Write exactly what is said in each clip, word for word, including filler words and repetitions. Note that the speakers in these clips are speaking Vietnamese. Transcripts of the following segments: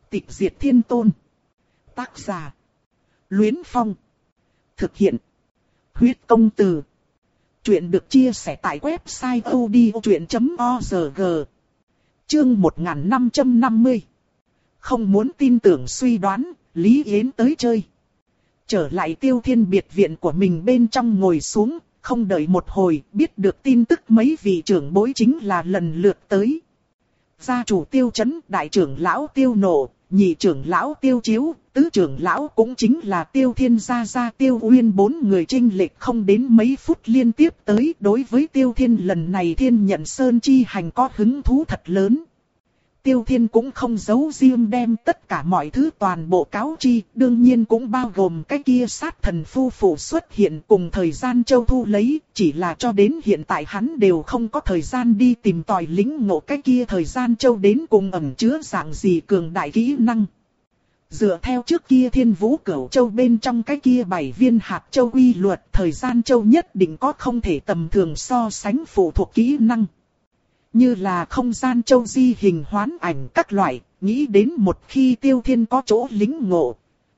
Tịch diệt thiên tôn. Tác giả: Luyến Phong. Thực hiện: Huyết Công Từ. Chuyện được chia sẻ tại website odchuyện chấm org. Chương một nghìn năm trăm năm mươi. Không muốn tin tưởng suy đoán, Lý Yến tới chơi. Trở lại Tiêu Thiên biệt viện của mình bên trong ngồi xuống, không đợi một hồi, biết được tin tức mấy vị trưởng bối chính là lần lượt tới. Gia chủ Tiêu Chấn, đại trưởng lão Tiêu Nộ, nhị trưởng lão Tiêu Chiếu, tứ trưởng lão cũng chính là Tiêu Thiên gia gia Tiêu Uyên, bốn người chênh lệch không đến mấy phút liên tiếp tới. Đối với Tiêu Thiên lần này Thiên Nhận Sơn chi hành có hứng thú thật lớn. Tiêu Thiên cũng không giấu riêng đem tất cả mọi thứ toàn bộ cáo chi, đương nhiên cũng bao gồm cái kia sát thần phu phụ xuất hiện cùng thời gian châu thu lấy, chỉ là cho đến hiện tại hắn đều không có thời gian đi tìm tòi lĩnh ngộ cái kia thời gian châu đến cùng ẩn chứa dạng gì cường đại kỹ năng. Dựa theo trước kia Thiên Vũ Cửu Châu bên trong cái kia bảy viên hạt châu quy luật, thời gian châu nhất định có không thể tầm thường so sánh phụ thuộc kỹ năng. Như là không gian châu di hình hoán ảnh các loại, nghĩ đến một khi Tiêu Thiên có chỗ lĩnh ngộ.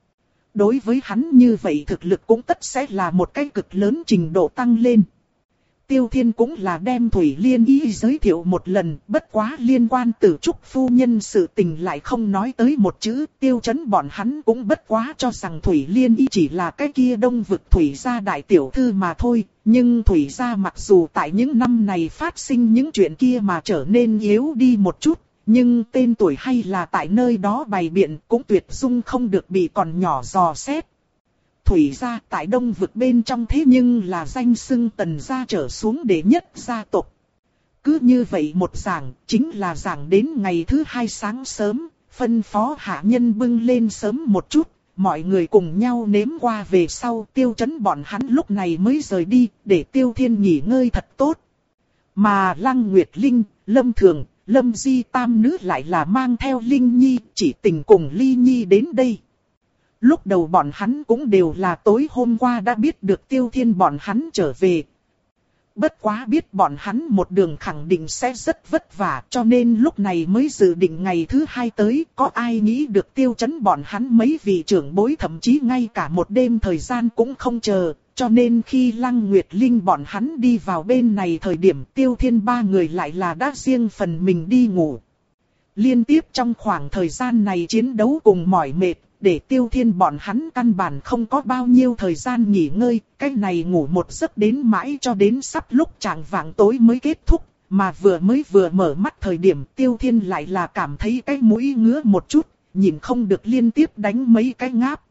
Đối với hắn như vậy thực lực cũng tất sẽ là một cái cực lớn trình độ tăng lên. Tiêu Thiên cũng là đem Thủy Liên Y giới thiệu một lần, bất quá liên quan Tử Trúc phu nhân sự tình lại không nói tới một chữ. Tiêu Chấn bọn hắn cũng bất quá cho rằng Thủy Liên Y chỉ là cái kia đông vực Thủy gia đại tiểu thư mà thôi. Nhưng Thủy gia mặc dù tại những năm này phát sinh những chuyện kia mà trở nên yếu đi một chút, nhưng tên tuổi hay là tại nơi đó bày biện cũng tuyệt dung không được bị còn nhỏ dò xét. Thủy gia tại đông vực bên trong thế nhưng là danh xưng Tần gia trở xuống đệ nhất gia tộc. Cứ như vậy một giảng, chính là giảng đến ngày thứ hai sáng sớm, phân phó hạ nhân bưng lên sớm một chút, mọi người cùng nhau nếm qua về sau. Tiêu Chấn bọn hắn lúc này mới rời đi, để Tiêu Thiên nghỉ ngơi thật tốt. Mà Lăng Nguyệt Linh, Lâm Thường, Lâm Di tam nữ lại là mang theo Linh Nhi, chỉ tình cùng Ly Nhi đến đây. Lúc đầu bọn hắn cũng đều là tối hôm qua đã biết được Tiêu Thiên bọn hắn trở về. Bất quá biết bọn hắn một đường khẳng định sẽ rất vất vả, cho nên lúc này mới dự định ngày thứ hai tới. Có ai nghĩ được Tiêu Chấn bọn hắn mấy vị trưởng bối thậm chí ngay cả một đêm thời gian cũng không chờ. Cho nên khi Lăng Nguyệt Linh bọn hắn đi vào bên này thời điểm, Tiêu Thiên ba người lại là đã riêng phần mình đi ngủ. Liên tiếp trong khoảng thời gian này chiến đấu cùng mỏi mệt, để Tiêu Thiên bọn hắn căn bản không có bao nhiêu thời gian nghỉ ngơi. Cái này ngủ một giấc đến mãi cho đến sắp lúc chạng vạng tối mới kết thúc. Mà vừa mới vừa mở mắt thời điểm Tiêu Thiên lại là cảm thấy cái mũi ngứa một chút, nhìn không được liên tiếp đánh mấy cái ngáp.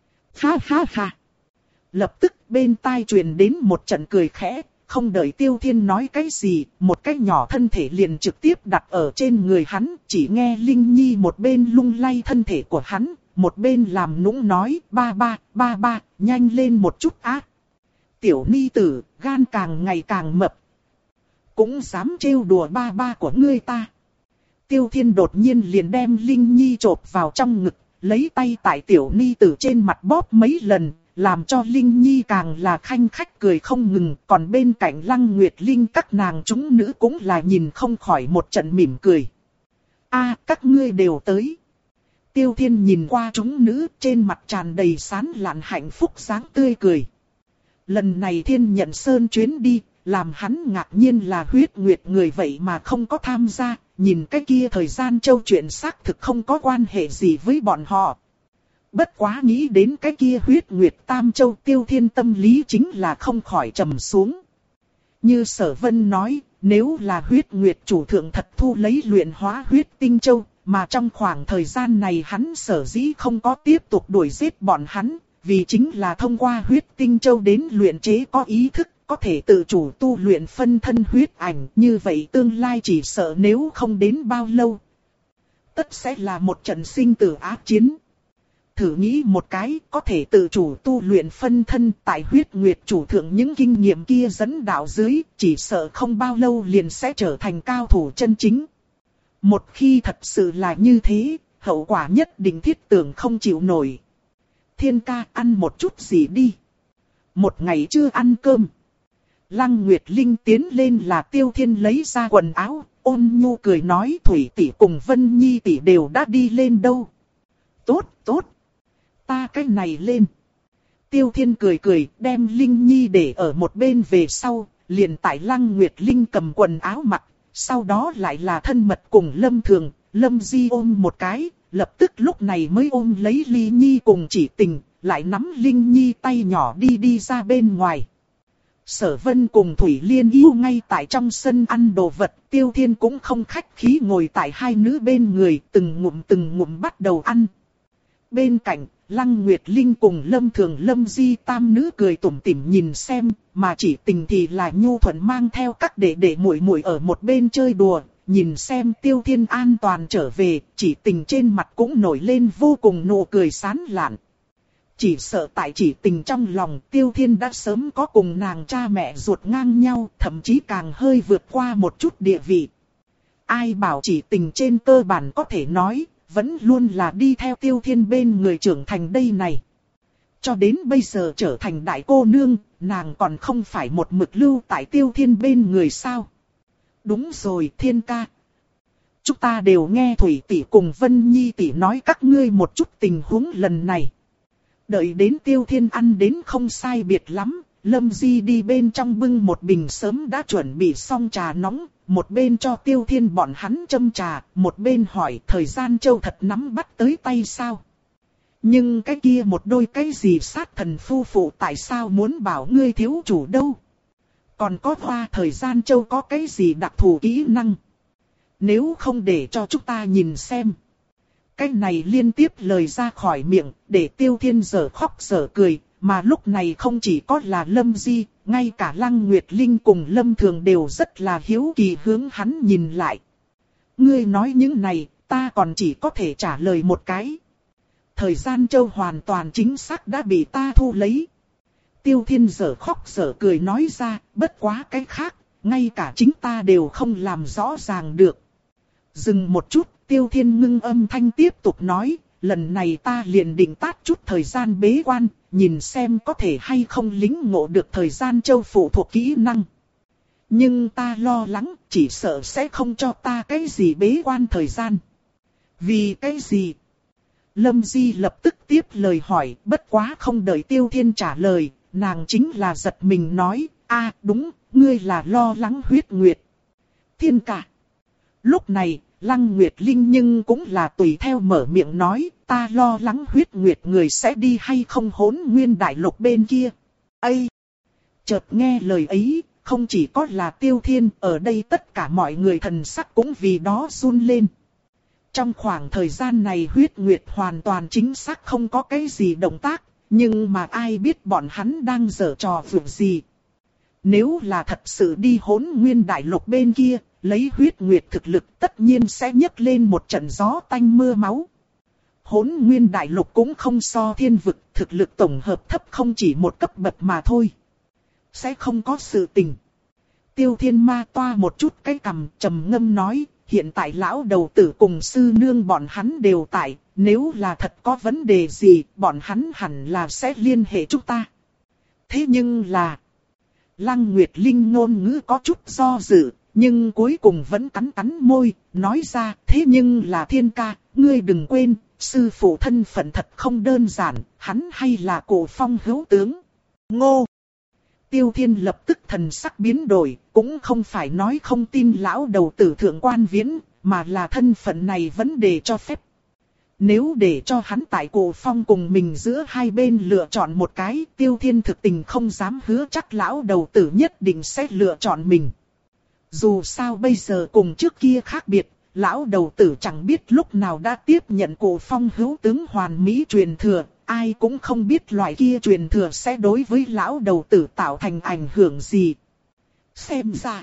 Ha ha ha. Lập tức bên tai truyền đến một trận cười khẽ. Không đợi Tiêu Thiên nói cái gì, một cái nhỏ thân thể liền trực tiếp đặt ở trên người hắn. Chỉ nghe Linh Nhi một bên lung lay thân thể của hắn, một bên làm nũng nói, ba ba, ba ba, nhanh lên một chút á. Tiểu ni tử, gan càng ngày càng mập. Cũng dám trêu đùa ba ba của ngươi ta. Tiêu Thiên đột nhiên liền đem Linh Nhi chộp vào trong ngực, lấy tay tại tiểu ni tử trên mặt bóp mấy lần, làm cho Linh Nhi càng là khanh khách cười không ngừng. Còn bên cạnh Lăng Nguyệt Linh các nàng chúng nữ cũng là nhìn không khỏi một trận mỉm cười. A, các ngươi đều tới. Tiêu Thiên nhìn qua chúng nữ, trên mặt tràn đầy sán lạn hạnh phúc dáng tươi cười. Lần này Thiên Nhận Sơn chuyến đi, làm hắn ngạc nhiên là Huyết Nguyệt người vậy mà không có tham gia. Nhìn cái kia thời gian châu chuyện xác thực không có quan hệ gì với bọn họ. Bất quá nghĩ đến cái kia Huyết Nguyệt Tam Châu, Tiêu Thiên tâm lý chính là không khỏi trầm xuống. Như Sở Vân nói, nếu là Huyết Nguyệt chủ thượng thật thu lấy luyện hóa huyết tinh châu, mà trong khoảng thời gian này hắn sở dĩ không có tiếp tục đuổi giết bọn hắn, vì chính là thông qua huyết tinh châu đến luyện chế có ý thức, có thể tự chủ tu luyện phân thân huyết ảnh. Như vậy tương lai chỉ sợ nếu không đến bao lâu, tất sẽ là một trận sinh tử ác chiến. Thử nghĩ một cái, có thể tự chủ tu luyện phân thân tại Huyết Nguyệt chủ thượng những kinh nghiệm kia dẫn đạo dưới, chỉ sợ không bao lâu liền sẽ trở thành cao thủ chân chính. Một khi thật sự là như thế, hậu quả nhất định thiết tưởng không chịu nổi. Thiên ca, ăn một chút gì đi. Một ngày chưa ăn cơm. Lăng Nguyệt Linh tiến lên là Tiêu Thiên lấy ra quần áo, ôn nhu cười nói, Thủy tỷ cùng Vân Nhi tỷ đều đã đi lên đâu. Tốt, tốt. Ta cái này lên. Tiêu Thiên cười cười, đem Linh Nhi để ở một bên về sau, liền tại Lăng Nguyệt Linh cầm quần áo mặc, sau đó lại là thân mật cùng Lâm Thường, Lâm Di ôm một cái, lập tức lúc này mới ôm lấy Ly Nhi cùng Chỉ Tình, lại nắm Linh Nhi tay nhỏ đi đi ra bên ngoài. Sở Vân cùng Thủy Liên yêu ngay tại trong sân ăn đồ vật, Tiêu Thiên cũng không khách khí ngồi tại hai nữ bên người, từng ngụm từng ngụm bắt đầu ăn. Bên cạnh, Lăng Nguyệt Linh cùng Lâm Thường Lâm Di tam nữ cười tủm tỉm nhìn xem, mà Chỉ Tình thì là nhu thuận mang theo các đệ đệ muội muội ở một bên chơi đùa, nhìn xem Tiêu Thiên an toàn trở về, Chỉ Tình trên mặt cũng nổi lên vô cùng nụ cười sán lạn. Chỉ sợ tại Chỉ Tình trong lòng Tiêu Thiên đã sớm có cùng nàng cha mẹ ruột ngang nhau, thậm chí càng hơi vượt qua một chút địa vị. Ai bảo Chỉ Tình trên cơ bản có thể nói, vẫn luôn là đi theo Tiêu Thiên bên người trưởng thành đây này. Cho đến bây giờ trở thành đại cô nương, nàng còn không phải một mực lưu tại Tiêu Thiên bên người sao. Đúng rồi Thiên ca. Chúng ta đều nghe Thủy tỷ cùng Vân Nhi tỷ nói các ngươi một chút tình huống lần này. Đợi đến Tiêu Thiên ăn đến không sai biệt lắm, Lâm Di đi bên trong bưng một bình sớm đã chuẩn bị xong trà nóng, một bên cho Tiêu Thiên bọn hắn châm trà, một bên hỏi thời gian châu thật nắm bắt tới tay sao. Nhưng cái kia một đôi cái gì sát thần phu phụ tại sao muốn bảo ngươi thiếu chủ đâu? Còn có hoa thời gian châu có cái gì đặc thù kỹ năng? Nếu không để cho chúng ta nhìn xem. Cái này liên tiếp lời ra khỏi miệng, để Tiêu Thiên giờ khóc giờ cười, mà lúc này không chỉ có là Lâm Di, ngay cả Lăng Nguyệt Linh cùng Lâm Thường đều rất là hiếu kỳ hướng hắn nhìn lại. Ngươi nói những này, ta còn chỉ có thể trả lời một cái. Thời gian châu hoàn toàn chính xác đã bị ta thu lấy. Tiêu Thiên giờ khóc giờ cười nói ra, bất quá cái khác, ngay cả chính ta đều không làm rõ ràng được. Dừng một chút, Tiêu Thiên ngưng âm thanh tiếp tục nói, lần này ta liền định tát chút thời gian bế quan, nhìn xem có thể hay không lính ngộ được thời gian châu phụ thuộc kỹ năng. Nhưng ta lo lắng, chỉ sợ sẽ không cho ta cái gì bế quan thời gian. Vì cái gì? Lâm Di lập tức tiếp lời hỏi, bất quá không đợi Tiêu Thiên trả lời, nàng chính là giật mình nói, a đúng, ngươi là lo lắng huyết nguyệt. Thiên cả. Lúc này, Lăng Nguyệt Linh nhưng cũng là tùy theo mở miệng nói, ta lo lắng huyết nguyệt người sẽ đi hay không Hỗn Nguyên Đại Lục bên kia. Ây! Chợt nghe lời ấy, không chỉ có là Tiêu Thiên, ở đây tất cả mọi người thần sắc cũng vì đó run lên. Trong khoảng thời gian này huyết nguyệt hoàn toàn chính xác không có cái gì động tác, nhưng mà ai biết bọn hắn đang giở trò vượt gì. Nếu là thật sự đi Hỗn Nguyên Đại Lục bên kia, lấy huyết nguyệt thực lực tất nhiên sẽ nhấc lên một trận gió tanh mưa máu. Hỗn Nguyên Đại Lục cũng không so thiên vực, thực lực tổng hợp thấp không chỉ một cấp bậc mà thôi. Sẽ không có sự tình. Tiêu Thiên ma toa một chút cái cằm trầm ngâm nói, hiện tại lão đầu tử cùng sư nương bọn hắn đều tại, nếu là thật có vấn đề gì, bọn hắn hẳn là sẽ liên hệ chúng ta. Thế nhưng là... Lăng Nguyệt Linh ngôn ngữ có chút do dự, nhưng cuối cùng vẫn cắn cắn môi, nói ra, thế nhưng là Thiên ca, ngươi đừng quên, sư phụ thân phận thật không đơn giản, hắn hay là Cổ Phong hữu tướng. Ngô! Tiêu Thiên lập tức thần sắc biến đổi, cũng không phải nói không tin lão đầu tử thượng quan viễn, mà là thân phận này vấn đề cho phép. Nếu để cho hắn tại Cổ Phong cùng mình giữa hai bên lựa chọn một cái, Tiêu Thiên thực tình không dám hứa chắc lão đầu tử nhất định sẽ lựa chọn mình. Dù sao bây giờ cùng trước kia khác biệt, lão đầu tử chẳng biết lúc nào đã tiếp nhận Cổ Phong hữu tướng hoàn mỹ truyền thừa, ai cũng không biết loại kia truyền thừa sẽ đối với lão đầu tử tạo thành ảnh hưởng gì. Xem ra,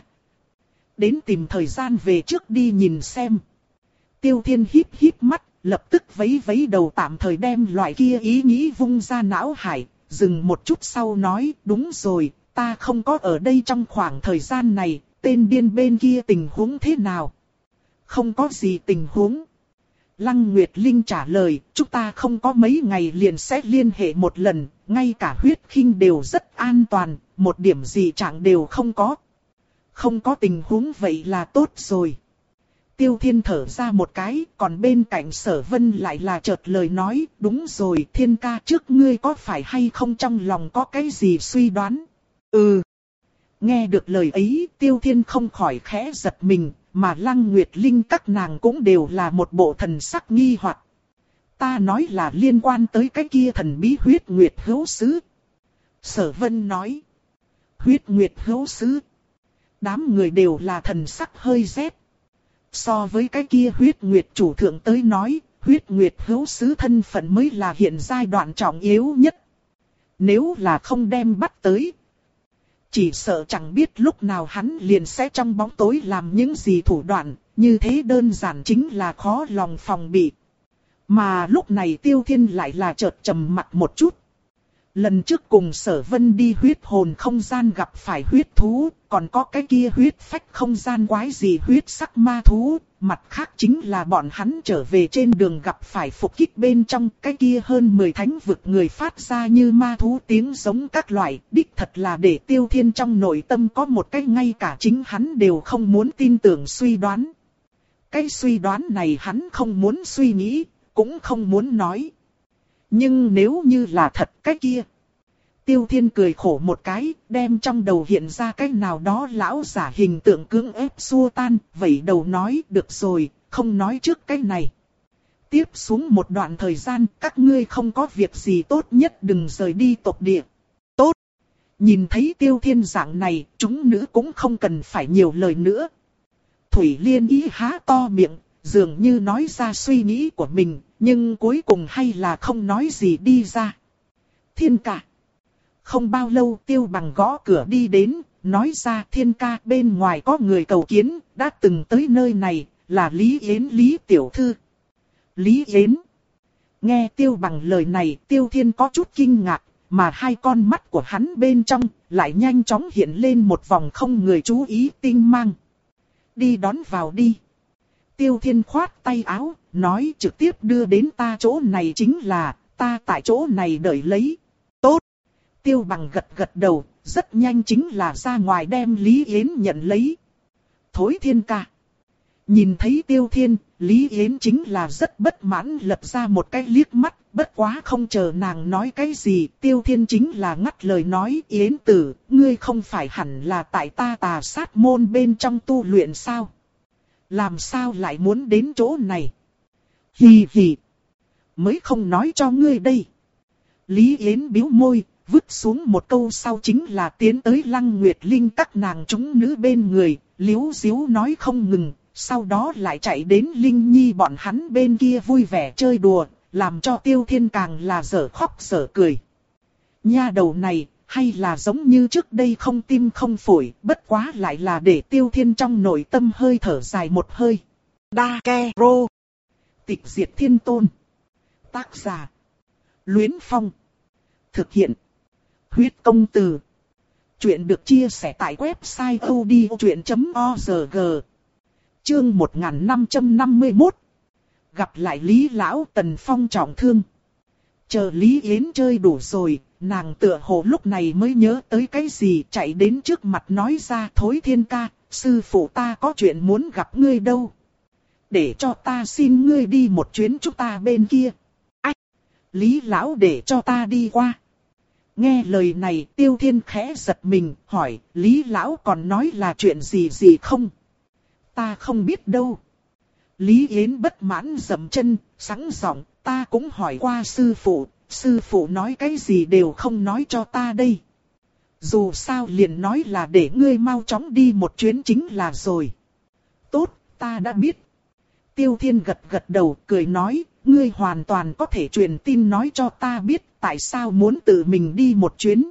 đến tìm thời gian về trước đi nhìn xem. Tiêu Thiên híp híp mắt, lập tức vấy vấy đầu tạm thời đem loại kia ý nghĩ vung ra não hải, dừng một chút sau nói, đúng rồi, ta không có ở đây trong khoảng thời gian này, tên điên bên kia tình huống thế nào? Không có gì tình huống. Lăng Nguyệt Linh trả lời, chúng ta không có mấy ngày liền sẽ liên hệ một lần, ngay cả huyết khinh đều rất an toàn, một điểm gì chẳng đều không có. Không có tình huống vậy là tốt rồi. Tiêu Thiên thở ra một cái, còn bên cạnh Sở Vân lại là chợt lời nói, đúng rồi Thiên ca, trước ngươi có phải hay không trong lòng có cái gì suy đoán? Ừ. Nghe được lời ấy, Tiêu Thiên không khỏi khẽ giật mình, mà Lăng Nguyệt Linh các nàng cũng đều là một bộ thần sắc nghi hoặc. Ta nói là liên quan tới cái kia thần bí huyết nguyệt hữu sứ. Sở Vân nói. Huyết nguyệt hữu sứ. Đám người đều là thần sắc hơi rét. So với cái kia huyết nguyệt chủ thượng tới nói, huyết nguyệt hữu sứ thân phận mới là hiện giai đoạn trọng yếu nhất. Nếu là không đem bắt tới, chỉ sợ chẳng biết lúc nào hắn liền sẽ trong bóng tối làm những gì thủ đoạn, như thế đơn giản chính là khó lòng phòng bị. Mà lúc này Tiêu Thiên lại là chợt trầm mặt một chút. Lần trước cùng Sở Vân đi huyết hồn không gian gặp phải huyết thú, còn có cái kia huyết phách không gian quái gì huyết sắc ma thú, mặt khác chính là bọn hắn trở về trên đường gặp phải phục kích bên trong cái kia hơn mười thánh vực người phát ra như ma thú tiếng giống các loại, đích thật là để Tiêu Thiên trong nội tâm có một cái ngay cả chính hắn đều không muốn tin tưởng suy đoán. Cái suy đoán này hắn không muốn suy nghĩ, cũng không muốn nói. Nhưng nếu như là thật cái kia. Tiêu Thiên cười khổ một cái, đem trong đầu hiện ra cái nào đó lão giả hình tượng cưỡng ép xua tan, vẩy đầu nói được rồi, không nói trước cái này. Tiếp xuống một đoạn thời gian, các ngươi không có việc gì tốt nhất đừng rời đi tộc địa. Tốt. Nhìn thấy Tiêu Thiên dạng này, chúng nữ cũng không cần phải nhiều lời nữa. Thủy Liên ý há to miệng, dường như nói ra suy nghĩ của mình, nhưng cuối cùng hay là không nói gì đi ra. Thiên ca. Không bao lâu Tiêu Bằng gõ cửa đi đến, nói ra Thiên ca bên ngoài có người cầu kiến, đã từng tới nơi này, là Lý Yến Lý Tiểu Thư. Lý Yến. Nghe Tiêu Bằng lời này Tiêu Thiên có chút kinh ngạc, mà hai con mắt của hắn bên trong lại nhanh chóng hiện lên một vòng không người chú ý tinh mang. Đi đón vào đi. Tiêu Thiên khoát tay áo, nói trực tiếp đưa đến ta chỗ này chính là, ta tại chỗ này đợi lấy. Tốt. Tiêu Bằng gật gật đầu, rất nhanh chính là ra ngoài đem Lý Yến nhận lấy. Thối Thiên ca. Nhìn thấy Tiêu Thiên, Lý Yến chính là rất bất mãn lật ra một cái liếc mắt, bất quá không chờ nàng nói cái gì. Tiêu Thiên chính là ngắt lời nói Yến tử, ngươi không phải hẳn là tại ta Tà Sát môn bên trong tu luyện sao? Làm sao lại muốn đến chỗ này? Hì hì. Mới không nói cho ngươi đây. Lý Yến bĩu môi, vứt xuống một câu sau chính là tiến tới Lăng Nguyệt Linh các nàng chúng nữ bên người, liếu diếu nói không ngừng, sau đó lại chạy đến Linh Nhi bọn hắn bên kia vui vẻ chơi đùa, làm cho Tiêu Thiên càng là dở khóc dở cười. Nha đầu này, hay là giống như trước đây không tim không phổi, bất quá lại là để Tiêu Thiên trong nội tâm hơi thở dài một hơi. Đa Ke Rô. Tịch diệt thiên tôn. Tác giả. Luyến Phong. Thực hiện. Huyết công từ. Chuyện được chia sẻ tại website odchuyện chấm org. Chương một nghìn năm trăm năm mươi mốt. Gặp lại Lý Lão Tần Phong trọng thương. Chờ Lý Yến chơi đủ rồi, nàng tựa hồ lúc này mới nhớ tới cái gì chạy đến trước mặt nói ra Thối Thiên ca, sư phụ ta có chuyện muốn gặp ngươi đâu. Để cho ta xin ngươi đi một chuyến chúng ta bên kia. Ách! Lý Lão để cho ta đi qua. Nghe lời này Tiêu Thiên khẽ giật mình, hỏi Lý Lão còn nói là chuyện gì gì không? Ta không biết đâu. Lý Yến bất mãn dậm chân, sẵn giọng, ta cũng hỏi qua sư phụ, sư phụ nói cái gì đều không nói cho ta đây. Dù sao liền nói là để ngươi mau chóng đi một chuyến chính là rồi. Tốt, ta đã biết. Tiêu Thiên gật gật đầu, cười nói, ngươi hoàn toàn có thể truyền tin nói cho ta biết tại sao muốn tự mình đi một chuyến.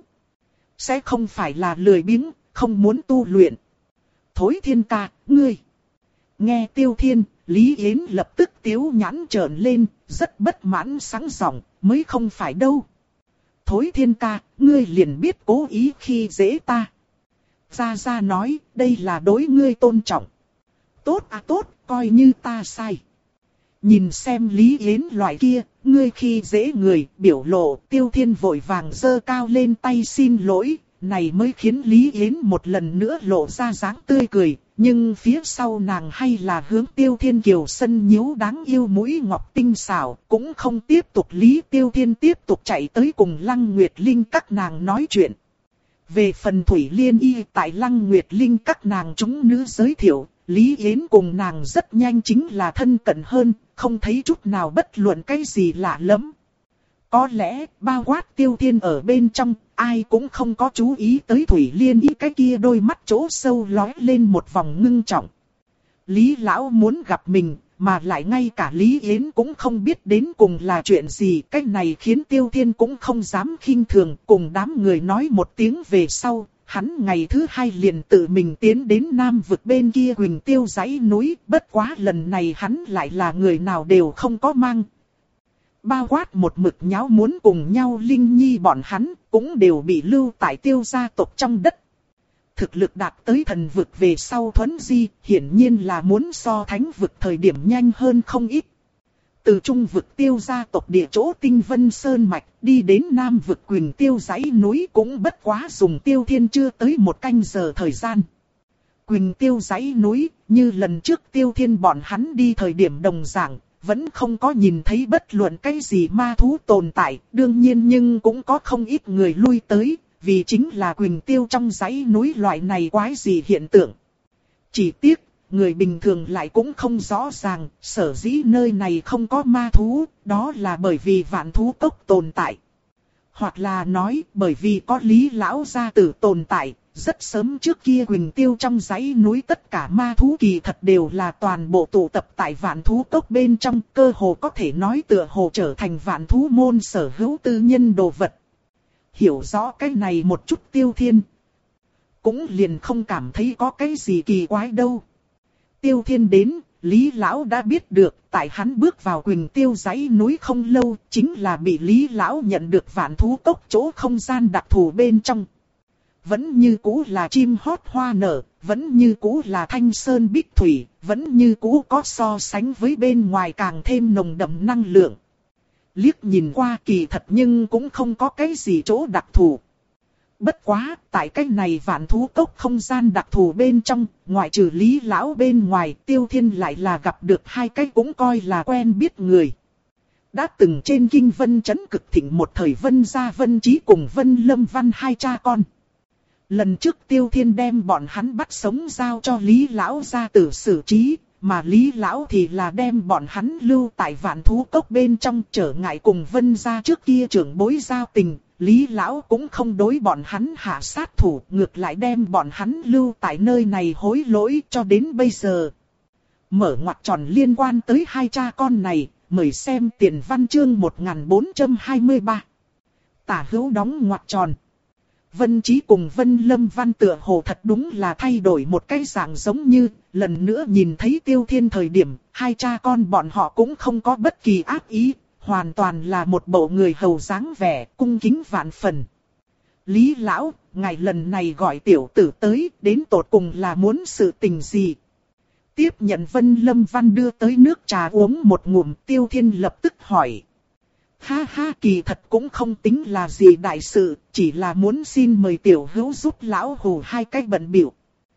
Sẽ không phải là lười biếng, không muốn tu luyện. Thối Thiên ca, ngươi. Nghe Tiêu Thiên, Lý Yến lập tức tiếu nhãn trợn lên, rất bất mãn sáng giọng, mới không phải đâu. Thối Thiên ca, ngươi liền biết cố ý khi dễ ta. Gia Gia nói, đây là đối ngươi tôn trọng. Tốt à tốt, coi như ta sai. Nhìn xem Lý Yến loại kia, ngươi khi dễ người, biểu lộ, Tiêu Thiên vội vàng giơ cao lên tay xin lỗi, này mới khiến Lý Yến một lần nữa lộ ra dáng tươi cười, nhưng phía sau nàng hay là hướng Tiêu Thiên Kiều sân nhiễu đáng yêu mũi ngọc tinh xảo, cũng không tiếp tục lý Tiêu Thiên tiếp tục chạy tới cùng Lăng Nguyệt Linh các nàng nói chuyện. Về phần Thủy Liên Y tại Lăng Nguyệt Linh các nàng chúng nữ giới thiệu, Lý Yến cùng nàng rất nhanh chính là thân cận hơn, không thấy chút nào bất luận cái gì lạ lắm. Có lẽ, bao quát Tiêu Thiên ở bên trong, ai cũng không có chú ý tới Thủy Liên Y cái kia đôi mắt chỗ sâu lóe lên một vòng ngưng trọng. Lý Lão muốn gặp mình, mà lại ngay cả Lý Yến cũng không biết đến cùng là chuyện gì. Cái này khiến Tiêu Thiên cũng không dám khinh thường, cùng đám người nói một tiếng về sau. Hắn ngày thứ hai liền tự mình tiến đến Nam vực bên kia Quỳnh Tiêu dãy núi, bất quá lần này hắn lại là người nào đều không có mang. Bao quát một mực nháo muốn cùng nhau Linh Nhi bọn hắn, cũng đều bị lưu tại Tiêu gia tộc trong đất. Thực lực đạt tới thần vực về sau thuấn di, hiển nhiên là muốn so thánh vực thời điểm nhanh hơn không ít. Từ trung vực Tiêu gia tộc địa chỗ Tinh Vân Sơn Mạch, đi đến Nam vực Quỳnh Tiêu dãy núi cũng bất quá dùng Tiêu Thiên chưa tới một canh giờ thời gian. Quỳnh Tiêu dãy núi, như lần trước Tiêu Thiên bọn hắn đi thời điểm đồng dạng, vẫn không có nhìn thấy bất luận cái gì ma thú tồn tại, đương nhiên nhưng cũng có không ít người lui tới, vì chính là Quỳnh Tiêu trong dãy núi loại này quái gì hiện tượng. Chỉ tiếc, người bình thường lại cũng không rõ ràng, sở dĩ nơi này không có ma thú, đó là bởi vì vạn thú cốc tồn tại. Hoặc là nói, bởi vì có Lý Lão gia tử tồn tại, rất sớm trước kia Quỳnh Tiêu trong dãy núi tất cả ma thú kỳ thật đều là toàn bộ tụ tập tại vạn thú cốc bên trong, cơ hồ có thể nói tựa hồ trở thành vạn thú môn sở hữu tư nhân đồ vật. Hiểu rõ cái này một chút Tiêu Thiên, cũng liền không cảm thấy có cái gì kỳ quái đâu. Tiêu Thiên đến, Lý Lão đã biết được, tại hắn bước vào Quỳnh Tiêu dãy núi không lâu, chính là bị Lý Lão nhận được vạn thú cốc chỗ không gian đặc thù bên trong. Vẫn như cũ là chim hót hoa nở, vẫn như cũ là thanh sơn bích thủy, vẫn như cũ có so sánh với bên ngoài càng thêm nồng đậm năng lượng. Liếc nhìn qua kỳ thật nhưng cũng không có cái gì chỗ đặc thù. Bất quá, tại cái này vạn thú cốc không gian đặc thù bên trong, ngoại trừ Lý Lão bên ngoài, Tiêu Thiên lại là gặp được hai cái cũng coi là quen biết người. Đã từng trên kinh Vân Trấn cực thịnh một thời Vân Gia Vân Trí cùng Vân Lâm Văn hai cha con. Lần trước Tiêu Thiên đem bọn hắn bắt sống giao cho Lý Lão gia tử xử trí, mà Lý Lão thì là đem bọn hắn lưu tại vạn thú cốc bên trong trở ngại cùng Vân Gia trước kia trưởng bối giao tình. Lý Lão cũng không đối bọn hắn hạ sát thủ, ngược lại đem bọn hắn lưu tại nơi này hối lỗi cho đến bây giờ. Mở ngoặc tròn liên quan tới hai cha con này, mời xem tiền văn chương một nghìn bốn trăm hai mươi ba. Tả hữu đóng ngoặc tròn. Vân Trí cùng Vân Lâm Văn tựa hồ thật đúng là thay đổi một cái dạng giống như, lần nữa nhìn thấy Tiêu Thiên thời điểm, hai cha con bọn họ cũng không có bất kỳ ác ý. Hoàn toàn là một bộ người hầu dáng vẻ, cung kính vạn phần. Lý Lão, ngài lần này gọi tiểu tử tới, đến tột cùng là muốn sự tình gì? Tiếp nhận Vân Lâm Văn đưa tới nước trà uống một ngụm, Tiêu Thiên lập tức hỏi. Ha ha, kỳ thật cũng không tính là gì đại sự, chỉ là muốn xin mời tiểu hữu giúp lão hù hai cái bận biểu.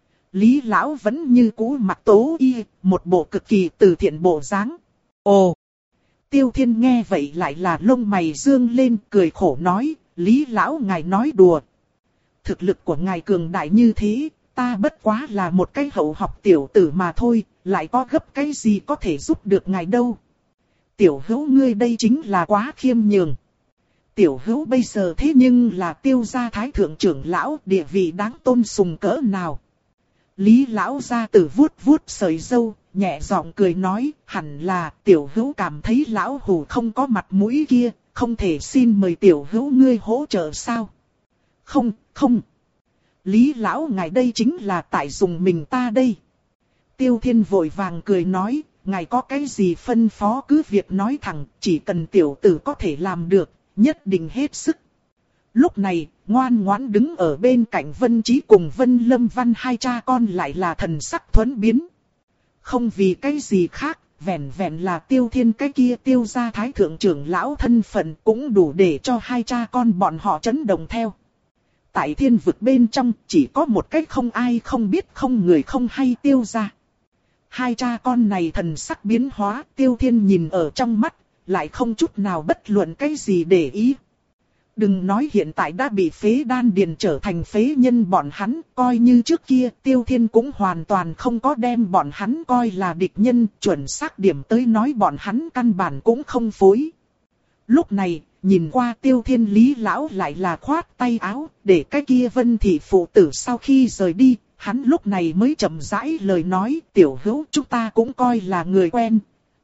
Lý Lão vẫn như cũ mặc tố y, một bộ cực kỳ từ thiện bộ dáng. Ồ! Tiêu Thiên nghe vậy lại là lông mày dương lên, cười khổ nói, Lý Lão ngài nói đùa. Thực lực của ngài cường đại như thế, ta bất quá là một cái hậu học tiểu tử mà thôi, lại có gấp cái gì có thể giúp được ngài đâu. Tiểu hữu ngươi đây chính là quá khiêm nhường. Tiểu hữu bây giờ thế nhưng là Tiêu gia thái thượng trưởng lão, địa vị đáng tôn sùng cỡ nào. Lý Lão gia tử vuốt vuốt sợi râu, nhẹ giọng cười nói, hẳn là tiểu hữu cảm thấy lão hủ không có mặt mũi kia, không thể xin mời tiểu hữu ngươi hỗ trợ sao? Không, không. Lý Lão ngài đây chính là tại dùng mình ta đây. Tiêu Thiên vội vàng cười nói, ngài có cái gì phân phó cứ việc nói thẳng, chỉ cần tiểu tử có thể làm được, nhất định hết sức. Lúc này, ngoan ngoãn đứng ở bên cạnh Vân Trí cùng Vân Lâm Văn hai cha con lại là thần sắc thuẫn biến. Không vì cái gì khác, vẹn vẹn là Tiêu Thiên cái kia Tiêu gia thái thượng trưởng lão thân phận cũng đủ để cho hai cha con bọn họ chấn động theo. tại thiên vực bên trong, chỉ có một cách không ai không biết không người không hay Tiêu gia. Hai cha con này thần sắc biến hóa, Tiêu Thiên nhìn ở trong mắt, lại không chút nào bất luận cái gì để ý. Đừng nói hiện tại đã bị phế đan điền trở thành phế nhân bọn hắn, coi như trước kia Tiêu Thiên cũng hoàn toàn không có đem bọn hắn coi là địch nhân, chuẩn xác điểm tới nói bọn hắn căn bản cũng không phối. Lúc này, nhìn qua Tiêu Thiên Lý lão lại là khoát tay áo, để cái kia Vân Thị phụ tử sau khi rời đi, hắn lúc này mới chậm rãi lời nói, tiểu hữu chúng ta cũng coi là người quen.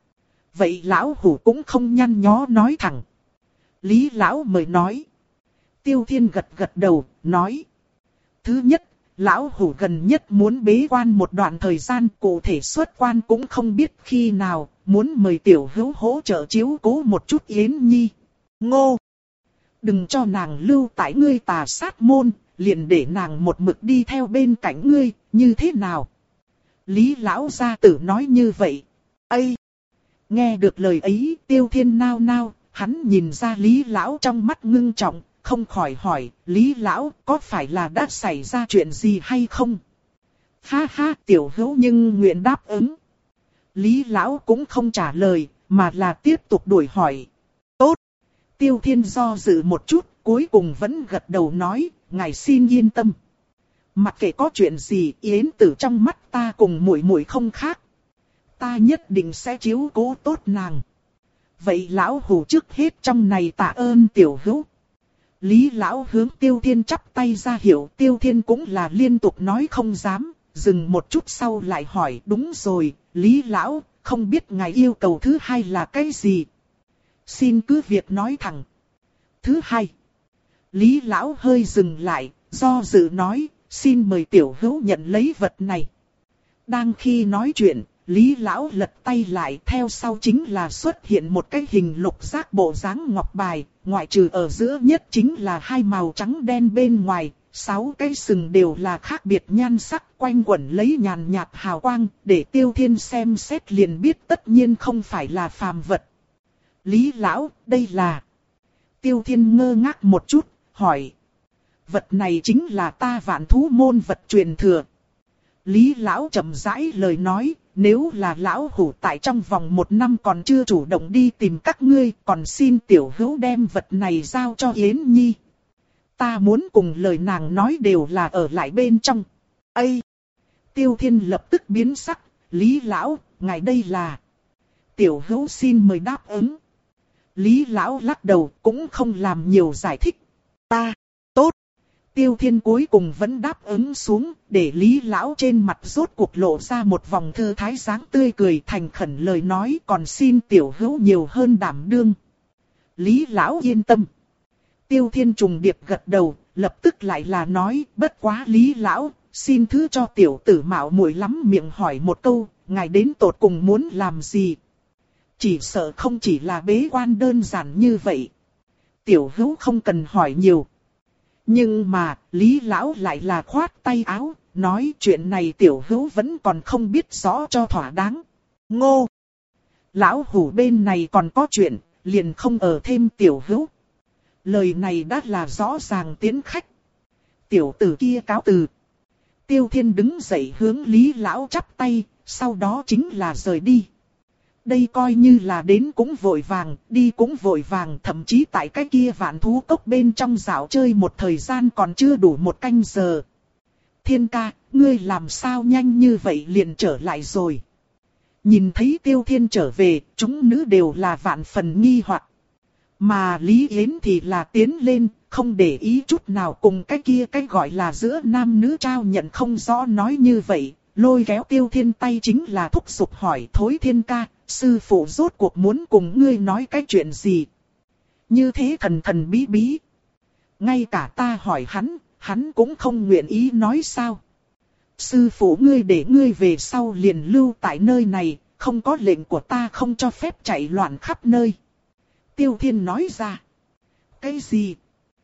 Vậy lão hủ cũng không nhăn nhó nói thẳng. Lý lão mời nói. Tiêu Thiên gật gật đầu, nói. Thứ nhất, lão hủ gần nhất muốn bế quan một đoạn thời gian, cụ thể xuất quan cũng không biết khi nào, muốn mời tiểu hữu hỗ trợ chiếu cố một chút Yến Nhi. Ngô! Đừng cho nàng lưu tại ngươi Tà Sát môn, liền để nàng một mực đi theo bên cạnh ngươi, như thế nào? Lý lão gia tử nói như vậy. Ây! Nghe được lời ấy, Tiêu Thiên nao nao, hắn nhìn ra Lý lão trong mắt ngưng trọng, không khỏi hỏi, Lý lão có phải là đã xảy ra chuyện gì hay không? Ha ha, tiểu hữu nhưng nguyện đáp ứng. Lý lão cũng không trả lời, mà là tiếp tục đuổi hỏi. Tốt! Tiêu Thiên do dự một chút, cuối cùng vẫn gật đầu nói, ngài xin yên tâm. Mặc kệ có chuyện gì, Yến Tử trong mắt ta cùng muội muội không khác. Ta nhất định sẽ chiếu cố tốt nàng. Vậy lão hủ trước hết trong này tạ ơn tiểu hữu. Lý lão hướng Tiêu Thiên chắp tay ra hiệu, Tiêu Thiên cũng là liên tục nói không dám, dừng một chút sau lại hỏi, đúng rồi, Lý lão, không biết ngài yêu cầu thứ hai là cái gì? Xin cứ việc nói thẳng. Thứ hai. Lý lão hơi dừng lại, do dự nói, xin mời tiểu hữu nhận lấy vật này. Đang khi nói chuyện, Lý lão lật tay lại, theo sau chính là xuất hiện một cái hình lục giác bộ dáng ngọc bài, ngoại trừ ở giữa nhất chính là hai màu trắng đen bên ngoài, sáu cái sừng đều là khác biệt nhan sắc, quanh quẩn lấy nhàn nhạt hào quang, để Tiêu Thiên xem xét liền biết tất nhiên không phải là phàm vật. Lý lão, đây là... Tiêu Thiên ngơ ngác một chút, hỏi. Vật này chính là ta Vạn Thú môn vật truyền thừa. Lý lão chậm rãi lời nói, nếu là lão hủ tại trong vòng một năm còn chưa chủ động đi tìm các ngươi, còn xin tiểu hữu đem vật này giao cho Yến Nhi. Ta muốn cùng lời nàng nói đều là ở lại bên trong. Ây! Tiêu Thiên lập tức biến sắc, Lý lão, ngài đây là... Tiểu hữu xin mời đáp ứng. Lý lão lắc đầu, cũng không làm nhiều giải thích. Ta, tốt. Tiêu Thiên cuối cùng vẫn đáp ứng xuống, để Lý lão trên mặt rốt cuộc lộ ra một vòng thư thái dáng tươi cười, thành khẩn lời nói, còn xin tiểu hữu nhiều hơn đảm đương. Lý lão yên tâm. Tiêu Thiên trùng điệp gật đầu, lập tức lại là nói, bất quá Lý lão, xin thứ cho tiểu tử mạo muội lắm miệng hỏi một câu, ngài đến tột cùng muốn làm gì? Chỉ sợ không chỉ là bế quan đơn giản như vậy. Tiểu hữu không cần hỏi nhiều. Nhưng mà, Lý lão lại là khoát tay áo, nói chuyện này tiểu hữu vẫn còn không biết rõ cho thỏa đáng. Ngô! Lão hủ bên này còn có chuyện, liền không ở thêm tiểu hữu. Lời này đã là rõ ràng tiến khách. Tiểu tử kia cáo từ. Tiêu Thiên đứng dậy hướng Lý lão chắp tay, sau đó chính là rời đi. Đây coi như là đến cũng vội vàng, đi cũng vội vàng, thậm chí tại cái kia Vạn Thú cốc bên trong dạo chơi một thời gian còn chưa đủ một canh giờ. Thiên ca, ngươi làm sao nhanh như vậy liền trở lại rồi. Nhìn thấy Tiêu Thiên trở về, chúng nữ đều là vạn phần nghi hoặc. Mà Lý Yến thì là tiến lên, không để ý chút nào cùng cái kia cái gọi là giữa nam nữ trao nhận không rõ nói như vậy. Lôi kéo Tiêu Thiên tay chính là thúc giục hỏi thối thiên ca, sư phụ rốt cuộc muốn cùng ngươi nói cái chuyện gì. Như thế thần thần bí bí. Ngay cả ta hỏi hắn, hắn cũng không nguyện ý nói sao. Sư phụ ngươi để ngươi về sau liền lưu tại nơi này, không có lệnh của ta không cho phép chạy loạn khắp nơi. Tiêu Thiên nói ra. Cái gì?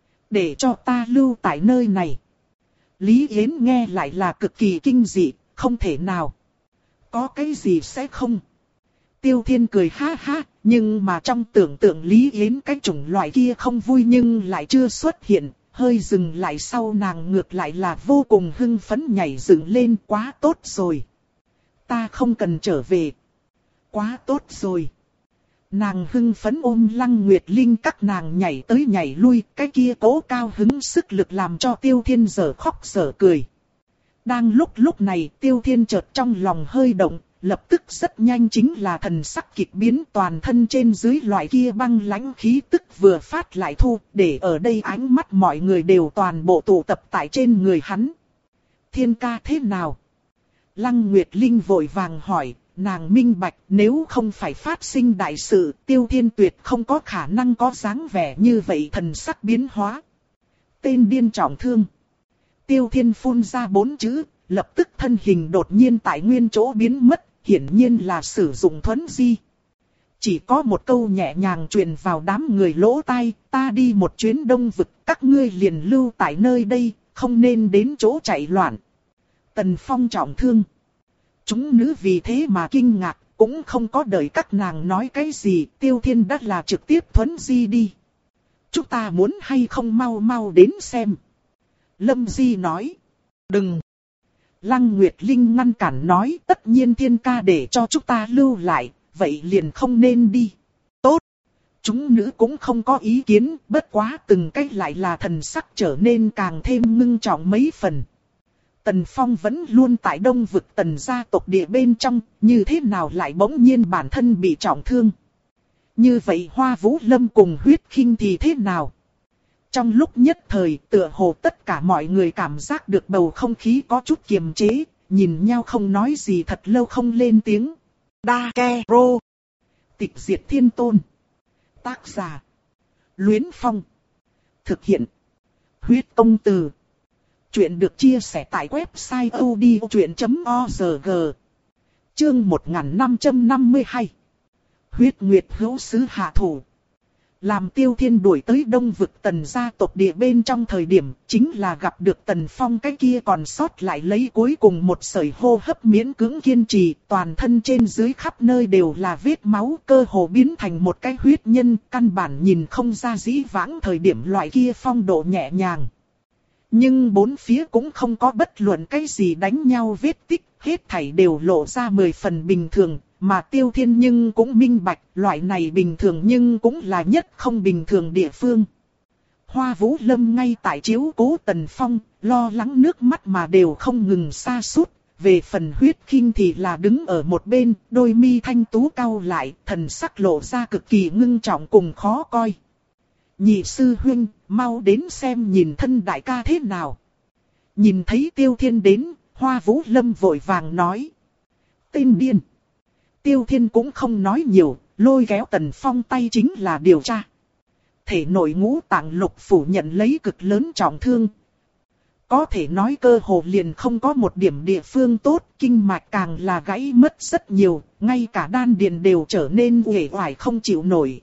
Để cho ta lưu tại nơi này. Lý Yến nghe lại là cực kỳ kinh dị. Không thể nào. Có cái gì sẽ không? Tiêu Thiên cười ha ha, nhưng mà trong tưởng tượng Lý Yến cái chủng loại kia không vui nhưng lại chưa xuất hiện, hơi dừng lại sau nàng ngược lại là vô cùng hưng phấn nhảy dựng lên, quá tốt rồi. Ta không cần trở về. Quá tốt rồi. Nàng hưng phấn ôm Lăng Nguyệt Linh các nàng nhảy tới nhảy lui, cái kia cố cao hứng sức lực làm cho Tiêu Thiên dở khóc dở cười. Đang lúc lúc này Tiêu Thiên chợt trong lòng hơi động, lập tức rất nhanh chính là thần sắc kịch biến, toàn thân trên dưới loại kia băng lãnh khí tức vừa phát lại thu, để ở đây ánh mắt mọi người đều toàn bộ tụ tập tại trên người hắn. Thiên ca thế nào? Lăng Nguyệt Linh vội vàng hỏi, nàng minh bạch nếu không phải phát sinh đại sự, Tiêu Thiên tuyệt không có khả năng có dáng vẻ như vậy thần sắc biến hóa. Tên điên trọng thương. Tiêu Thiên phun ra bốn chữ, lập tức thân hình đột nhiên tại nguyên chỗ biến mất, hiển nhiên là sử dụng thuấn di. Chỉ có một câu nhẹ nhàng truyền vào đám người lỗ tai, ta đi một chuyến đông vực, các ngươi liền lưu tại nơi đây, không nên đến chỗ chạy loạn. Tần Phong trọng thương. Chúng nữ vì thế mà kinh ngạc, cũng không có đợi các nàng nói cái gì, Tiêu Thiên đã là trực tiếp thuấn di đi. Chúng ta muốn hay không mau mau đến xem. Lâm Di nói. Đừng. Lăng Nguyệt Linh ngăn cản nói, tất nhiên Thiên ca để cho chúng ta lưu lại, vậy liền không nên đi. Tốt. Chúng nữ cũng không có ý kiến, bất quá từng cách lại là thần sắc trở nên càng thêm ngưng trọng mấy phần. Tần Phong vẫn luôn tại đông vực Tần gia tộc địa bên trong, như thế nào lại bỗng nhiên bản thân bị trọng thương. Như vậy Hoa Vũ Lâm cùng Huyết Khinh thì thế nào? Trong lúc nhất thời tựa hồ tất cả mọi người cảm giác được bầu không khí có chút kiềm chế, nhìn nhau không nói gì thật lâu không lên tiếng. Đa Ke Rô. Tịch diệt thiên tôn. Tác giả. Luyến Phong. Thực hiện. Huyết Công Từ. Chuyện được chia sẻ tại website odchuyện chấm org. Chương một nghìn năm trăm năm mươi hai. Huyết Nguyệt hữu sứ hạ thủ. Làm Tiêu Thiên đuổi tới đông vực Tần gia tộc địa bên trong thời điểm, chính là gặp được Tần Phong cái kia còn sót lại lấy cuối cùng một sợi hô hấp miễn cưỡng kiên trì, toàn thân trên dưới khắp nơi đều là vết máu, cơ hồ biến thành một cái huyết nhân, căn bản nhìn không ra dĩ vãng thời điểm loại kia phong độ nhẹ nhàng. Nhưng bốn phía cũng không có bất luận cái gì đánh nhau vết tích, hết thảy đều lộ ra mười phần bình thường, mà Tiêu Thiên nhưng cũng minh bạch, loại này bình thường nhưng cũng là nhất không bình thường địa phương. Hoa Vũ Lâm ngay tại chiếu cố Tần Phong, lo lắng nước mắt mà đều không ngừng sa sút. Về phần Huyết Khinh thì là đứng ở một bên, đôi mi thanh tú cau lại, thần sắc lộ ra cực kỳ ngưng trọng cùng khó coi. Nhị sư huynh, mau đến xem nhìn thân đại ca thế nào. Nhìn thấy Tiêu Thiên đến, Hoa Vũ Lâm vội vàng nói. Tên điên. Tiêu Thiên cũng không nói nhiều, lôi kéo Tần Phong tay chính là điều tra. Thể nội ngũ tạng lục phủ nhận lấy cực lớn trọng thương. Có thể nói cơ hồ liền không có một điểm địa phương tốt, kinh mạch càng là gãy mất rất nhiều, ngay cả đan điền đều trở nên uể oải không chịu nổi.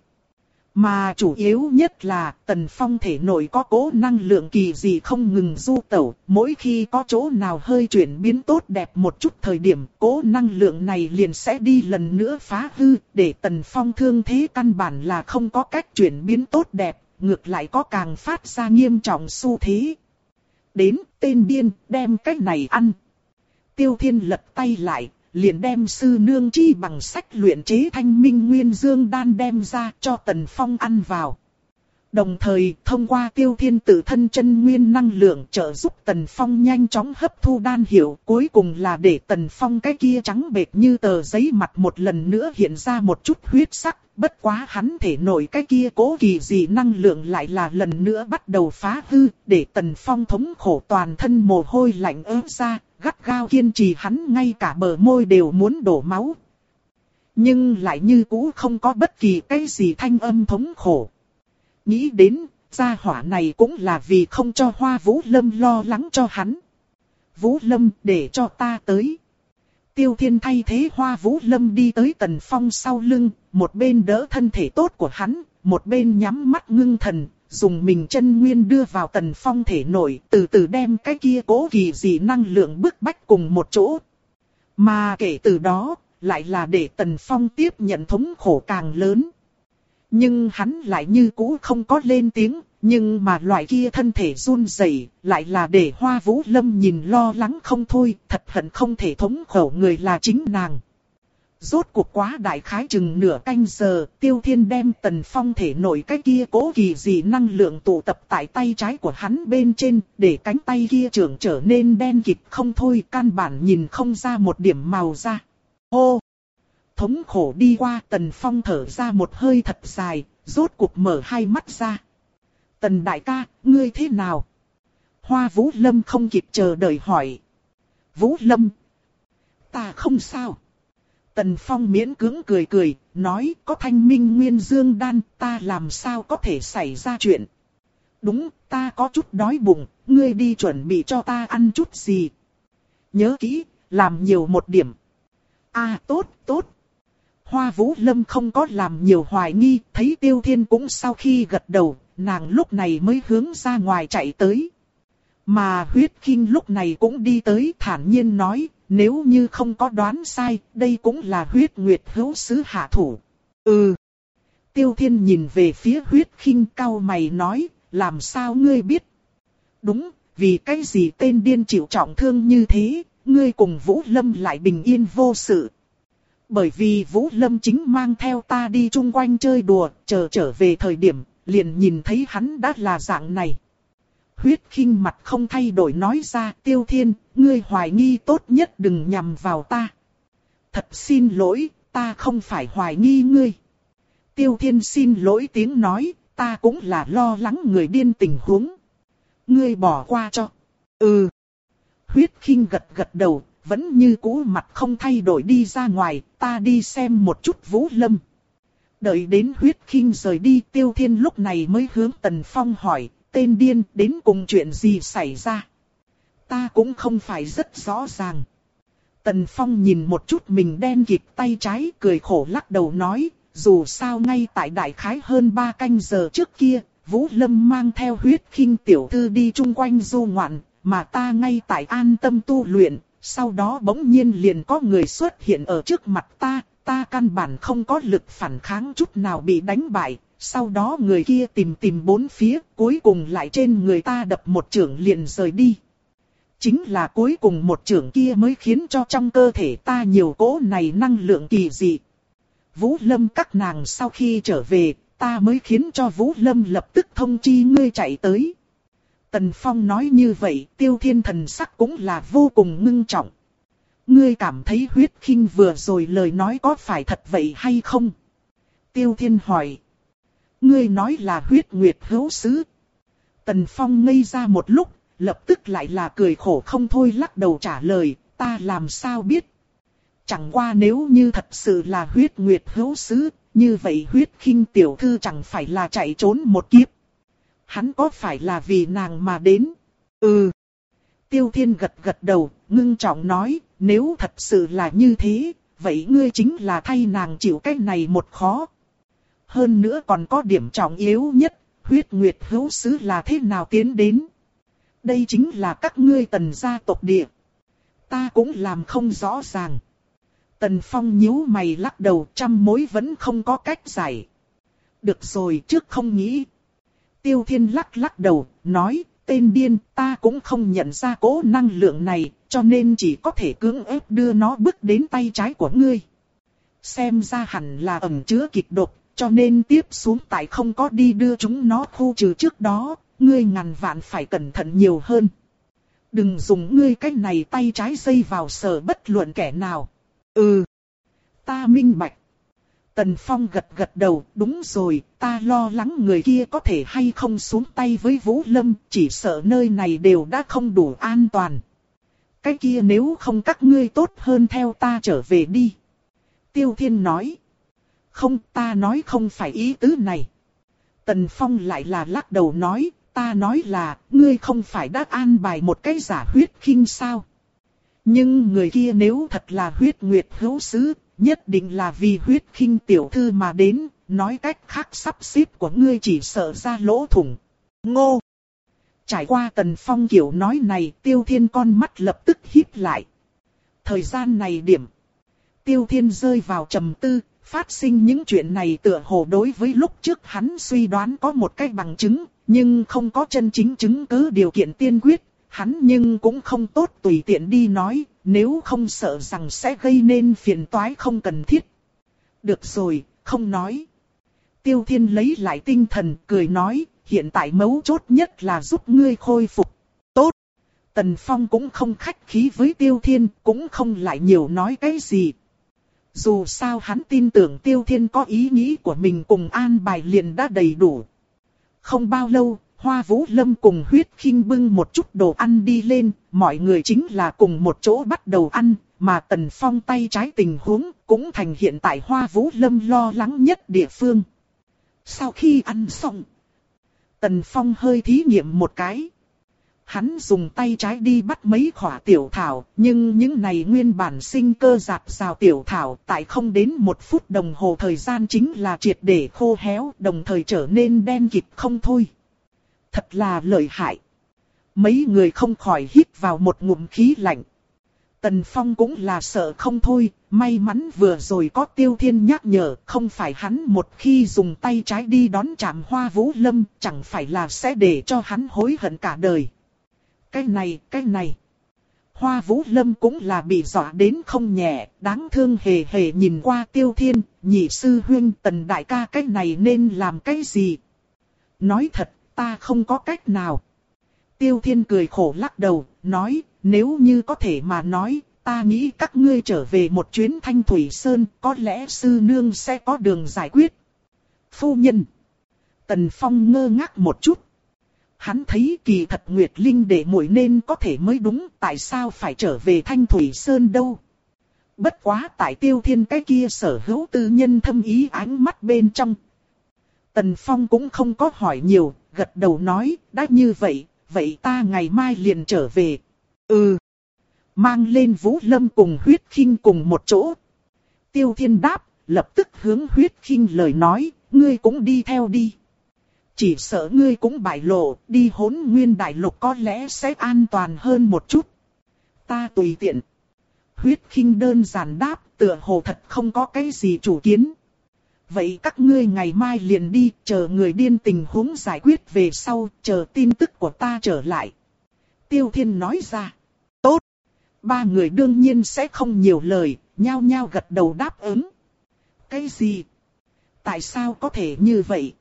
Mà chủ yếu nhất là Tần Phong thể nội có cố năng lượng kỳ dị không ngừng du tẩu, mỗi khi có chỗ nào hơi chuyển biến tốt đẹp một chút thời điểm, cố năng lượng này liền sẽ đi lần nữa phá hư, để Tần Phong thương thế căn bản là không có cách chuyển biến tốt đẹp, ngược lại có càng phát ra nghiêm trọng xu thế. Đến, tên điên, đem cái này ăn. Tiêu Thiên lật tay lại. Liền đem sư nương chi bằng sách luyện chế thanh minh nguyên dương đan đem ra cho Tần Phong ăn vào. Đồng thời thông qua Tiêu Thiên tự thân chân nguyên năng lượng trợ giúp Tần Phong nhanh chóng hấp thu đan hiệu. Cuối cùng là để Tần Phong cái kia trắng bệch như tờ giấy mặt một lần nữa hiện ra một chút huyết sắc. Bất quá hắn thể nổi cái kia cố kỳ dị năng lượng lại là lần nữa bắt đầu phá hư. Để Tần Phong thống khổ toàn thân mồ hôi lạnh ớt ra. Gắt gao kiên trì hắn ngay cả bờ môi đều muốn đổ máu. Nhưng lại như cũ không có bất kỳ cái gì thanh âm thống khổ. Nghĩ đến, gia hỏa này cũng là vì không cho Hoa Vũ Lâm lo lắng cho hắn. Vũ Lâm để cho ta tới. Tiêu Thiên thay thế Hoa Vũ Lâm đi tới Tần Phong sau lưng, một bên đỡ thân thể tốt của hắn, một bên nhắm mắt ngưng thần. Dùng mình chân nguyên đưa vào Tần Phong thể nội, từ từ đem cái kia cố kỳ dị năng lượng bức bách cùng một chỗ. Mà kể từ đó, lại là để Tần Phong tiếp nhận thống khổ càng lớn. Nhưng hắn lại như cũ không có lên tiếng, Nhưng mà loại kia thân thể run rẩy lại là để Hoa Vũ Lâm nhìn lo lắng không thôi, thật hận không thể thống khổ người là chính nàng. Rốt cuộc quá đại khái chừng nửa canh giờ, Tiêu Thiên đem Tần Phong thể nổi cái kia cố kỳ dị năng lượng tụ tập tại tay trái của hắn bên trên, để cánh tay kia trưởng trở nên đen kịt không thôi, căn bản nhìn không ra một điểm màu ra. Hô! Thống khổ đi qua, Tần Phong thở ra một hơi thật dài, rốt cuộc mở hai mắt ra. Tần đại ca, ngươi thế nào? Hoa Vũ Lâm không kịp chờ đợi hỏi. Vũ Lâm! Ta không sao. Tần Phong miễn cưỡng cười cười, nói có thanh minh nguyên dương đan, ta làm sao có thể xảy ra chuyện. Đúng, ta có chút đói bụng, ngươi đi chuẩn bị cho ta ăn chút gì. Nhớ kỹ, làm nhiều một điểm. À tốt, tốt. Hoa Vũ Lâm không có làm nhiều hoài nghi, thấy Tiêu Thiên cũng sau khi gật đầu, nàng lúc này mới hướng ra ngoài chạy tới. Mà Huyết Kinh lúc này cũng đi tới thản nhiên nói, nếu như không có đoán sai, đây cũng là Huyết Nguyệt hữu sứ hạ thủ. Ừ. Tiêu Thiên nhìn về phía Huyết Kinh cau mày nói, làm sao ngươi biết? Đúng, vì cái gì tên điên chịu trọng thương như thế, ngươi cùng Vũ Lâm lại bình yên vô sự. Bởi vì Vũ Lâm chính mang theo ta đi chung quanh chơi đùa, chờ trở về thời điểm, liền nhìn thấy hắn đã là dạng này. Huyết Kinh mặt không thay đổi nói ra, Tiêu Thiên, ngươi hoài nghi tốt nhất đừng nhằm vào ta. Thật xin lỗi, ta không phải hoài nghi ngươi. Tiêu Thiên xin lỗi tiếng nói, ta cũng là lo lắng người điên tình huống. Ngươi bỏ qua cho. Ừ. Huyết Kinh gật gật đầu, vẫn như cũ mặt không thay đổi đi ra ngoài, ta đi xem một chút Vũ Lâm. Đợi đến Huyết Kinh rời đi, Tiêu Thiên lúc này mới hướng Tần Phong hỏi, tên điên đến cùng chuyện gì xảy ra. Ta cũng không phải rất rõ ràng. Tần Phong nhìn một chút mình đen kịt tay trái, cười khổ lắc đầu nói, dù sao ngay tại đại khái hơn ba canh giờ trước kia, Vũ Lâm mang theo Huyết Kinh tiểu thư đi chung quanh du ngoạn, mà ta ngay tại an tâm tu luyện, sau đó bỗng nhiên liền có người xuất hiện ở trước mặt ta, ta căn bản không có lực phản kháng chút nào bị đánh bại. Sau đó người kia tìm tìm bốn phía, cuối cùng lại trên người ta đập một chưởng liền rời đi. Chính là cuối cùng một chưởng kia mới khiến cho trong cơ thể ta nhiều cỗ này năng lượng kỳ dị. Vũ Lâm các nàng sau khi trở về, ta mới khiến cho Vũ Lâm lập tức thông chi ngươi chạy tới. Tần Phong nói như vậy, Tiêu Thiên thần sắc cũng là vô cùng ngưng trọng. Ngươi cảm thấy Huyết Kinh vừa rồi lời nói có phải thật vậy hay không? Tiêu Thiên hỏi. Ngươi nói là Huyết Nguyệt hữu sứ. Tần Phong ngây ra một lúc, lập tức lại là cười khổ không thôi lắc đầu trả lời, ta làm sao biết. Chẳng qua nếu như thật sự là Huyết Nguyệt hữu sứ, như vậy Huyết Kinh tiểu thư chẳng phải là chạy trốn một kiếp. Hắn có phải là vì nàng mà đến? Ừ. Tiêu Thiên gật gật đầu, ngưng trọng nói, nếu thật sự là như thế, vậy ngươi chính là thay nàng chịu cái này một khó. Hơn nữa còn có điểm trọng yếu nhất, Huyết Nguyệt hữu sứ là thế nào tiến đến. Đây chính là các ngươi Tần gia tộc địa. Ta cũng làm không rõ ràng. Tần Phong nhíu mày lắc đầu, trăm mối vẫn không có cách giải. Được rồi, trước không nghĩ. Tiêu Thiên lắc lắc đầu, nói, tên điên, ta cũng không nhận ra cỗ năng lượng này, cho nên chỉ có thể cưỡng ép đưa nó bước đến tay trái của ngươi. Xem ra hẳn là ẩn chứa kịch độc, cho nên tiếp xuống tại không có đi đưa chúng nó khu trừ trước đó, ngươi ngàn vạn phải cẩn thận nhiều hơn. Đừng dùng ngươi cái này tay trái dây vào sờ bất luận kẻ nào. Ừ, ta minh bạch. Tần Phong gật gật đầu, đúng rồi, ta lo lắng người kia có thể hay không xuống tay với Vũ Lâm, chỉ sợ nơi này đều đã không đủ an toàn. Cái kia nếu không các ngươi tốt hơn theo ta trở về đi. Tiêu Thiên nói. Không, ta nói không phải ý tứ này. Tần Phong lại là lắc đầu nói, ta nói là, ngươi không phải đã an bài một cái giả Huyết Kinh sao? Nhưng người kia nếu thật là Huyết Nguyệt hữu sứ, nhất định là vì Huyết Kinh tiểu thư mà đến, nói cách khác sắp xếp của ngươi chỉ sợ ra lỗ thủng. Ngô! Trải qua Tần Phong kiểu nói này, Tiêu Thiên con mắt lập tức híp lại. Thời gian này điểm. Tiêu Thiên rơi vào trầm tư, Phát sinh những chuyện này tựa hồ đối với lúc trước hắn suy đoán có một cái bằng chứng, nhưng không có chân chính chứng cứ điều kiện tiên quyết, hắn nhưng cũng không tốt tùy tiện đi nói, nếu không sợ rằng sẽ gây nên phiền toái không cần thiết. Được rồi, không nói. Tiêu Thiên lấy lại tinh thần, cười nói, hiện tại mấu chốt nhất là giúp ngươi khôi phục. Tốt. Tần Phong cũng không khách khí với Tiêu Thiên, cũng không lại nhiều nói cái gì. Dù sao hắn tin tưởng Tiêu Thiên có ý nghĩ của mình cùng an bài liền đã đầy đủ. Không bao lâu, Hoa Vũ Lâm cùng Huyết Khinh bưng một chút đồ ăn đi lên, mọi người chính là cùng một chỗ bắt đầu ăn, mà Tần Phong tay trái tình huống cũng thành hiện tại Hoa Vũ Lâm lo lắng nhất địa phương. Sau khi ăn xong, Tần Phong hơi thí nghiệm một cái. Hắn dùng tay trái đi bắt mấy khỏa tiểu thảo, nhưng những này nguyên bản sinh cơ rạc rào tiểu thảo tại không đến một phút đồng hồ thời gian chính là triệt để khô héo, đồng thời trở nên đen kịt không thôi. Thật là lợi hại. Mấy người không khỏi hít vào một ngụm khí lạnh. Tần Phong cũng là sợ không thôi, may mắn vừa rồi có Tiêu Thiên nhắc nhở, không phải hắn một khi dùng tay trái đi đón chạm Hoa Vũ Lâm, chẳng phải là sẽ để cho hắn hối hận cả đời. Cái này, cái này. Hoa Vũ Lâm cũng là bị dọa đến không nhẹ, đáng thương hề hề nhìn qua Tiêu Thiên, nhị sư huynh Tần đại ca cái này nên làm cái gì? Nói thật, ta không có cách nào. Tiêu Thiên cười khổ lắc đầu, nói, nếu như có thể mà nói, ta nghĩ các ngươi trở về một chuyến Thanh Thủy Sơn, có lẽ sư nương sẽ có đường giải quyết. Phu nhân. Tần Phong ngơ ngác một chút. Hắn thấy kỳ thật Nguyệt Linh đệ muội nên có thể mới đúng, tại sao phải trở về Thanh Thủy Sơn đâu. Bất quá tại Tiêu Thiên cái kia sở hữu tư nhân thâm ý ánh mắt bên trong. Tần Phong cũng không có hỏi nhiều, gật đầu nói, đã như vậy, vậy ta ngày mai liền trở về. Ừ. Mang lên Vũ Lâm cùng Huyết Khinh cùng một chỗ. Tiêu Thiên đáp, lập tức hướng Huyết Khinh lời nói, ngươi cũng đi theo đi. Chỉ sợ ngươi cũng bại lộ, đi Hỗn Nguyên Đại Lục có lẽ sẽ an toàn hơn một chút. Ta tùy tiện. Huyết Khinh đơn giản đáp, tựa hồ thật không có cái gì chủ kiến. Vậy các ngươi ngày mai liền đi, chờ người điên tình huống giải quyết về sau, chờ tin tức của ta trở lại. Tiêu Thiên nói ra. Tốt. Ba người đương nhiên sẽ không nhiều lời, nhao nhao gật đầu đáp ứng. Cái gì? Tại sao có thể như vậy?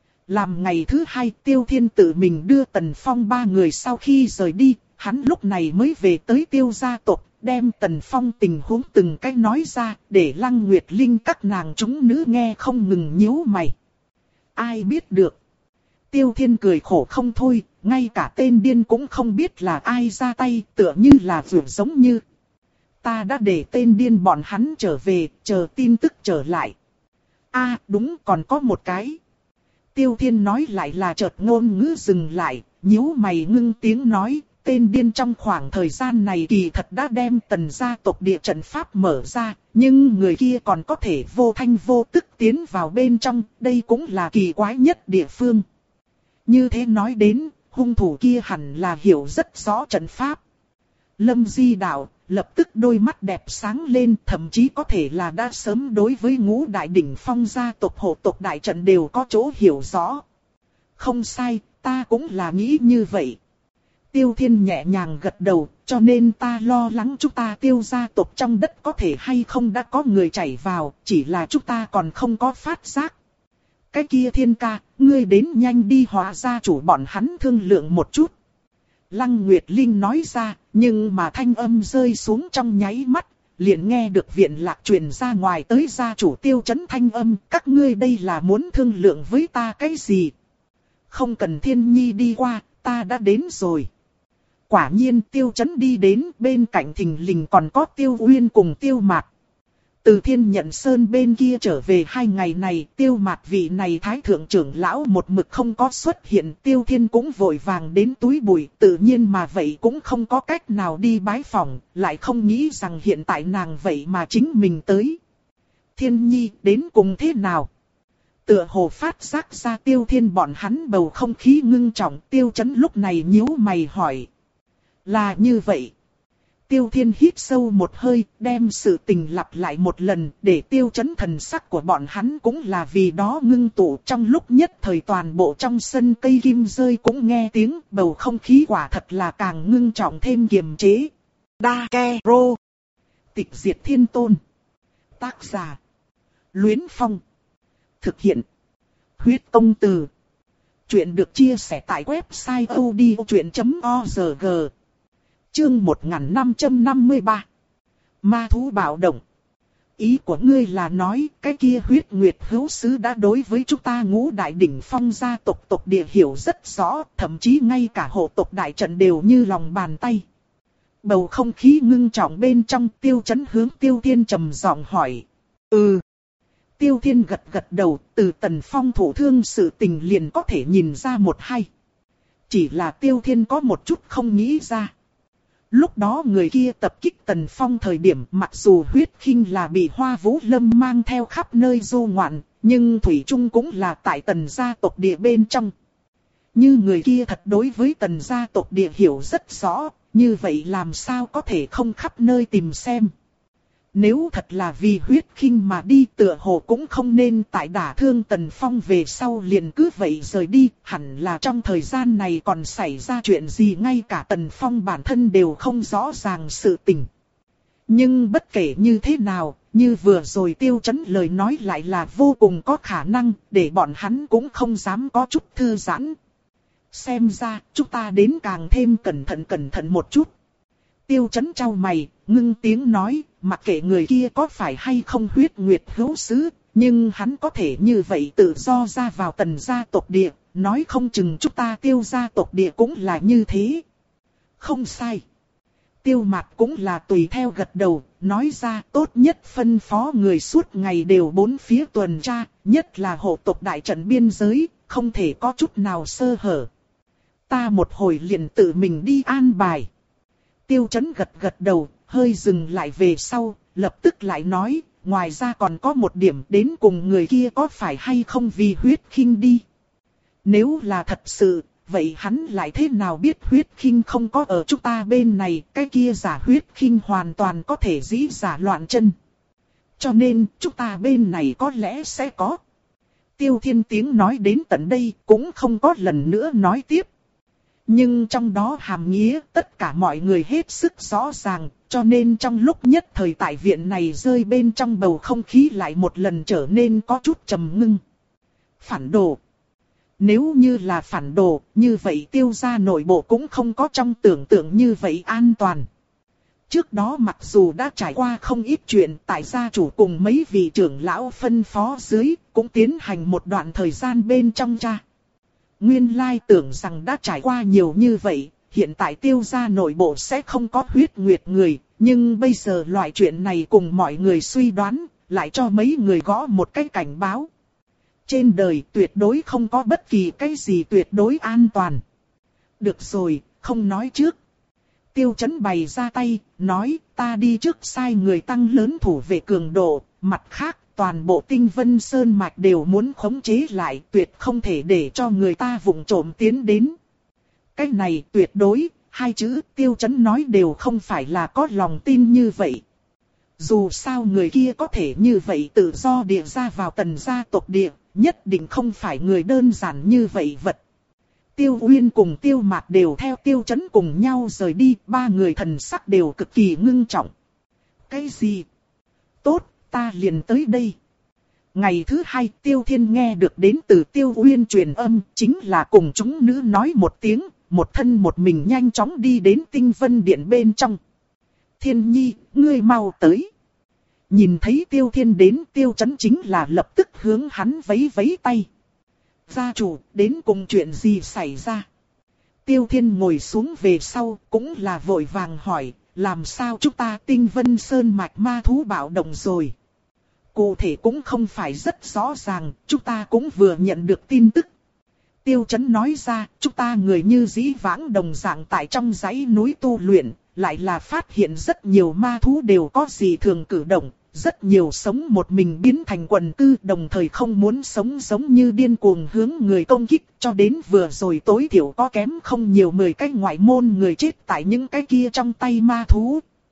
Làm ngày thứ hai Tiêu Thiên tự mình đưa Tần Phong ba người sau khi rời đi, hắn lúc này mới về tới Tiêu gia tộc, đem Tần Phong tình huống từng cách nói ra, để Lăng Nguyệt Linh các nàng chúng nữ nghe không ngừng nhíu mày. Ai biết được? Tiêu Thiên cười khổ không thôi, ngay cả tên điên cũng không biết là ai ra tay, tựa như là vừa giống như. Ta đã để tên điên bọn hắn trở về, chờ tin tức trở lại. A à, đúng, còn có một cái. Tiêu Thiên nói lại là chợt ngôn ngữ dừng lại, nhíu mày ngưng tiếng nói, tên điên trong khoảng thời gian này kỳ thật đã đem Tần gia tộc địa trận pháp mở ra, nhưng người kia còn có thể vô thanh vô tức tiến vào bên trong, đây cũng là kỳ quái nhất địa phương. Như thế nói đến, hung thủ kia hẳn là hiểu rất rõ trận pháp. Lâm Di Đạo lập tức đôi mắt đẹp sáng lên, thậm chí có thể là đã sớm đối với ngũ đại đỉnh phong gia tộc hộ tộc đại trận đều có chỗ hiểu rõ. Không sai, ta cũng là nghĩ như vậy. Tiêu Thiên nhẹ nhàng gật đầu, cho nên ta lo lắng chúng ta Tiêu gia tộc trong đất có thể hay không đã có người chảy vào, chỉ là chúng ta còn không có phát giác. Cái kia Thiên ca, ngươi đến nhanh đi hóa gia chủ bọn hắn thương lượng một chút. Lăng Nguyệt Linh nói ra, nhưng mà thanh âm rơi xuống trong nháy mắt, liền nghe được viện lạc truyền ra ngoài tới gia chủ Tiêu Chấn thanh âm, các ngươi đây là muốn thương lượng với ta cái gì? Không cần Thiên Nhi đi qua, ta đã đến rồi. Quả nhiên Tiêu Chấn đi đến, bên cạnh thình lình còn có Tiêu Uyên cùng Tiêu Mạt. Từ Thiên Nhận Sơn bên kia trở về hai ngày này, Tiêu Mạt vị này thái thượng trưởng lão một mực không có xuất hiện, Tiêu Thiên cũng vội vàng đến túi bụi, tự nhiên mà vậy cũng không có cách nào đi bái phỏng, lại không nghĩ rằng hiện tại nàng vậy mà chính mình tới. Thiên Nhi đến cùng thế nào? Tựa hồ phát giác ra Tiêu Thiên bọn hắn bầu không khí ngưng trọng, Tiêu Chấn lúc này nhíu mày hỏi. Là như vậy. Tiêu Thiên hít sâu một hơi, đem sự tình lặp lại một lần, để tiêu chấn thần sắc của bọn hắn cũng là vì đó ngưng tụ. Trong lúc nhất thời toàn bộ trong sân cây kim rơi cũng nghe tiếng, bầu không khí quả thật là càng ngưng trọng thêm kiềm chế. Đa Ke Rô. Tịch diệt thiên tôn. Tác giả: Luyến Phong. Thực hiện: Huyết Công Từ. Chuyện được chia sẻ tại website odchuyện chấm org. Chương một nghìn năm trăm năm mươi ba. Ma thú bạo động. Ý của ngươi là nói cái kia huyết nguyệt hữu sứ đã đối với chúng ta Ngũ Đại Đỉnh Phong gia tộc tộc địa hiểu rất rõ, thậm chí ngay cả hộ tộc đại trận đều như lòng bàn tay. Bầu không khí ngưng trọng bên trong, Tiêu Chấn hướng Tiêu Thiên trầm giọng hỏi. Ừ. Tiêu Thiên gật gật đầu, từ Tần Phong thổ thương sự tình liền có thể nhìn ra một hai. Chỉ là Tiêu Thiên có một chút không nghĩ ra. Lúc đó người kia tập kích Tần Phong thời điểm, mặc dù huyết khinh là bị Hoa Vũ Lâm mang theo khắp nơi du ngoạn, nhưng thủy chung cũng là tại Tần gia tộc địa bên trong. Như người kia thật đối với Tần gia tộc địa hiểu rất rõ, như vậy làm sao có thể không khắp nơi tìm xem. Nếu thật là vì huyết khinh mà đi, tựa hồ cũng không nên tại đả thương Tần Phong về sau liền cứ vậy rời đi, hẳn là trong thời gian này còn xảy ra chuyện gì ngay cả Tần Phong bản thân đều không rõ ràng sự tình. Nhưng bất kể như thế nào, như vừa rồi Tiêu Chấn lời nói lại là vô cùng có khả năng, để bọn hắn cũng không dám có chút thư giãn. Xem ra, chúng ta đến càng thêm cẩn thận cẩn thận một chút. Tiêu Chấn chau mày, ngưng tiếng nói, mặc kệ người kia có phải hay không huyết nguyệt hữu sứ, nhưng hắn có thể như vậy tự do ra vào Tần gia tộc địa, nói không chừng chúng ta Tiêu gia tộc địa cũng là như thế. Không sai. Tiêu Mạc cũng là tùy theo gật đầu, nói ra tốt nhất phân phó người suốt ngày đều bốn phía tuần tra, nhất là hộ tộc đại trận biên giới, không thể có chút nào sơ hở. Ta một hồi liền tự mình đi an bài. Tiêu Chấn gật gật đầu, hơi dừng lại về sau, lập tức lại nói, ngoài ra còn có một điểm, đến cùng người kia có phải hay không vì huyết khinh đi. Nếu là thật sự, vậy hắn lại thế nào biết huyết khinh không có ở chúng ta bên này, cái kia giả huyết khinh hoàn toàn có thể dĩ giả loạn chân. Cho nên, chúng ta bên này có lẽ sẽ có. Tiêu Thiên tiếng nói đến tận đây, cũng không có lần nữa nói tiếp. Nhưng trong đó hàm nghĩa tất cả mọi người hết sức rõ ràng, cho nên trong lúc nhất thời tại viện này rơi bên trong bầu không khí lại một lần trở nên có chút trầm ngưng. Phản đồ. Nếu như là phản đồ, như vậy Tiêu gia nội bộ cũng không có trong tưởng tượng như vậy an toàn. Trước đó mặc dù đã trải qua không ít chuyện, tại gia chủ cùng mấy vị trưởng lão phân phó dưới, cũng tiến hành một đoạn thời gian bên trong cha. Nguyên lai tưởng rằng đã trải qua nhiều như vậy, hiện tại Tiêu gia nội bộ sẽ không có huyết nguyệt người, nhưng bây giờ loại chuyện này cùng mọi người suy đoán, lại cho mấy người gõ một cái cảnh báo. Trên đời tuyệt đối không có bất kỳ cái gì tuyệt đối an toàn. Được rồi, không nói trước. Tiêu Chấn bày ra tay, nói ta đi trước sai người tăng lớn thủ vệ cường độ, mặt khác toàn bộ Tinh Vân Sơn Mạch đều muốn khống chế lại, tuyệt không thể để cho người ta vụng trộm tiến đến. Cái này tuyệt đối, hai chữ Tiêu Chấn nói đều không phải là có lòng tin như vậy. Dù sao người kia có thể như vậy tự do địa ra vào Tần gia tộc địa, nhất định không phải người đơn giản như vậy vật. Tiêu Uyên cùng Tiêu Mạc đều theo Tiêu Chấn cùng nhau rời đi, ba người thần sắc đều cực kỳ ngưng trọng. Cái gì? Tốt, ta liền tới đây. Ngày thứ hai Tiêu Thiên nghe được đến từ Tiêu Uyên truyền âm, chính là cùng chúng nữ nói một tiếng, một thân một mình nhanh chóng đi đến Tinh Vân Điện bên trong. Thiên Nhi, ngươi mau tới. Nhìn thấy Tiêu Thiên đến, Tiêu Chấn chính là lập tức hướng hắn vẫy vẫy tay. Gia chủ, đến cùng chuyện gì xảy ra? Tiêu Thiên ngồi xuống về sau, cũng là vội vàng hỏi, làm sao chúng ta Tinh Vân Sơn Mạch ma thú bạo động rồi? Cụ thể cũng không phải rất rõ ràng, chúng ta cũng vừa nhận được tin tức. Tiêu Chấn nói ra, chúng ta người như dĩ vãng đồng dạng tại trong dãy núi tu luyện, lại là phát hiện rất nhiều ma thú đều có gì thường cử động. Rất nhiều sống một mình biến thành quần cư, đồng thời không muốn sống giống như điên cuồng hướng người công kích, cho đến vừa rồi tối thiểu có kém không nhiều mười cái ngoại môn người chết tại những cái kia trong tay ma thú.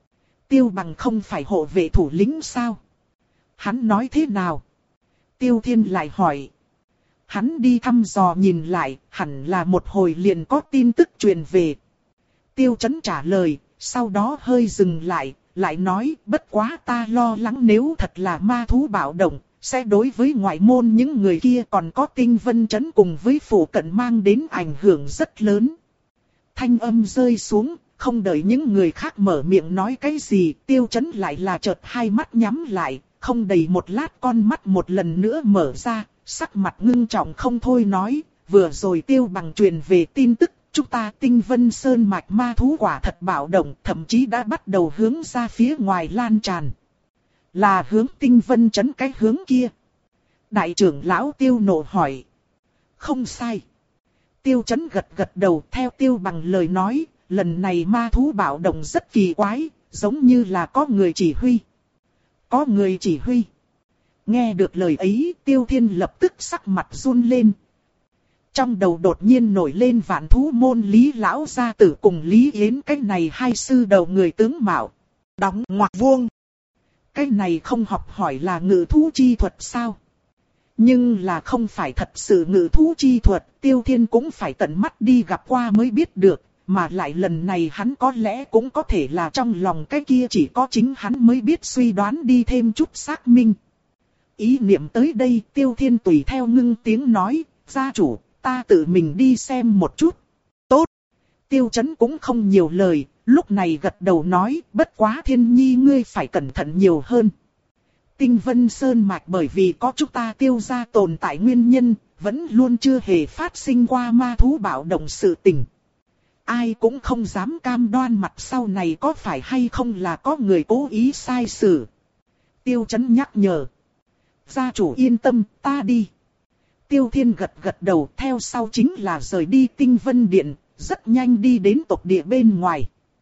Tiêu Bằng không phải hộ vệ thủ lĩnh sao? Hắn nói thế nào? Tiêu Thiên lại hỏi. Hắn đi thăm dò nhìn lại, hẳn là một hồi liền có tin tức truyền về. Tiêu Chấn trả lời, sau đó hơi dừng lại, lại nói, bất quá ta lo lắng nếu thật là ma thú bạo động, sẽ đối với ngoại môn những người kia còn có Tinh Vân Trấn cùng với phủ cận mang đến ảnh hưởng rất lớn. Thanh âm rơi xuống, không đợi những người khác mở miệng nói cái gì, Tiêu Chấn lại là chợt hai mắt nhắm lại, không đầy một lát con mắt một lần nữa mở ra, sắc mặt ngưng trọng không thôi nói, vừa rồi Tiêu Bằng truyền về tin tức, chúng ta Tinh Vân Sơn mạch ma thú quả thật bạo động, thậm chí đã bắt đầu hướng ra phía ngoài lan tràn. Là hướng Tinh Vân Trấn cái hướng kia. Đại trưởng lão Tiêu nộ hỏi. Không sai. Tiêu Chấn gật gật đầu theo Tiêu Bằng lời nói, lần này ma thú bạo động rất kỳ quái, giống như là có người chỉ huy. Có người chỉ huy. Nghe được lời ấy, Tiêu Thiên lập tức sắc mặt run lên. Trong đầu đột nhiên nổi lên Vạn Thú môn Lý Lão gia tử cùng Lý Yến, cái này hai sư đầu người tướng mạo. Đóng ngoặc vuông. Cái này không học hỏi là ngự thú chi thuật sao? Nhưng là không phải thật sự ngự thú chi thuật, Tiêu Thiên cũng phải tận mắt đi gặp qua mới biết được. Mà lại lần này hắn có lẽ cũng có thể là trong lòng cái kia chỉ có chính hắn mới biết, suy đoán đi thêm chút xác minh. Ý niệm tới đây, Tiêu Thiên tùy theo ngưng tiếng nói, gia chủ, ta tự mình đi xem một chút. Tốt. Tiêu Chấn cũng không nhiều lời, lúc này gật đầu nói, bất quá Thiên Nhi ngươi phải cẩn thận nhiều hơn. Tinh Vân Sơn mạch bởi vì có chúng ta Tiêu gia tồn tại nguyên nhân, vẫn luôn chưa hề phát sinh qua ma thú bạo động sự tình. Ai cũng không dám cam đoan mặt sau này có phải hay không là có người cố ý sai xử. Tiêu Chấn nhắc nhở. Gia chủ yên tâm, ta đi. Tiêu Thiên gật gật đầu, theo sau chính là rời đi Tinh Vân Điện, rất nhanh đi đến tộc địa bên ngoài.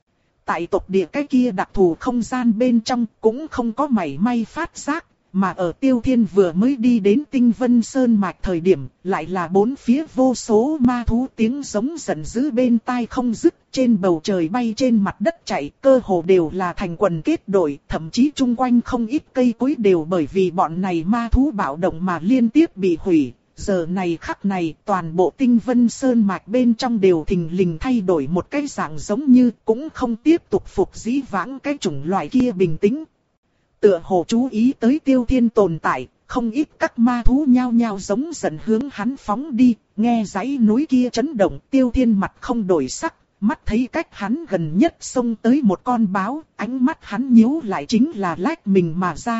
Tại tộc địa cái kia đặc thù không gian bên trong cũng không có mảy may phát giác, mà ở Tiêu Thiên vừa mới đi đến Tinh Vân Sơn mạch thời điểm, lại là bốn phía vô số ma thú tiếng giống giận dữ bên tai không dứt, trên bầu trời bay trên mặt đất chạy, cơ hồ đều là thành quần kết đội, thậm chí chung quanh không ít cây cối đều bởi vì bọn này ma thú bạo động mà liên tiếp bị hủy. Giờ này khắc này, toàn bộ Tinh Vân Sơn mạch bên trong đều thình lình thay đổi một cái dạng giống như cũng không tiếp tục phục dĩ vãng cái chủng loại kia bình tĩnh. Tựa hồ chú ý tới Tiêu Thiên tồn tại, không ít các ma thú nhao nhao giống giận hướng hắn phóng đi, nghe dãy núi kia chấn động, Tiêu Thiên mặt không đổi sắc, mắt thấy cách hắn gần nhất xông tới một con báo, ánh mắt hắn nhíu lại chính là lách mình mà ra.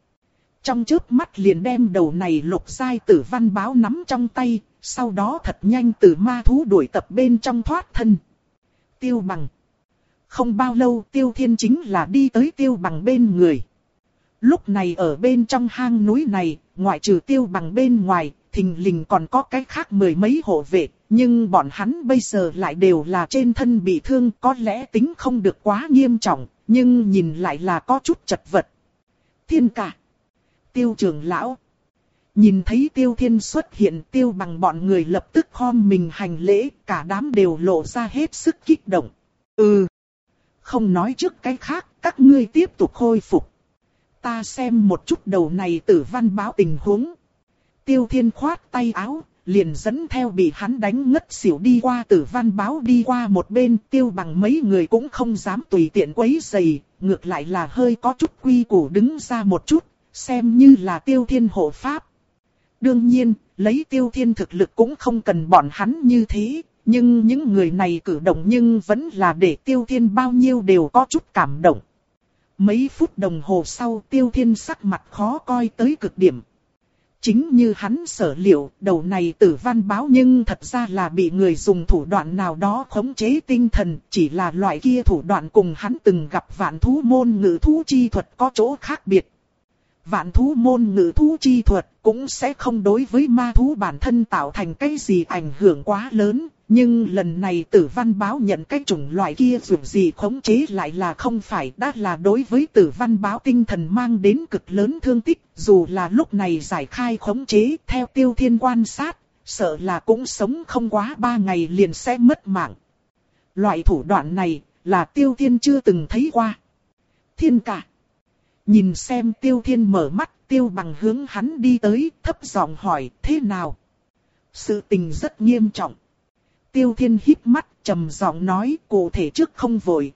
Trong chớp mắt liền đem đầu này lục giai tử văn báo nắm trong tay, sau đó thật nhanh từ ma thú đuổi tập bên trong thoát thân. Tiêu Bằng. Không bao lâu Tiêu Thiên chính là đi tới Tiêu Bằng bên người. Lúc này ở bên trong hang núi này, ngoại trừ Tiêu Bằng bên ngoài, thình lình còn có cái khác mười mấy hộ vệ, nhưng bọn hắn bây giờ lại đều là trên thân bị thương, có lẽ tính không được quá nghiêm trọng, nhưng nhìn lại là có chút chật vật. Thiên cả. Tiêu trưởng lão. Nhìn thấy Tiêu Thiên xuất hiện, Tiêu Bằng bọn người lập tức khom mình hành lễ, cả đám đều lộ ra hết sức kích động. Ừ. Không nói trước cái khác, các ngươi tiếp tục khôi phục. Ta xem một chút đầu này Tử Văn báo tình huống. Tiêu Thiên khoát tay áo, liền dẫn theo bị hắn đánh ngất xỉu đi qua Tử Văn báo đi qua một bên. Tiêu Bằng mấy người cũng không dám tùy tiện quấy rầy, ngược lại là hơi có chút quy củ đứng ra một chút, xem như là Tiêu Thiên hộ pháp. Đương nhiên, lấy Tiêu Thiên thực lực cũng không cần bọn hắn như thế, nhưng những người này cử động nhưng vẫn là để Tiêu Thiên bao nhiêu đều có chút cảm động. Mấy phút đồng hồ sau, Tiêu Thiên sắc mặt khó coi tới cực điểm. Chính như hắn sở liệu, đầu này Tử Văn báo nhưng thật ra là bị người dùng thủ đoạn nào đó khống chế tinh thần, chỉ là loại kia thủ đoạn cùng hắn từng gặp Vạn Thú môn ngự thú chi thuật có chỗ khác biệt. Vạn Thú môn ngự thú chi thuật cũng sẽ không đối với ma thú bản thân tạo thành cái gì ảnh hưởng quá lớn, nhưng lần này Tử Văn báo nhận cái chủng loại kia dù gì khống chế lại là không phải, đã là đối với Tử Văn báo tinh thần mang đến cực lớn thương tích, dù là lúc này giải khai khống chế, theo Tiêu Thiên quan sát, sợ là cũng sống không quá ba ngày liền sẽ mất mạng. Loại thủ đoạn này là Tiêu Thiên chưa từng thấy qua. Thiên ca. Nhìn xem Tiêu Thiên mở mắt, Tiêu Bằng hướng hắn đi tới, thấp giọng hỏi, thế nào? Sự tình rất nghiêm trọng. Tiêu Thiên híp mắt, trầm giọng nói, cụ thể trước không vội.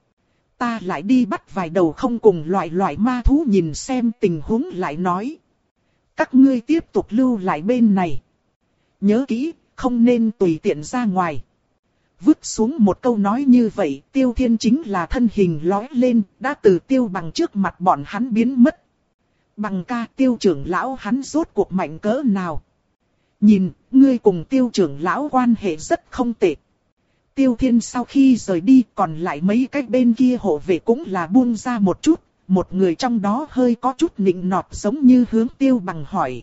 Ta lại đi bắt vài đầu không cùng loại loại ma thú, nhìn xem tình huống lại nói. Các ngươi tiếp tục lưu lại bên này. Nhớ kỹ, không nên tùy tiện ra ngoài. Vứt xuống một câu nói như vậy, Tiêu Thiên chính là thân hình lói lên, đã từ Tiêu Bằng trước mặt bọn hắn biến mất. Bằng ca, Tiêu trưởng lão hắn rốt cuộc mạnh cỡ nào? Nhìn, ngươi cùng Tiêu trưởng lão quan hệ rất không tệ. Tiêu Thiên sau khi rời đi, còn lại mấy cái bên kia hộ vệ cũng là buông ra một chút, một người trong đó hơi có chút nịnh nọt giống như hướng Tiêu Bằng hỏi.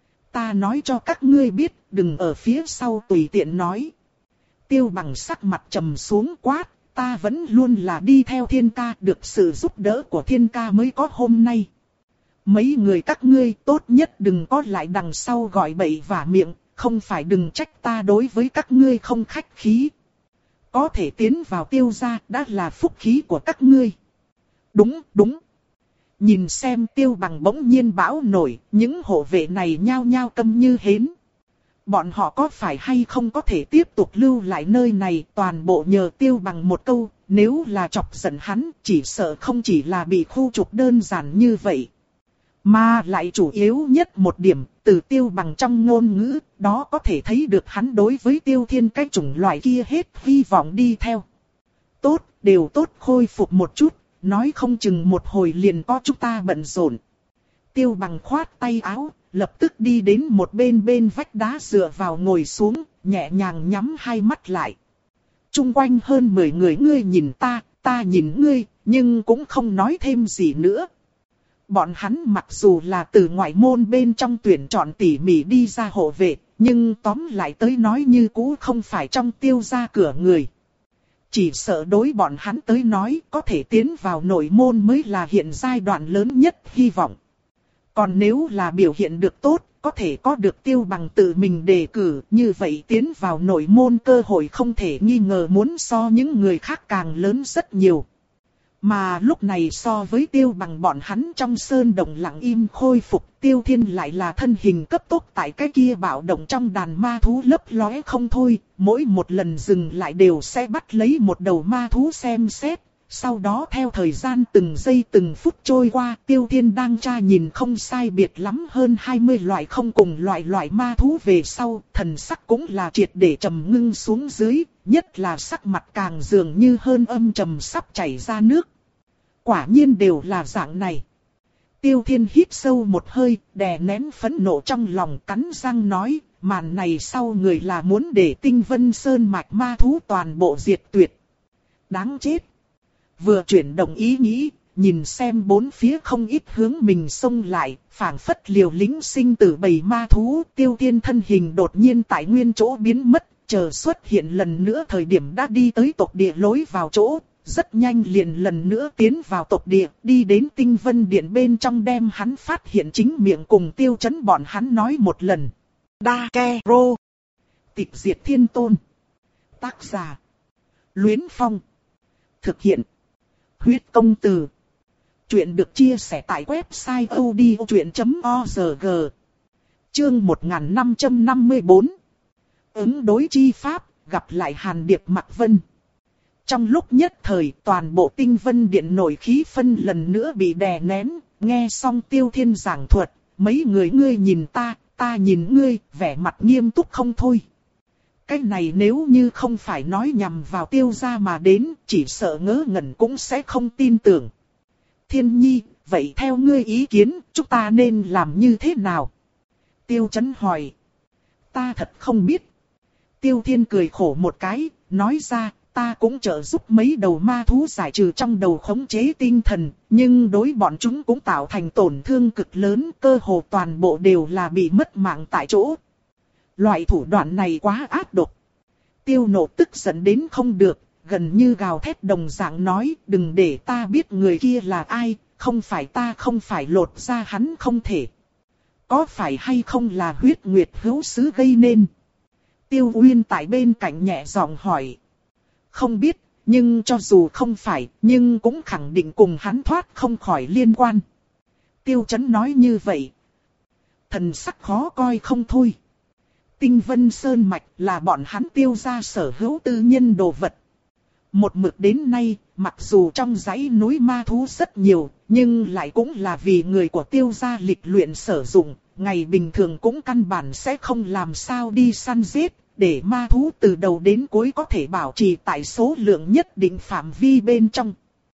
Ta nói cho các ngươi biết, đừng ở phía sau tùy tiện nói. Tiêu Bằng sắc mặt trầm xuống quát, ta vẫn luôn là đi theo Thiên ca, được sự giúp đỡ của Thiên ca mới có hôm nay. Mấy người các ngươi tốt nhất đừng có lại đằng sau gọi bậy vả miệng, không phải đừng trách ta đối với các ngươi không khách khí. Có thể tiến vào Tiêu gia đã là phúc khí của các ngươi. Đúng, đúng. Nhìn xem Tiêu Bằng bỗng nhiên bão nổi, những hộ vệ này nhao nhao câm như hến. Bọn họ có phải hay không có thể tiếp tục lưu lại nơi này, toàn bộ nhờ Tiêu Bằng một câu, nếu là chọc giận hắn, chỉ sợ không chỉ là bị khu trục đơn giản như vậy. Mà lại chủ yếu nhất một điểm, từ Tiêu Bằng trong ngôn ngữ, đó có thể thấy được hắn đối với Tiêu Thiên cái chủng loại kia hết hy vọng đi theo. Tốt, đều tốt, khôi phục một chút, nói không chừng một hồi liền có chúng ta bận rộn. Tiêu Bằng khoát tay áo, lập tức đi đến một bên bên vách đá dựa vào ngồi xuống, nhẹ nhàng nhắm hai mắt lại. Trung quanh hơn mười người, ngươi nhìn ta, ta nhìn ngươi, nhưng cũng không nói thêm gì nữa. Bọn hắn mặc dù là từ ngoại môn bên trong tuyển chọn tỉ mỉ đi ra hộ vệ, nhưng tóm lại tới nói như cũ không phải trong Tiêu gia cửa người. Chỉ sợ đối bọn hắn tới nói có thể tiến vào nội môn mới là hiện giai đoạn lớn nhất hy vọng. Còn nếu là biểu hiện được tốt, có thể có được Tiêu Bằng tự mình đề cử, như vậy tiến vào nội môn cơ hội không thể nghi ngờ muốn so những người khác càng lớn rất nhiều. Mà lúc này so với Tiêu Bằng bọn hắn trong sơn động lặng im khôi phục, Tiêu Thiên lại là thân hình cấp tốc tại cái kia bạo động trong đàn ma thú lấp lóe không thôi, mỗi một lần dừng lại đều sẽ bắt lấy một đầu ma thú xem xét. Sau đó theo thời gian từng giây từng phút trôi qua, Tiêu Thiên đang tra nhìn không sai biệt lắm hơn hai mươi loại không cùng loại loại ma thú về sau, thần sắc cũng là triệt để trầm ngưng xuống dưới, nhất là sắc mặt càng dường như hơn âm trầm sắp chảy ra nước. Quả nhiên đều là dạng này. Tiêu Thiên hít sâu một hơi, đè nén phẫn nộ trong lòng, cắn răng nói, màn này sau người là muốn để Tinh Vân Sơn mạch ma thú toàn bộ diệt tuyệt. Đáng chết. Vừa chuyển động ý nghĩ, nhìn xem bốn phía không ít hướng mình xông lại, phảng phất liều lĩnh sinh tử bầy ma thú, Tiêu Thiên thân hình đột nhiên tại nguyên chỗ biến mất, chờ xuất hiện lần nữa thời điểm đã đi tới tộc địa lối vào chỗ, rất nhanh liền lần nữa tiến vào tộc địa, đi đến Tinh Vân Điện bên trong đem hắn phát hiện chính miệng cùng Tiêu Chấn bọn hắn nói một lần. Đa Ke Rô. Tịch diệt thiên tôn. Tác giả. Luyến Phong. Thực hiện. Huyết công từ. Chuyện được chia sẻ tại website odchuyện chấm org. Chương một nghìn năm trăm năm mươi bốn. Ứng đối chi pháp, gặp lại Hàn Điệp Mặc Vân. Trong lúc nhất thời, toàn bộ Tinh Vân Điện nổi khí phân lần nữa bị đè nén, nghe xong Tiêu Thiên giảng thuật, mấy người ngươi nhìn ta, ta nhìn ngươi, vẻ mặt nghiêm túc không thôi. Cái này nếu như không phải nói nhằm vào Tiêu gia mà đến, chỉ sợ ngớ ngẩn cũng sẽ không tin tưởng. Thiên Nhi, vậy theo ngươi ý kiến, chúng ta nên làm như thế nào? Tiêu Chấn hỏi. Ta thật không biết. Tiêu Thiên cười khổ một cái, nói ra, ta cũng trợ giúp mấy đầu ma thú giải trừ trong đầu khống chế tinh thần, nhưng đối bọn chúng cũng tạo thành tổn thương cực lớn, cơ hồ toàn bộ đều là bị mất mạng tại chỗ. Loại thủ đoạn này quá ác độc. Tiêu Nộ tức giận đến không được, gần như gào thét đồng dạng nói, đừng để ta biết người kia là ai, không phải ta không phải lột ra hắn không thể. Có phải hay không là huyết nguyệt hữu sứ gây nên? Tiêu Uyên tại bên cạnh nhẹ giọng hỏi. Không biết, Nhưng cho dù không phải, nhưng cũng khẳng định cùng hắn thoát không khỏi liên quan. Tiêu Chấn nói như vậy. Thần sắc khó coi không thôi. Tinh Vân Sơn Mạch là bọn hắn Tiêu gia sở hữu tư nhân đồ vật. Một mực đến nay, mặc dù trong dãy núi ma thú rất nhiều, nhưng lại cũng là vì người của Tiêu gia lịch luyện sử dụng. Ngày bình thường cũng căn bản sẽ không làm sao đi săn giết, để ma thú từ đầu đến cuối có thể bảo trì tại số lượng nhất định phạm vi bên trong.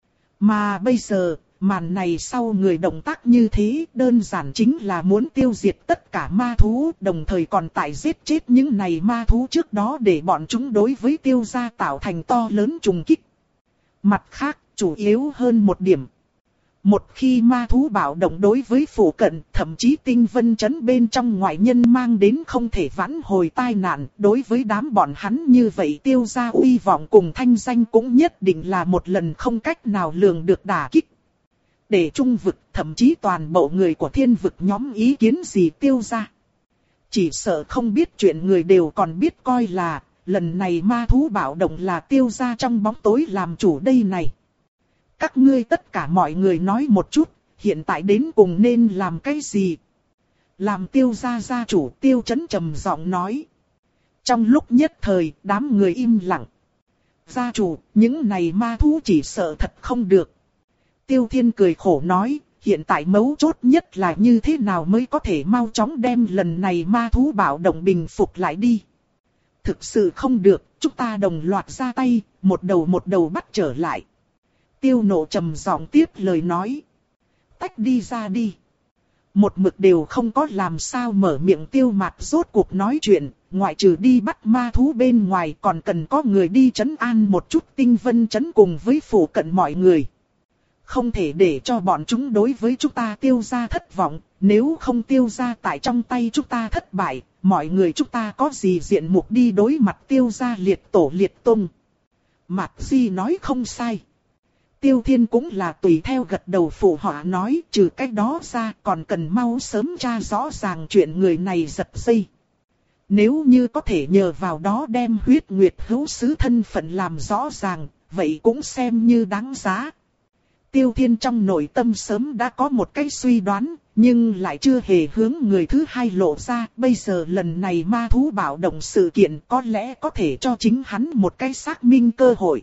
Mà bây giờ, màn này sau người động tác như thế đơn giản chính là muốn tiêu diệt tất cả ma thú, đồng thời còn tại giết chết những này ma thú trước đó để bọn chúng đối với Tiêu gia tạo thành to lớn trùng kích. Mặt khác, chủ yếu hơn một điểm. Một khi ma thú bạo động đối với phủ cận, thậm chí Tinh Vân Trấn bên trong ngoại nhân mang đến không thể vãn hồi tai nạn, đối với đám bọn hắn như vậy Tiêu gia uy vọng cùng thanh danh cũng nhất định là một lần không cách nào lường được đả kích. Để trung vực, thậm chí toàn bộ người của thiên vực nhóm ý kiến gì Tiêu gia. Chỉ sợ không biết chuyện người đều còn biết coi là, lần này ma thú bạo động là Tiêu gia trong bóng tối làm chủ đây này. Các ngươi tất cả mọi người nói một chút, hiện tại đến cùng nên làm cái gì? Làm Tiêu gia gia chủ Tiêu Chấn trầm giọng nói. Trong lúc nhất thời, đám người im lặng. Gia chủ, những này ma thú chỉ sợ thật không được. Tiêu Thiên cười khổ nói, hiện tại mấu chốt nhất là như thế nào mới có thể mau chóng đem lần này ma thú bạo động bình phục lại đi. Thực sự không được, chúng ta đồng loạt ra tay, một đầu một đầu bắt trở lại. Tiêu Nộ trầm giọng tiếp lời nói. Tách đi ra đi. Một mực đều không có làm sao mở miệng Tiêu Mạt rốt cuộc nói chuyện, ngoại trừ đi bắt ma thú bên ngoài còn cần có người đi trấn an một chút Tinh Vân Trấn cùng với phủ cận mọi người. Không thể để cho bọn chúng đối với chúng ta Tiêu gia thất vọng, nếu không Tiêu gia tại trong tay chúng ta thất bại, mọi người chúng ta có gì diện mục đi đối mặt Tiêu gia liệt tổ liệt tông. Mạc Di nói không sai. Tiêu Thiên cũng là tùy theo gật đầu phụ họa nói, trừ cách đó ra còn cần mau sớm tra rõ ràng chuyện người này giật dây. Nếu như có thể nhờ vào đó đem huyết nguyệt hữu sứ thân phận làm rõ ràng, vậy cũng xem như đáng giá. Tiêu Thiên trong nội tâm sớm đã có một cái suy đoán, nhưng lại chưa hề hướng người thứ hai lộ ra. Bây giờ lần này ma thú bạo động sự kiện có lẽ có thể cho chính hắn một cái xác minh cơ hội.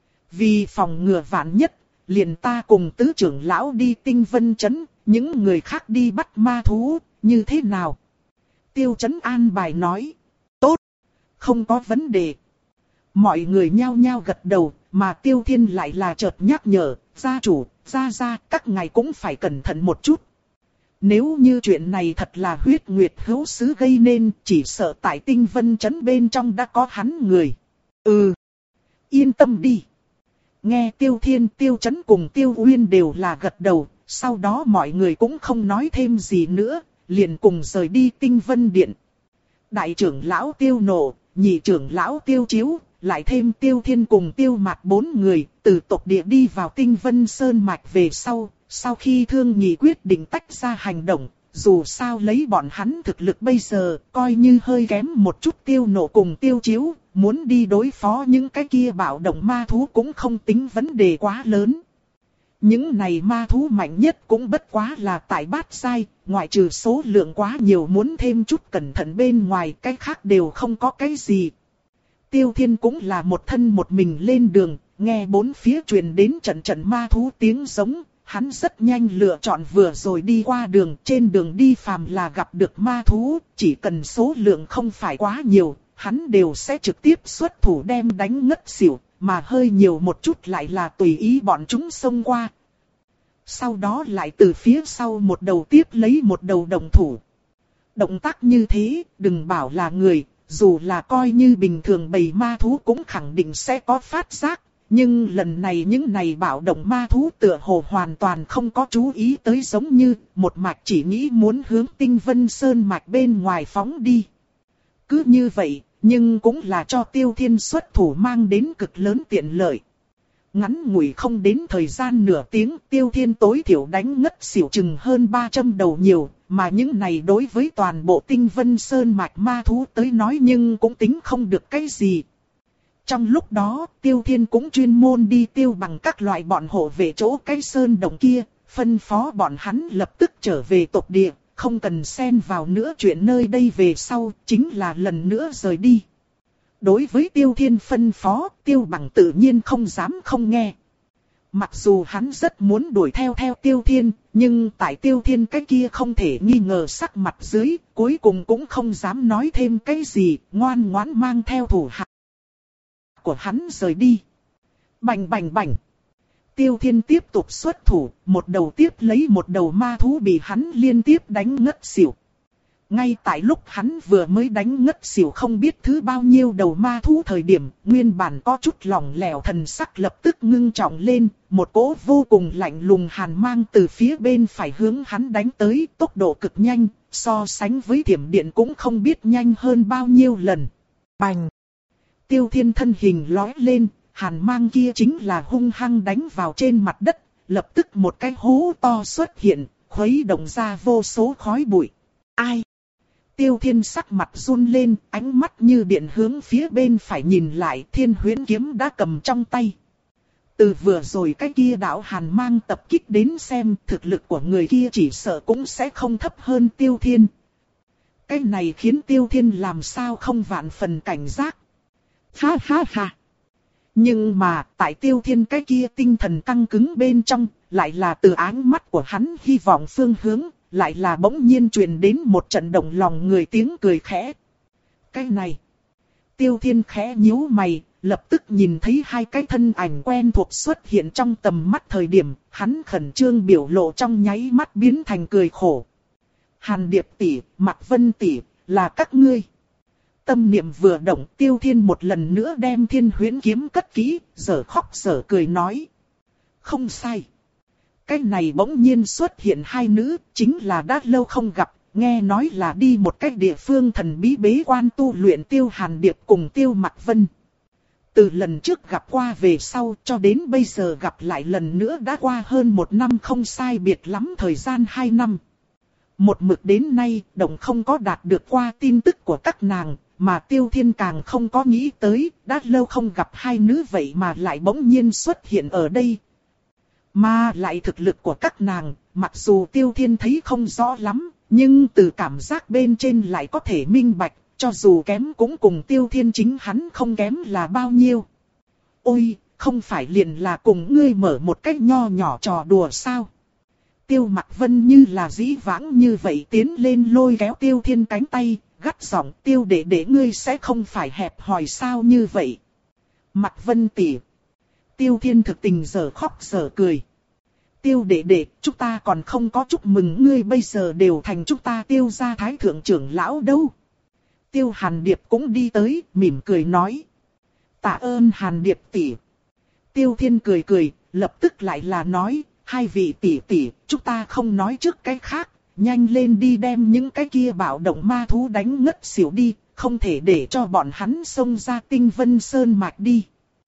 Vì phòng ngừa vạn nhất, liền ta cùng tứ trưởng lão đi Tinh Vân Trấn, những người khác đi bắt ma thú, như thế nào? Tiêu Chấn an bài nói. Tốt, không có vấn đề. Mọi người nhao nhao gật đầu, mà Tiêu Thiên lại là chợt nhắc nhở, gia chủ, gia gia, các ngài cũng phải cẩn thận một chút. Nếu như chuyện này thật là huyết nguyệt hữu sứ gây nên, chỉ sợ tại Tinh Vân Trấn bên trong đã có hắn người. Ừ, yên tâm đi. Nghe Tiêu Thiên, Tiêu Chấn cùng Tiêu Uyên đều là gật đầu, sau đó mọi người cũng không nói thêm gì nữa, liền cùng rời đi Tinh Vân Điện. Đại trưởng lão Tiêu Nộ, nhị trưởng lão Tiêu Chiếu, lại thêm Tiêu Thiên cùng Tiêu Mạt bốn người, từ tộc địa đi vào Tinh Vân Sơn Mạch về sau, sau khi thương nhị quyết định tách ra hành động, dù sao lấy bọn hắn thực lực bây giờ, coi như hơi kém một chút Tiêu Nộ cùng Tiêu Chiếu, muốn đi đối phó những cái kia bạo động ma thú cũng không tính vấn đề quá lớn. Những này ma thú mạnh nhất cũng bất quá là tại bát giai, ngoại trừ số lượng quá nhiều muốn thêm chút cẩn thận bên ngoài, cái khác đều không có cái gì. Tiêu Thiên cũng là một thân một mình lên đường, nghe bốn phía truyền đến trận trận ma thú tiếng giống, hắn rất nhanh lựa chọn vừa rồi đi qua đường, trên đường đi phàm là gặp được ma thú, chỉ cần số lượng không phải quá nhiều, hắn đều sẽ trực tiếp xuất thủ đem đánh ngất xỉu, mà hơi nhiều một chút lại là tùy ý bọn chúng xông qua. Sau đó lại từ phía sau một đầu tiếp lấy một đầu đồng thủ. Động tác như thế, đừng bảo là người, dù là coi như bình thường bầy ma thú cũng khẳng định sẽ có phát giác. Nhưng lần này những này bạo động ma thú tựa hồ hoàn toàn không có chú ý tới, giống như một mạch chỉ nghĩ muốn hướng Tinh Vân Sơn mạch bên ngoài phóng đi. Cứ như vậy, nhưng cũng là cho Tiêu Thiên xuất thủ mang đến cực lớn tiện lợi. Ngắn ngủi không đến thời gian nửa tiếng, Tiêu Thiên tối thiểu đánh ngất xỉu chừng hơn ba trăm đầu nhiều, mà những này đối với toàn bộ Tinh Vân Sơn mạch ma thú tới nói nhưng cũng tính không được cái gì. Trong lúc đó, Tiêu Thiên cũng chuyên môn đi tiêu bằng các loại bọn hộ vệ chỗ cái sơn đồng kia, phân phó bọn hắn lập tức trở về tộc địa, không cần xen vào nữa chuyện nơi đây về sau, chính là lần nữa rời đi. Đối với Tiêu Thiên phân phó, Tiêu bằng tự nhiên không dám không nghe. Mặc dù hắn rất muốn đuổi theo theo Tiêu Thiên, nhưng tại Tiêu Thiên cái kia không thể nghi ngờ sắc mặt dưới, cuối cùng cũng không dám nói thêm cái gì, ngoan ngoãn mang theo thủ hạ của hắn rời đi. Bành bành bành. Tiêu Thiên tiếp tục xuất thủ, một đầu tiếp lấy một đầu ma thú bị hắn liên tiếp đánh ngất xỉu. Ngay tại lúc hắn vừa mới đánh ngất xỉu không biết thứ bao nhiêu đầu ma thú thời điểm, nguyên bản có chút lỏng lẻo thần sắc lập tức ngưng trọng lên, một cỗ vô cùng lạnh lùng hàn mang từ phía bên phải hướng hắn đánh tới, tốc độ cực nhanh, so sánh với thiểm điện cũng không biết nhanh hơn bao nhiêu lần. Bành! Tiêu Thiên thân hình lói lên, hàn mang kia chính là hung hăng đánh vào trên mặt đất, lập tức một cái hố to xuất hiện, khuấy động ra vô số khói bụi. Ai? Tiêu Thiên sắc mặt run lên, ánh mắt như điện hướng phía bên phải nhìn lại, Thiên Huyễn kiếm đã cầm trong tay. Từ vừa rồi cái kia đạo hàn mang tập kích đến xem, thực lực của người kia chỉ sợ cũng sẽ không thấp hơn Tiêu Thiên. Cái này khiến Tiêu Thiên làm sao không vạn phần cảnh giác. Ha ha ha. Nhưng mà, tại Tiêu Thiên cái kia tinh thần căng cứng bên trong, lại là từ áng mắt của hắn hy vọng phương hướng, lại là bỗng nhiên truyền đến một trận động lòng người tiếng cười khẽ. Cái này. Tiêu Thiên khẽ nhíu mày, lập tức nhìn thấy hai cái thân ảnh quen thuộc xuất hiện trong tầm mắt thời điểm, hắn khẩn trương biểu lộ trong nháy mắt biến thành cười khổ. Hàn Điệp tỷ, Mạc Vân tỷ, là các ngươi. Tâm niệm vừa động, Tiêu Thiên một lần nữa đem Thiên Huyễn kiếm cất kỹ, giở khóc giở cười nói. Không sai. Cái này bỗng nhiên xuất hiện hai nữ, chính là đã lâu không gặp, nghe nói là đi một cách địa phương thần bí bế quan tu luyện Tiêu Hàn Điệp cùng Tiêu Mạc Vân. Từ lần trước gặp qua về sau cho đến bây giờ gặp lại lần nữa đã qua hơn một năm không sai biệt lắm thời gian hai năm. Một mực đến nay, đồng không có đạt được qua tin tức của các nàng, mà Tiêu Thiên càng không có nghĩ tới, đã lâu không gặp hai nữ vậy mà lại bỗng nhiên xuất hiện ở đây. Mà lại thực lực của các nàng, mặc dù Tiêu Thiên thấy không rõ lắm, nhưng từ cảm giác bên trên lại có thể minh bạch, cho dù kém cũng cùng Tiêu Thiên chính hắn không kém là bao nhiêu. Ôi, không phải liền là cùng ngươi mở một cách nho nhỏ trò đùa sao? Tiêu Mạc Vân như là dĩ vãng như vậy tiến lên lôi kéo Tiêu Thiên cánh tay, gắt giọng Tiêu đệ đệ ngươi sẽ không phải hẹp hòi sao như vậy. Mạc Vân tỷ. Tiêu Thiên thực tình giờ khóc giờ cười. Tiêu đệ đệ, chúng ta còn không có chúc mừng ngươi bây giờ đều thành chúng ta Tiêu gia thái thượng trưởng lão đâu. Tiêu Hàn Điệp cũng đi tới, mỉm cười nói. Tạ ơn Hàn Điệp tỷ. Tiêu Thiên cười cười, lập tức lại là nói, hai vị tỷ tỷ, chúng ta không nói trước cái khác, nhanh lên đi đem những cái kia bạo động ma thú đánh ngất xỉu đi, không thể để cho bọn hắn xông ra Tinh Vân Sơn mạch đi.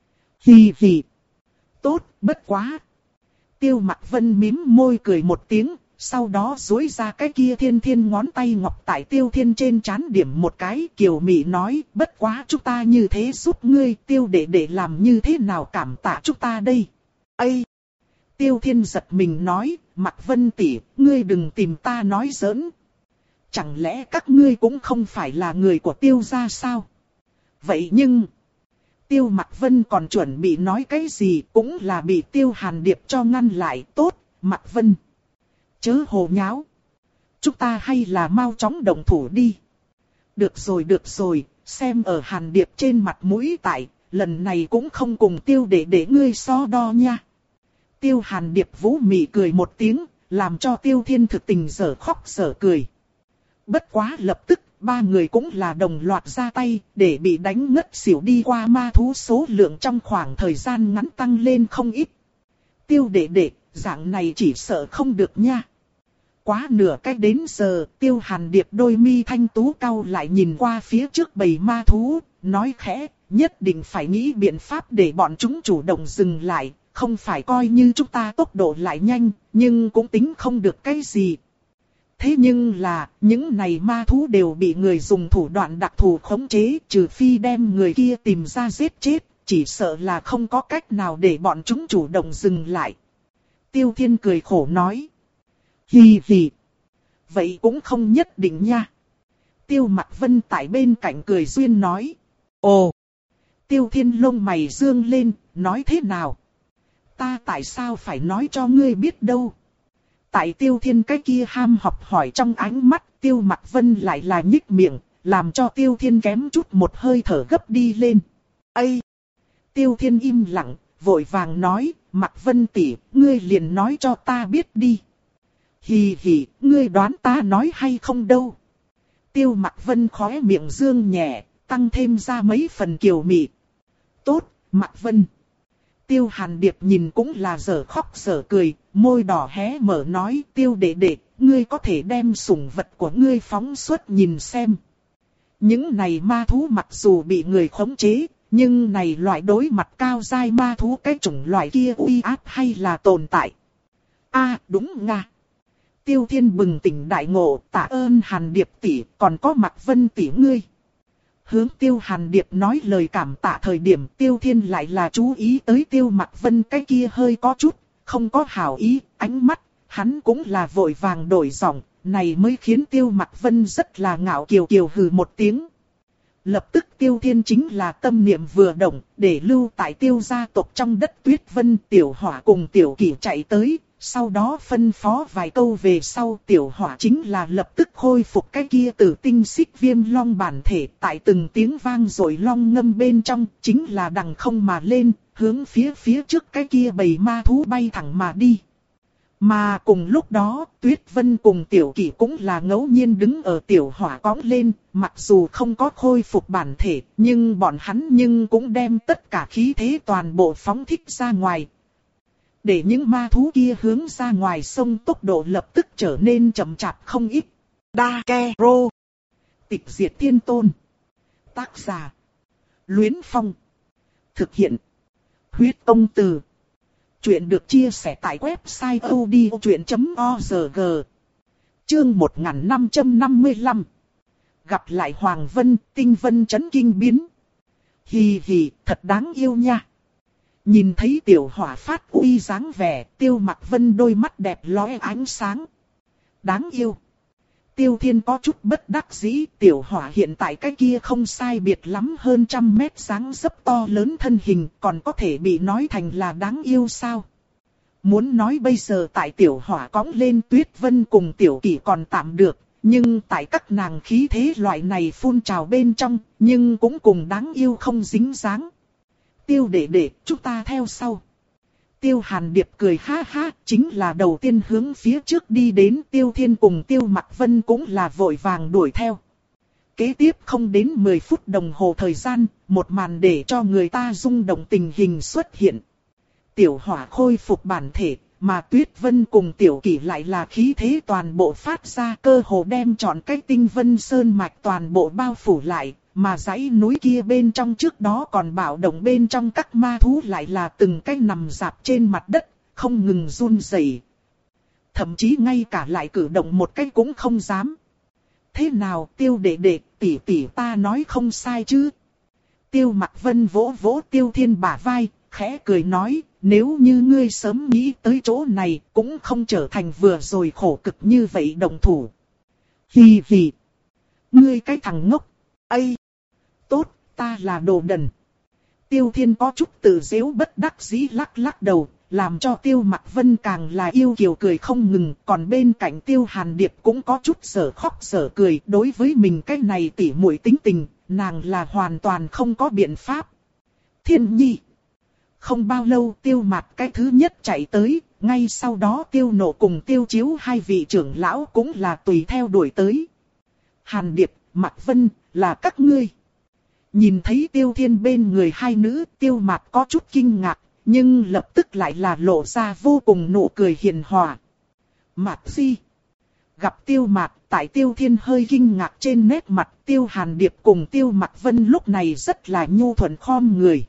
Hì hì. Tốt, bất quá. Tiêu Mạc Vân mím môi cười một tiếng, sau đó duỗi ra cái kia thiên thiên ngón tay ngọc tại Tiêu Thiên trên trán điểm một cái, kiều mị nói, bất quá chúng ta như thế giúp ngươi, Tiêu đệ đệ làm như thế nào cảm tạ chúng ta đây. Ây! Tiêu Thiên giật mình nói, Mạc Vân tỷ, ngươi đừng tìm ta nói giỡn. Chẳng lẽ các ngươi cũng không phải là người của Tiêu gia sao? Vậy nhưng... Tiêu Mạc Vân còn chuẩn bị nói cái gì cũng là bị Tiêu Hàn Điệp cho ngăn lại. Tốt, Mạc Vân. Chớ hồ nháo. Chúng ta hay là mau chóng động thủ đi. Được rồi được rồi, xem ở Hàn Điệp trên mặt mũi tại, lần này cũng không cùng Tiêu để để ngươi so đo nha. Tiêu Hàn Điệp vũ mị cười một tiếng, làm cho Tiêu Thiên thực tình dở khóc dở cười. Bất quá lập tức, ba người cũng là đồng loạt ra tay, để bị đánh ngất xỉu đi qua ma thú số lượng trong khoảng thời gian ngắn tăng lên không ít. Tiêu đệ đệ, dạng này chỉ sợ không được nha. Quá nửa cách đến giờ, Tiêu Hàn Điệp đôi mi thanh tú cau lại nhìn qua phía trước bầy ma thú, nói khẽ, nhất định phải nghĩ biện pháp để bọn chúng chủ động dừng lại, không phải coi như chúng ta tốc độ lại nhanh, nhưng cũng tính không được cái gì. Thế nhưng là, những này ma thú đều bị người dùng thủ đoạn đặc thù khống chế, trừ phi đem người kia tìm ra giết chết, chỉ sợ là không có cách nào để bọn chúng chủ động dừng lại. Tiêu Thiên cười khổ nói. Hì hì. Vậy cũng không nhất định nha. Tiêu Mặc Vân tại bên cạnh cười duyên nói. Ồ. Tiêu Thiên lông mày dương lên, nói thế nào? Ta tại sao phải nói cho ngươi biết đâu? Tại Tiêu Thiên cái kia ham học hỏi trong ánh mắt, Tiêu Mặc Vân lại là nhích miệng, làm cho Tiêu Thiên kém chút một hơi thở gấp đi lên. Ây! Tiêu Thiên im lặng, vội vàng nói, Mặc Vân tỷ, ngươi liền nói cho ta biết đi. Hì hì, ngươi đoán ta nói hay không đâu? Tiêu Mặc Vân khóe miệng dương nhẹ, tăng thêm ra mấy phần kiều mị. Tốt, Mặc Vân. Tiêu Hàn Điệp nhìn cũng là dở khóc dở cười, môi đỏ hé mở nói, Tiêu đệ đệ, ngươi có thể đem sủng vật của ngươi phóng xuất nhìn xem. Những này ma thú mặc dù bị người khống chế, nhưng này loại đối mặt cao giai ma thú cái chủng loại kia uy áp hay là tồn tại. A à, đúng nga. Tiêu Thiên bừng tỉnh đại ngộ, tạ ơn Hàn Điệp tỷ, còn có Mặc Vân tỷ ngươi. Hướng Tiêu Hàn Điệp nói lời cảm tạ thời điểm Tiêu Thiên lại là chú ý tới Tiêu Mặc Vân cái kia hơi có chút, không có hảo ý, ánh mắt, hắn cũng là vội vàng đổi giọng, này mới khiến Tiêu Mặc Vân rất là ngạo kiều kiều hừ một tiếng. Lập tức Tiêu Thiên chính là tâm niệm vừa động, để lưu tại Tiêu gia tộc trong đất Tuyết Vân Tiểu Hỏa cùng Tiểu Kỷ chạy tới. Sau đó phân phó vài câu về sau Tiểu Hỏa chính là lập tức khôi phục cái kia tử tinh xích viêm long bản thể tại từng tiếng vang rồi long ngâm bên trong chính là đằng không mà lên, hướng phía phía trước cái kia bầy ma thú bay thẳng mà đi. Mà cùng lúc đó Tuyết Vân cùng Tiểu Kỷ cũng là ngẫu nhiên đứng ở Tiểu Hỏa cõng lên, mặc dù không có khôi phục bản thể nhưng bọn hắn nhưng cũng đem tất cả khí thế toàn bộ phóng thích ra ngoài. Để những ma thú kia hướng ra ngoài sông tốc độ lập tức trở nên chậm chạp không ít. Dakero. Tịch diệt thiên tôn. Tác giả. Luyến Phong. Thực hiện. Huyết Công Từ. Chuyện được chia sẻ tại website odchuyện chấm org. Chương một nghìn năm trăm năm mươi lăm. Gặp lại Hoàng Vân, tinh vân chấn kinh biến. Hì hì, thật đáng yêu nha. Nhìn thấy Tiểu Hỏa phát uy dáng vẻ, Tiêu Mặc Vân đôi mắt đẹp lóe ánh sáng. Đáng yêu. Tiêu Thiên có chút bất đắc dĩ, Tiểu Hỏa hiện tại cái kia không sai biệt lắm hơn trăm mét dáng dấp to lớn thân hình, còn có thể bị nói thành là đáng yêu sao? Muốn nói bây giờ tại Tiểu Hỏa cõng lên Tuyết Vân cùng Tiểu Kỷ còn tạm được, nhưng tại các nàng khí thế loại này phun trào bên trong, nhưng cũng cùng đáng yêu không dính dáng. Tiêu đệ đệ, chúng ta theo sau. Tiêu Hàn Điệp cười ha ha, chính là đầu tiên hướng phía trước đi đến. Tiêu Thiên cùng Tiêu Mặc Vân cũng là vội vàng đuổi theo. Kế tiếp không đến mười phút đồng hồ thời gian, một màn để cho người ta rung động tình hình xuất hiện. Tiểu Hỏa khôi phục bản thể, mà Tuyết Vân cùng Tiểu Kỷ lại là khí thế toàn bộ phát ra, cơ hồ đem trọn cái tinh vân sơn mạch toàn bộ bao phủ lại. Mà dãy núi kia bên trong trước đó còn bạo động bên trong các ma thú lại là từng cái nằm rạp trên mặt đất, không ngừng run rẩy. Thậm chí ngay cả lại cử động một cái cũng không dám. Thế nào Tiêu đệ đệ, tỷ tỷ ta nói không sai chứ? Tiêu Mặc Vân vỗ vỗ Tiêu Thiên bả vai, khẽ cười nói, nếu như ngươi sớm nghĩ tới chỗ này cũng không trở thành vừa rồi khổ cực như vậy động thủ. Hì hì. Ngươi cái thằng ngốc. Ây! Tốt, ta là đồ đần. Tiêu Thiên có chút tự giễu bất đắc dĩ lắc lắc đầu, làm cho Tiêu Mặc Vân càng là yêu kiều cười không ngừng. Còn bên cạnh Tiêu Hàn Điệp cũng có chút sở khóc sở cười. Đối với mình cái này tỉ muội tính tình, nàng là hoàn toàn không có biện pháp. Thiên Nhi. Không bao lâu Tiêu Mạt cái thứ nhất chạy tới, ngay sau đó Tiêu Nộ cùng Tiêu Chiếu hai vị trưởng lão cũng là tùy theo đuổi tới. Hàn Điệp, Mặc Vân, là các ngươi. Nhìn thấy Tiêu Thiên bên người hai nữ, Tiêu Mạt có chút kinh ngạc, nhưng lập tức lại là lộ ra vô cùng nụ cười hiền hòa. Mạt Si. Gặp Tiêu Mạt, tại Tiêu Thiên hơi kinh ngạc trên nét mặt, Tiêu Hàn Điệp cùng Tiêu Mặc Vân lúc này rất là nhu thuận khom người.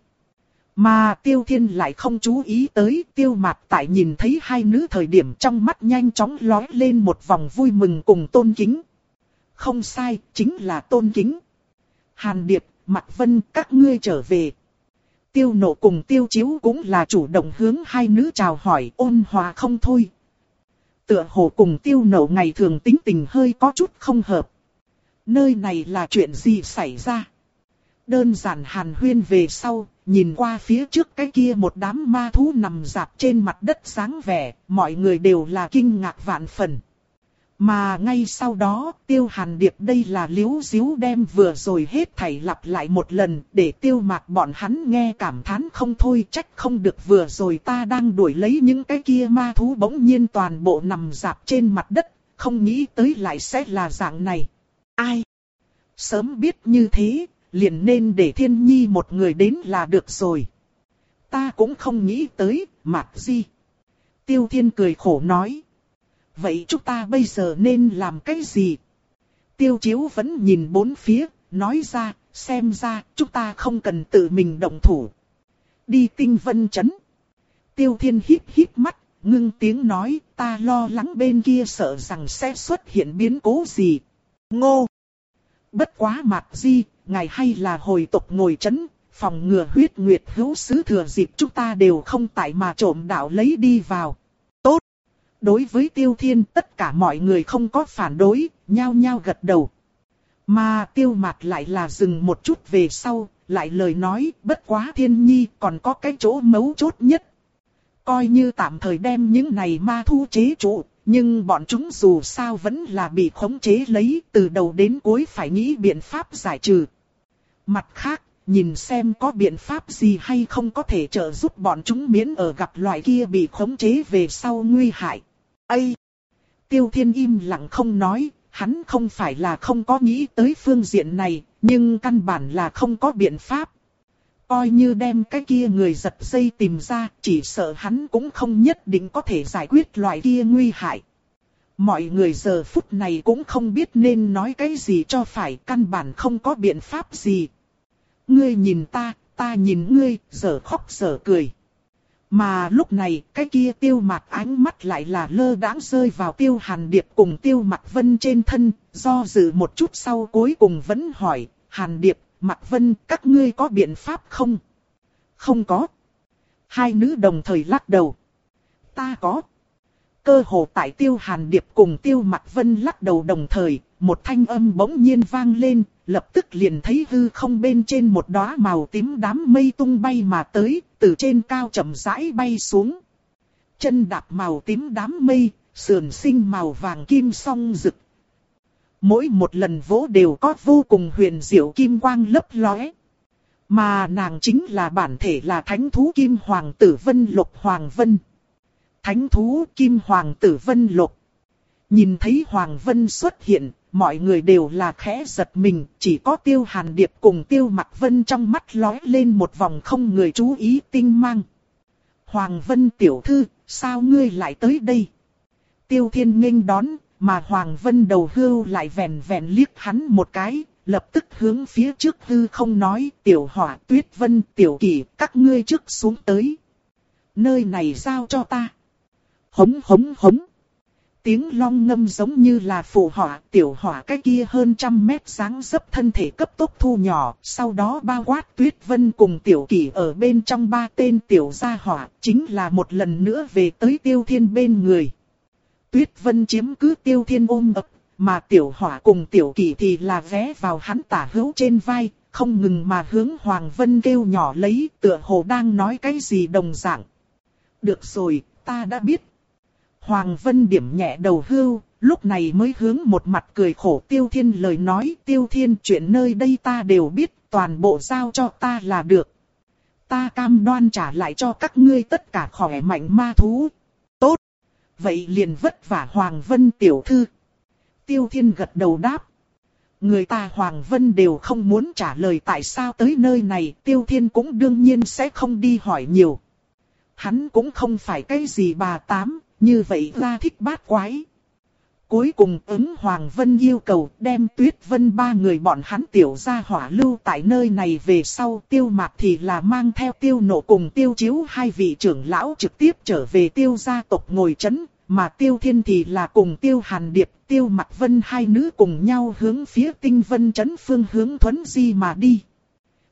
Mà Tiêu Thiên lại không chú ý tới Tiêu Mạt tại nhìn thấy hai nữ thời điểm trong mắt nhanh chóng lóe lên một vòng vui mừng cùng tôn kính. Không sai, chính là tôn kính. Hàn Điệp, Mặc Vân, các ngươi trở về. Tiêu Nộ cùng Tiêu Chiếu cũng là chủ động hướng hai nữ chào hỏi, ôn hòa không thôi. Tựa hồ cùng Tiêu Nộ ngày thường tính tình hơi có chút không hợp. Nơi này là chuyện gì xảy ra? Đơn giản hàn huyên về sau, nhìn qua phía trước cái kia một đám ma thú nằm rạp trên mặt đất dáng vẻ, mọi người đều là kinh ngạc vạn phần. Mà ngay sau đó, Tiêu Hàn Điệp đây là liếu díu đem vừa rồi hết thảy lặp lại một lần, để Tiêu Mạc bọn hắn nghe cảm thán không thôi, trách không được vừa rồi ta đang đuổi lấy những cái kia ma thú bỗng nhiên toàn bộ nằm rạp trên mặt đất, không nghĩ tới lại sẽ là dạng này. Ai? Sớm biết như thế, liền nên để Thiên Nhi một người đến là được rồi. Ta cũng không nghĩ tới, Mạc Di. Tiêu Thiên cười khổ nói. Vậy chúng ta bây giờ nên làm cái gì? Tiêu Chiếu vẫn nhìn bốn phía, nói ra, xem ra chúng ta không cần tự mình động thủ. Đi Tinh Vân Trấn. Tiêu Thiên híp híp mắt, ngưng tiếng nói, ta lo lắng bên kia sợ rằng sẽ xuất hiện biến cố gì. Ngô! Bất quá Mạc Di, ngài hay là hồi tộc ngồi trấn, phòng ngừa huyết nguyệt hữu sứ thừa dịp chúng ta đều không tại mà trộm đạo lấy đi vào. Tốt! Đối với Tiêu Thiên tất cả mọi người không có phản đối, nhao nhao gật đầu. Mà Tiêu Mạc lại là dừng một chút về sau, lại lời nói, bất quá Thiên Nhi còn có cái chỗ mấu chốt nhất. Coi như tạm thời đem những này ma thu chế trụ, nhưng bọn chúng dù sao vẫn là bị khống chế lấy, từ đầu đến cuối phải nghĩ biện pháp giải trừ. Mặt khác, nhìn xem có biện pháp gì hay không có thể trợ giúp bọn chúng miễn ở gặp loại kia bị khống chế về sau nguy hại. Ây! Tiêu Thiên im lặng không nói, hắn không phải là không có nghĩ tới phương diện này, nhưng căn bản là không có biện pháp. Coi như đem cái kia người giật dây tìm ra, chỉ sợ hắn cũng không nhất định có thể giải quyết loại kia nguy hại. Mọi người giờ phút này cũng không biết nên nói cái gì cho phải, căn bản không có biện pháp gì. Ngươi nhìn ta, ta nhìn ngươi, giờ khóc giờ cười. Mà lúc này, cái kia Tiêu Mạc ánh mắt lại là lơ đãng rơi vào Tiêu Hàn Điệp cùng Tiêu Mạc Vân trên thân, do dự một chút sau cuối cùng vẫn hỏi, Hàn Điệp, Mạc Vân, các ngươi có biện pháp không? Không có. Hai nữ đồng thời lắc đầu. Ta có. Cơ hồ tại Tiêu Hàn Điệp cùng Tiêu Mạc Vân lắc đầu đồng thời, một thanh âm bỗng nhiên vang lên, lập tức liền thấy hư không bên trên một đóa màu tím đám mây tung bay mà tới, từ trên cao chậm rãi bay xuống. Chân đạp màu tím đám mây, sườn sinh màu vàng kim song rực. Mỗi một lần vỗ đều có vô cùng huyền diệu kim quang lấp lóe. Mà nàng chính là bản thể là thánh thú Kim Hoàng Tử Vân Lục Hoàng Vân. Thánh thú Kim Hoàng Tử Vân Lục. Nhìn thấy Hoàng Vân xuất hiện, mọi người đều là khẽ giật mình, chỉ có Tiêu Hàn Điệp cùng Tiêu Mạc Vân trong mắt lóe lên một vòng không người chú ý tinh mang. Hoàng Vân tiểu thư, sao ngươi lại tới đây? Tiêu Thiên nghênh đón, mà Hoàng Vân đầu hưu lại vèn vèn liếc hắn một cái, lập tức hướng phía trước hư không nói, Tiểu Hỏa, Tuyết Vân, Tiểu Kỷ, các ngươi trước xuống tới. Nơi này giao cho ta. Hống hống hống. Tiếng long ngâm giống như là phụ hỏa, Tiểu Hỏa cái kia hơn trăm mét dáng dấp thân thể cấp tốc thu nhỏ, sau đó bao quát Tuyết Vân cùng Tiểu Kỷ ở bên trong ba tên Tiểu gia hỏa, chính là một lần nữa về tới Tiêu Thiên bên người. Tuyết Vân chiếm cứ Tiêu Thiên ôm ấp, mà Tiểu Hỏa cùng Tiểu Kỷ thì là vé vào hắn tả hữu trên vai, không ngừng mà hướng Hoàng Vân kêu nhỏ lấy, tựa hồ đang nói cái gì đồng dạng. Được rồi, ta đã biết. Hoàng Vân điểm nhẹ đầu hưu, lúc này mới hướng một mặt cười khổ Tiêu Thiên lời nói, Tiêu Thiên, chuyện nơi đây ta đều biết, toàn bộ giao cho ta là được. Ta cam đoan trả lại cho các ngươi tất cả khỏe mạnh ma thú. Tốt. Vậy liền vất vả Hoàng Vân tiểu thư. Tiêu Thiên gật đầu đáp. Người ta Hoàng Vân đều không muốn trả lời tại sao tới nơi này, Tiêu Thiên cũng đương nhiên sẽ không đi hỏi nhiều. Hắn cũng không phải cái gì bà tám, như vậy ra thích bát quái. Cuối cùng ứng Hoàng Vân yêu cầu đem Tuyết Vân ba người bọn hắn Tiểu gia hỏa lưu tại nơi này về sau, Tiêu Mạc thì là mang theo Tiêu Nộ cùng Tiêu Chiếu hai vị trưởng lão trực tiếp trở về Tiêu gia tộc ngồi trấn, mà Tiêu Thiên thì là cùng Tiêu Hàn Điệp, Tiêu Mạc Vân hai nữ cùng nhau hướng phía Tinh Vân trấn phương hướng thuấn di mà đi.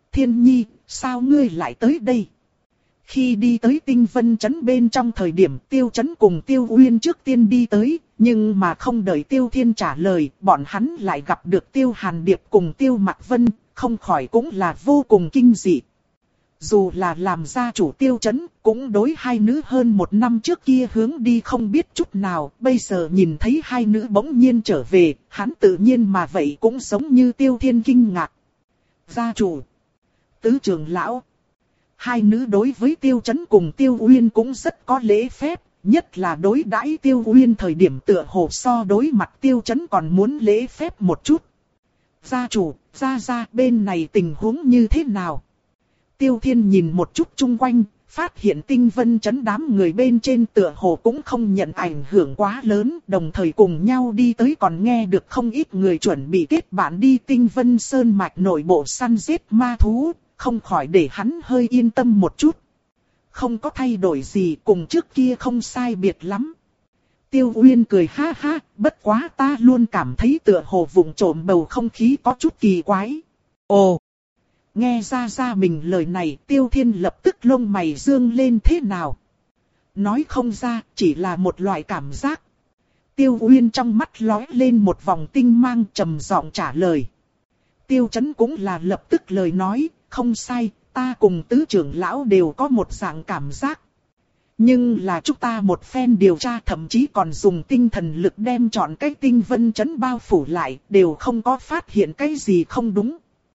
Thiên Nhi, sao ngươi lại tới đây? Khi đi tới Tinh Vân Trấn bên trong thời điểm Tiêu Trấn cùng Tiêu Uyên trước tiên đi tới, nhưng mà không đợi Tiêu Thiên trả lời, bọn hắn lại gặp được Tiêu Hàn Điệp cùng Tiêu Mặc Vân, không khỏi cũng là vô cùng kinh dị. Dù là làm gia chủ Tiêu Trấn, cũng đối hai nữ hơn một năm trước kia hướng đi không biết chút nào, bây giờ nhìn thấy hai nữ bỗng nhiên trở về, hắn tự nhiên mà vậy cũng giống như Tiêu Thiên kinh ngạc. Gia chủ, tứ trưởng lão. Hai nữ đối với Tiêu Trấn cùng Tiêu Uyên cũng rất có lễ phép, nhất là đối đãi Tiêu Uyên thời điểm tựa hồ so đối mặt Tiêu Trấn còn muốn lễ phép một chút. Gia chủ, gia gia, bên này tình huống như thế nào? Tiêu Thiên nhìn một chút chung quanh, phát hiện Tinh Vân Trấn đám người bên trên tựa hồ cũng không nhận ảnh hưởng quá lớn, đồng thời cùng nhau đi tới còn nghe được không ít người chuẩn bị kết bạn đi Tinh Vân Sơn mạch nội bộ săn giết ma thú, không khỏi để hắn hơi yên tâm một chút. Không có thay đổi gì, cùng trước kia không sai biệt lắm. Tiêu Uyên cười ha ha, bất quá ta luôn cảm thấy tựa hồ vùng trộm bầu không khí có chút kỳ quái. Ồ! Nghe ra ra mình lời này, Tiêu Thiên lập tức lông mày dương lên thế nào? Nói không ra, chỉ là một loại cảm giác. Tiêu Uyên trong mắt lóe lên một vòng tinh mang, trầm giọng trả lời. Tiêu Trấn cũng là lập tức lời nói, không sai, ta cùng tứ trưởng lão đều có một dạng cảm giác. Nhưng là chúng ta một phen điều tra thậm chí còn dùng tinh thần lực đem chọn cái Tinh Vân Trấn bao phủ lại, đều không có phát hiện cái gì không đúng.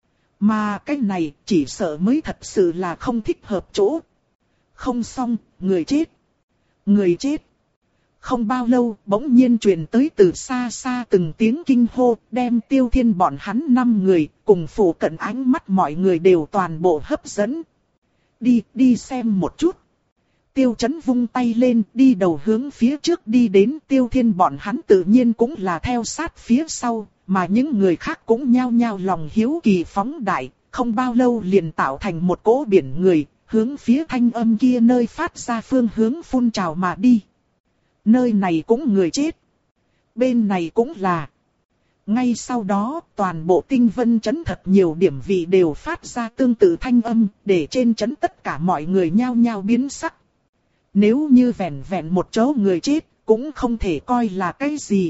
Mà cái này chỉ sợ mới thật sự là không thích hợp chỗ. Không xong, người chết. Người chết. Không bao lâu, bỗng nhiên truyền tới từ xa xa từng tiếng kinh hô, đem Tiêu Thiên bọn hắn năm người, cùng phủ cận ánh mắt mọi người đều toàn bộ hấp dẫn. Đi, đi xem một chút. Tiêu Trấn vung tay lên, đi đầu hướng phía trước đi đến. Tiêu Thiên bọn hắn tự nhiên cũng là theo sát phía sau, mà những người khác cũng nhao nhao lòng hiếu kỳ phóng đại, không bao lâu liền tạo thành một cỗ biển người, hướng phía thanh âm kia nơi phát ra phương hướng phun trào mà đi. Nơi này cũng người chết. Bên này cũng là. Ngay sau đó, toàn bộ Tinh Vân Trấn thật nhiều điểm vị đều phát ra tương tự thanh âm, để trên trấn tất cả mọi người nhao nhao biến sắc. Nếu như vẹn vẹn một chỗ người chết, cũng không thể coi là cái gì.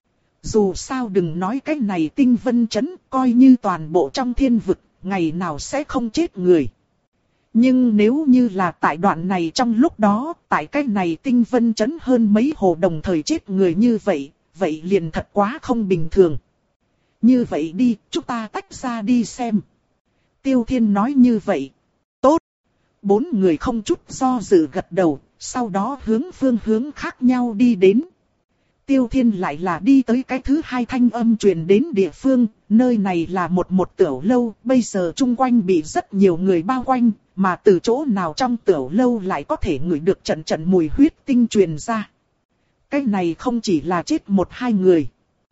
Dù sao đừng nói cái này Tinh Vân Trấn, coi như toàn bộ trong thiên vực, ngày nào sẽ không chết người. Nhưng nếu như là tại đoạn này trong lúc đó, tại cái này Tinh Vân Trấn hơn mấy hồ đồng thời chết người như vậy, vậy liền thật quá không bình thường. Như vậy đi, chúng ta tách ra đi xem. Tiêu Thiên nói như vậy. Tốt. Bốn người không chút do dự gật đầu, sau đó hướng phương hướng khác nhau đi đến. Tiêu Thiên lại là đi tới cái thứ hai thanh âm truyền đến địa phương, nơi này là một một tiểu lâu, bây giờ chung quanh bị rất nhiều người bao quanh, mà từ chỗ nào trong tiểu lâu lại có thể ngửi được trận trận mùi huyết tinh truyền ra. Cái này không chỉ là chết một hai người,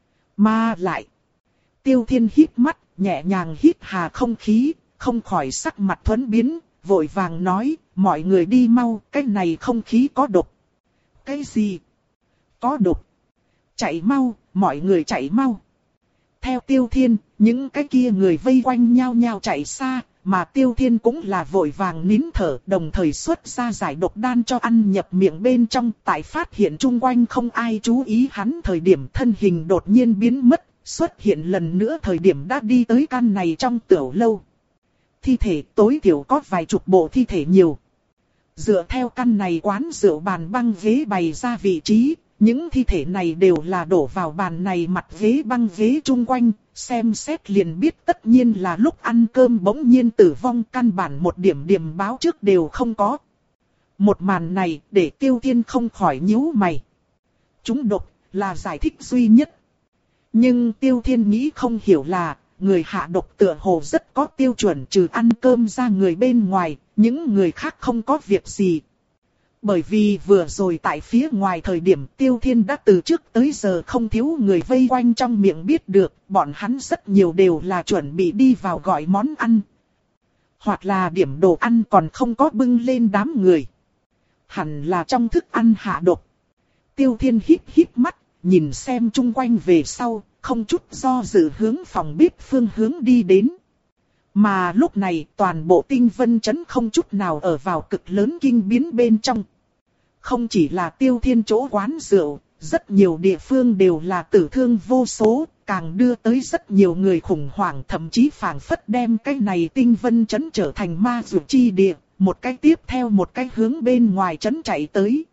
mà lại. Tiêu Thiên hít mắt, nhẹ nhàng hít hà không khí, không khỏi sắc mặt thuẫn biến, vội vàng nói, mọi người đi mau, cái này không khí có độc. Cái gì? Có độc? Chạy mau, mọi người chạy mau. Theo Tiêu Thiên, những cái kia người vây quanh nhau nhau chạy xa, mà Tiêu Thiên cũng là vội vàng nín thở, đồng thời xuất ra giải độc đan cho ăn nhập miệng bên trong, tại phát hiện chung quanh không ai chú ý hắn thời điểm thân hình đột nhiên biến mất, xuất hiện lần nữa thời điểm đã đi tới căn này trong tiểu lâu. Thi thể tối thiểu có vài chục bộ thi thể nhiều. Dựa theo căn này quán rượu bàn băng ghế bày ra vị trí, những thi thể này đều là đổ vào bàn này mặt ghế băng ghế chung quanh, xem xét liền biết tất nhiên là lúc ăn cơm bỗng nhiên tử vong, căn bản một điểm điểm báo trước đều không có. Một màn này để Tiêu Thiên không khỏi nhíu mày. Chúng độc là giải thích duy nhất. Nhưng Tiêu Thiên nghĩ không hiểu là, người hạ độc tựa hồ rất có tiêu chuẩn, trừ ăn cơm ra người bên ngoài, những người khác không có việc gì. Bởi vì vừa rồi tại phía ngoài thời điểm Tiêu Thiên đã từ trước tới giờ không thiếu người vây quanh trong miệng biết được, bọn hắn rất nhiều đều là chuẩn bị đi vào gọi món ăn. Hoặc là điểm đồ ăn còn không có bưng lên đám người. Hẳn là trong thức ăn hạ độc. Tiêu Thiên híp híp mắt, nhìn xem chung quanh về sau, không chút do dự hướng phòng bếp phương hướng đi đến. Mà lúc này toàn bộ tinh vân trấn không chút nào ở vào cực lớn kinh biến bên trong. Không chỉ là Tiêu Thiên chỗ quán rượu, rất nhiều địa phương đều là tử thương vô số, càng đưa tới rất nhiều người khủng hoảng, thậm chí phảng phất đem cái này tinh vân trấn trở thành ma dược chi địa, một cái tiếp theo một cái hướng bên ngoài trấn chạy tới.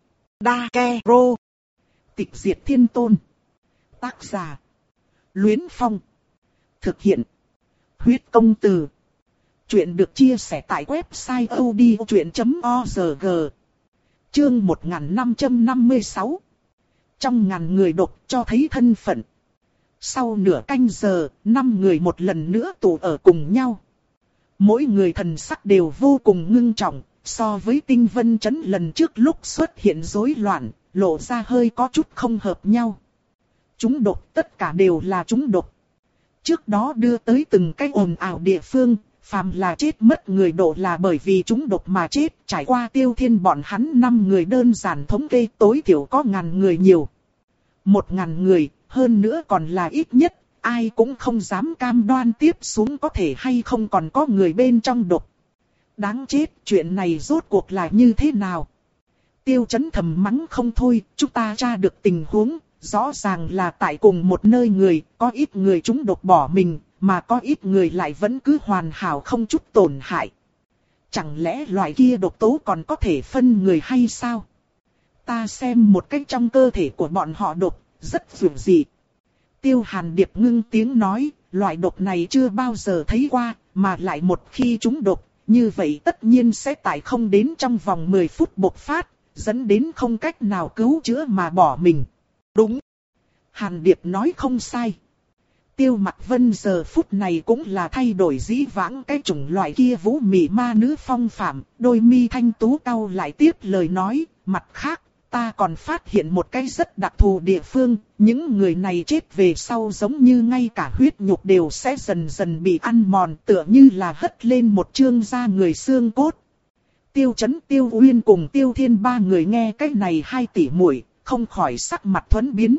Dakero. Tịch diệt thiên tôn. Tác giả. Luyến Phong. Thực hiện. Huyết công từ. Chuyện được chia sẻ tại website odchuyện chấm org. Chương một nghìn năm trăm năm mươi sáu. Trong ngàn người đột cho thấy thân phận. Sau nửa canh giờ, năm người một lần nữa tụ ở cùng nhau. Mỗi người thần sắc đều vô cùng ngưng trọng, so với tinh vân trấn lần trước lúc xuất hiện rối loạn, lộ ra hơi có chút không hợp nhau. Chúng độc tất cả đều là chúng độc. Trước đó đưa tới từng cái ồn ào địa phương, phàm là chết mất người độ là bởi vì chúng độc mà chết. Trải qua Tiêu Thiên bọn hắn năm người đơn giản thống kê tối thiểu có ngàn người nhiều. Một ngàn người, hơn nữa còn là ít nhất, ai cũng không dám cam đoan tiếp xuống có thể hay không còn có người bên trong độc. Đáng chết, chuyện này rốt cuộc là như thế nào? Tiêu Chấn thầm mắng không thôi, chúng ta tra được tình huống, rõ ràng là tại cùng một nơi người, có ít người chúng độc bỏ mình, mà có ít người lại vẫn cứ hoàn hảo không chút tổn hại. Chẳng lẽ loại kia độc tố còn có thể phân người hay sao? Ta xem một cách trong cơ thể của bọn họ độc, rất dường dị. Tiêu Hàn Điệp ngưng tiếng nói, loại độc này chưa bao giờ thấy qua, mà lại một khi chúng độc, như vậy tất nhiên sẽ tại không đến trong vòng mười phút bộc phát, dẫn đến không cách nào cứu chữa mà bỏ mình. Đúng. Hàn Điệp nói không sai. Tiêu Mặc Vân giờ phút này cũng là thay đổi dĩ vãng cái chủng loại kia vũ mị ma nữ phong phạm, đôi mi thanh tú cau lại tiếp lời nói, mặt khác, ta còn phát hiện một cái rất đặc thù địa phương, những người này chết về sau giống như ngay cả huyết nhục đều sẽ dần dần bị ăn mòn, tựa như là hất lên một chương da người xương cốt. Tiêu Chấn, Tiêu Uyên cùng Tiêu Thiên ba người nghe cái này hai tỷ muội, không khỏi sắc mặt thuẫn biến.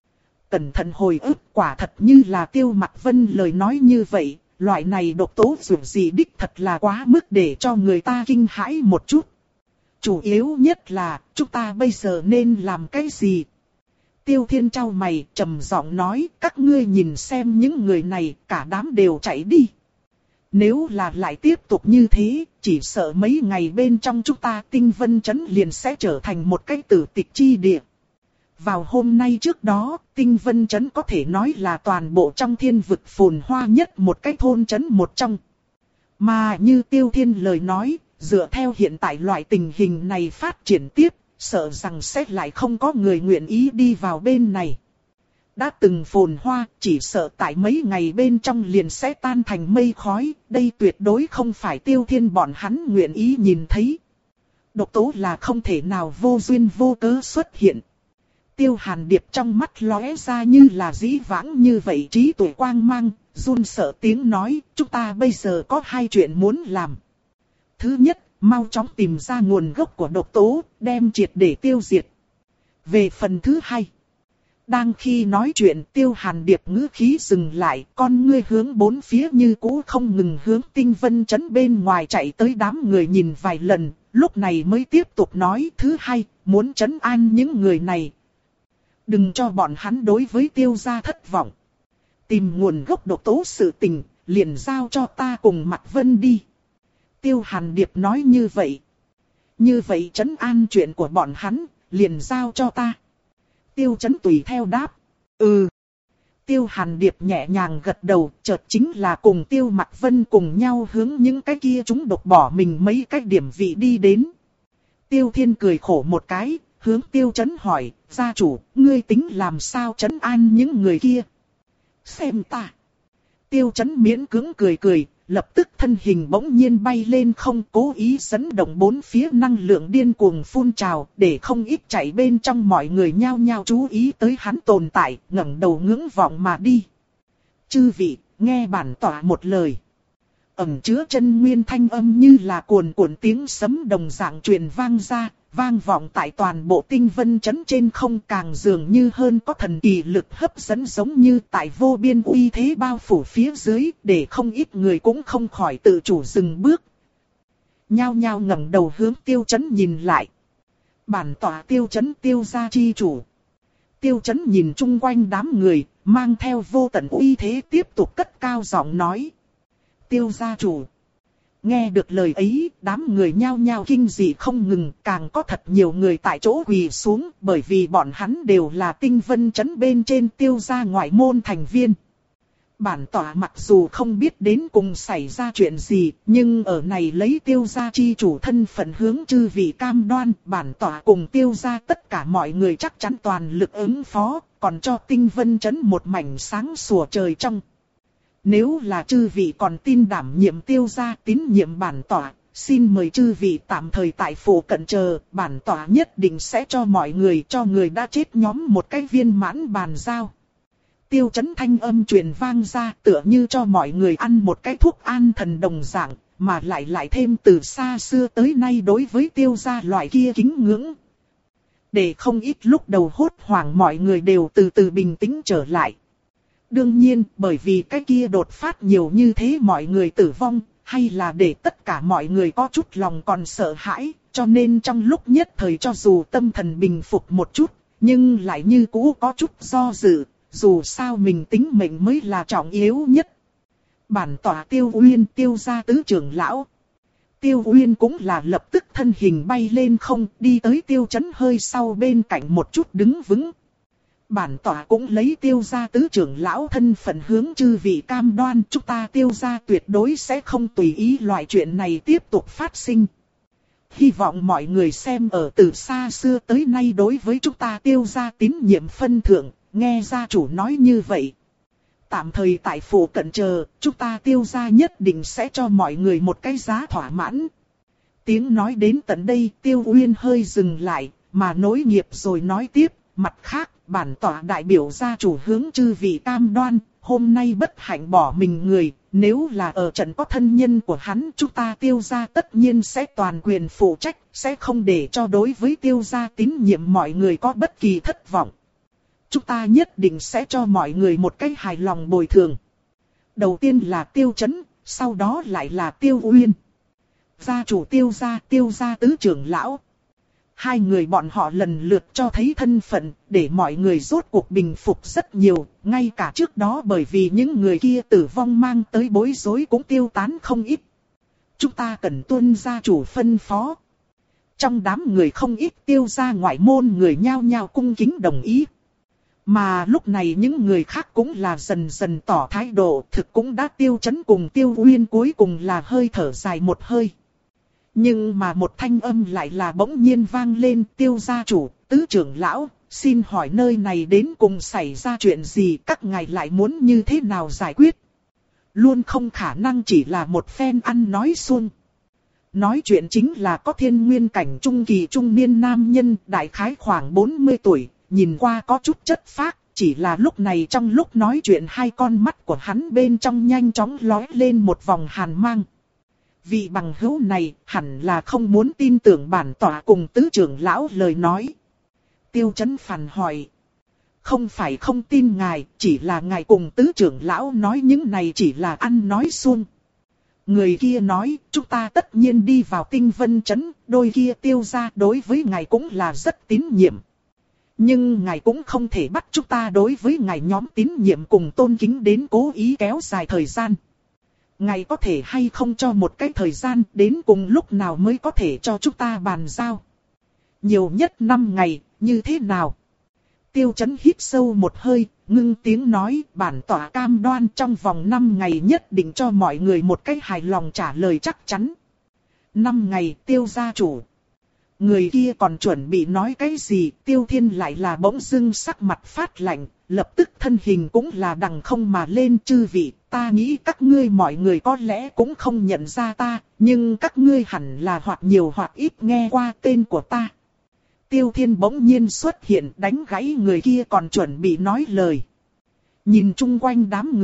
Cẩn thận hồi ức, quả thật như là Tiêu Mặc Vân lời nói như vậy, loại này độc tố dù gì đích thật là quá mức để cho người ta kinh hãi một chút. Chủ yếu nhất là, chúng ta bây giờ nên làm cái gì? Tiêu Thiên chau mày, trầm giọng nói, các ngươi nhìn xem những người này, cả đám đều chạy đi. Nếu là lại tiếp tục như thế, chỉ sợ mấy ngày bên trong chúng ta tinh vân trấn liền sẽ trở thành một cái tử tịch chi địa. Vào hôm nay trước đó, tinh vân trấn có thể nói là toàn bộ trong thiên vực phồn hoa nhất một cái thôn trấn một trong. Mà như Tiêu Thiên lời nói, dựa theo hiện tại loại tình hình này phát triển tiếp, sợ rằng sẽ lại không có người nguyện ý đi vào bên này. Đã từng phồn hoa, chỉ sợ tại mấy ngày bên trong liền sẽ tan thành mây khói, đây tuyệt đối không phải Tiêu Thiên bọn hắn nguyện ý nhìn thấy. Độc tố là không thể nào vô duyên vô cớ xuất hiện. Tiêu Hàn Điệp trong mắt lóe ra như là dĩ vãng như vậy trí tuệ quang mang, run sợ tiếng nói, chúng ta bây giờ có hai chuyện muốn làm. Thứ nhất, mau chóng tìm ra nguồn gốc của độc tố, đem triệt để tiêu diệt. Về phần thứ hai, đang khi nói chuyện Tiêu Hàn Điệp ngữ khí dừng lại, con ngươi hướng bốn phía như cũ không ngừng hướng tinh vân trấn bên ngoài chạy tới đám người nhìn vài lần, lúc này mới tiếp tục nói thứ hai, muốn trấn an những người này. Đừng cho bọn hắn đối với Tiêu gia thất vọng. Tìm nguồn gốc độc tố sự tình, liền giao cho ta cùng Mạc Vân đi. Tiêu Hàn Điệp nói như vậy. Như vậy trấn an chuyện của bọn hắn, liền giao cho ta. Tiêu Chấn tùy theo đáp. Ừ. Tiêu Hàn Điệp nhẹ nhàng gật đầu, chợt chính là cùng Tiêu Mặc Vân cùng nhau hướng những cái kia chúng độc bỏ mình mấy cái điểm vị đi đến. Tiêu Thiên cười khổ một cái, hướng Tiêu Chấn hỏi, gia chủ, ngươi tính làm sao trấn an những người kia? Xem ta. Tiêu Chấn miễn cưỡng cười cười, lập tức thân hình bỗng nhiên bay lên không, cố ý dẫn động bốn phía năng lượng điên cuồng phun trào, để không ít chạy bên trong mọi người nhao nhao chú ý tới hắn tồn tại, ngẩng đầu ngưỡng vọng mà đi. Chư vị, nghe bản tọa một lời. Ẩn chứa chân nguyên thanh âm như là cuồn cuộn tiếng sấm đồng dạng truyền vang ra, vang vọng tại toàn bộ tinh vân trấn trên không, càng dường như hơn có thần kỳ lực hấp dẫn, giống như tại vô biên uy thế bao phủ phía dưới, để không ít người cũng không khỏi tự chủ dừng bước. Nhao nhao ngẩng đầu hướng Tiêu Chấn nhìn lại. Bản tọa Tiêu Chấn, Tiêu gia chi chủ. Tiêu Chấn nhìn chung quanh đám người, mang theo vô tận uy thế tiếp tục cất cao giọng nói. Tiêu gia chủ. Nghe được lời ấy, đám người nhao nhao kinh dị không ngừng, càng có thật nhiều người tại chỗ quỳ xuống, bởi vì bọn hắn đều là tinh vân trấn bên trên Tiêu gia ngoại môn thành viên. Bản tọa mặc dù không biết đến cùng xảy ra chuyện gì, nhưng ở này lấy Tiêu gia chi chủ thân phận hướng chư vị cam đoan, bản tọa cùng Tiêu gia tất cả mọi người chắc chắn toàn lực ứng phó, còn cho tinh vân trấn một mảnh sáng sủa trời trong. Nếu là chư vị còn tin đảm nhiệm Tiêu gia tín nhiệm bản tọa, xin mời chư vị tạm thời tại phủ cận chờ, bản tọa nhất định sẽ cho mọi người, cho người đã chết nhóm một cái viên mãn bàn giao. Tiêu Chấn thanh âm truyền vang ra, tựa như cho mọi người ăn một cái thuốc an thần đồng dạng, mà lại lại thêm từ xa xưa tới nay đối với Tiêu gia loại kia kính ngưỡng. Để không ít lúc đầu hốt hoảng mọi người đều từ từ bình tĩnh trở lại. Đương nhiên, bởi vì cái kia đột phát nhiều như thế mọi người tử vong, hay là để tất cả mọi người có chút lòng còn sợ hãi, cho nên trong lúc nhất thời cho dù tâm thần bình phục một chút, nhưng lại như cũ có chút do dự, dù sao mình tính mệnh mới là trọng yếu nhất. Bản tọa Tiêu Uyên, Tiêu gia tứ trưởng lão. Tiêu Uyên cũng là lập tức thân hình bay lên không, đi tới Tiêu Chấn hơi sau bên cạnh một chút đứng vững. Bản tọa cũng lấy Tiêu gia tứ trưởng lão thân phận hướng chư vị cam đoan, chúng ta Tiêu gia tuyệt đối sẽ không tùy ý loại chuyện này tiếp tục phát sinh. Hy vọng mọi người xem ở từ xa xưa tới nay đối với chúng ta Tiêu gia tín nhiệm phân thượng, nghe gia chủ nói như vậy. Tạm thời tại phủ cận chờ, chúng ta Tiêu gia nhất định sẽ cho mọi người một cái giá thỏa mãn. Tiếng nói đến tận đây, Tiêu Uyên hơi dừng lại, mà nối nghiệp rồi nói tiếp, mặt khác, bản tọa đại biểu gia chủ hướng chư vị cam đoan, hôm nay bất hạnh bỏ mình người, nếu là ở trận có thân nhân của hắn, chúng ta Tiêu gia tất nhiên sẽ toàn quyền phụ trách, sẽ không để cho đối với Tiêu gia tín nhiệm mọi người có bất kỳ thất vọng. Chúng ta nhất định sẽ cho mọi người một cái hài lòng bồi thường. Đầu tiên là Tiêu Chấn, sau đó lại là Tiêu Uyên. Gia chủ Tiêu gia, Tiêu gia tứ trưởng lão. Hai người bọn họ lần lượt cho thấy thân phận, để mọi người rốt cuộc bình phục rất nhiều, ngay cả trước đó bởi vì những người kia tử vong mang tới bối rối cũng tiêu tán không ít. Chúng ta cần tuân gia chủ phân phó. Trong đám người không ít Tiêu gia ngoại môn người nhao nhao cung kính đồng ý. Mà lúc này những người khác cũng là dần dần tỏ thái độ, thực cũng đã Tiêu Chấn cùng Tiêu Uyên cuối cùng là hơi thở dài một hơi. Nhưng mà một thanh âm lại là bỗng nhiên vang lên, Tiêu gia chủ, tứ trưởng lão, xin hỏi nơi này đến cùng xảy ra chuyện gì, các ngài lại muốn như thế nào giải quyết? Luôn không khả năng chỉ là một phen ăn nói suông. Nói chuyện chính là có thiên nguyên cảnh trung kỳ trung niên nam nhân, đại khái khoảng bốn mươi tuổi, nhìn qua có chút chất phác, chỉ là lúc này trong lúc nói chuyện hai con mắt của hắn bên trong nhanh chóng lóe lên một vòng hàn mang. Vị bằng hữu này hẳn là không muốn tin tưởng bản tọa cùng tứ trưởng lão lời nói. Tiêu Chấn phản hỏi. Không phải không tin ngài, chỉ là ngài cùng tứ trưởng lão nói những này chỉ là ăn nói suông. Người kia nói, chúng ta tất nhiên đi vào tinh vân trấn, đôi kia Tiêu gia đối với ngài cũng là rất tín nhiệm. Nhưng ngài cũng không thể bắt chúng ta đối với ngài nhóm tín nhiệm cùng tôn kính đến cố ý kéo dài thời gian. Ngài có thể hay không cho một cái thời gian đến cùng lúc nào mới có thể cho chúng ta bàn giao. Nhiều nhất năm ngày, như thế nào? Tiêu Chấn hít sâu một hơi, ngưng tiếng nói, bản tọa cam đoan trong vòng năm ngày nhất định cho mọi người một cái hài lòng trả lời chắc chắn. Năm ngày, Tiêu gia chủ. Người kia còn chuẩn bị nói cái gì, Tiêu Thiên lại là bỗng dưng sắc mặt phát lạnh, lập tức thân hình cũng là đằng không mà lên. Chư vị, ta nghĩ các ngươi mọi người có lẽ cũng không nhận ra ta, nhưng các ngươi hẳn là hoặc nhiều hoặc ít nghe qua tên của ta. Tiêu Thiên bỗng nhiên xuất hiện đánh gãy người kia còn chuẩn bị nói lời. Nhìn chung quanh đám người,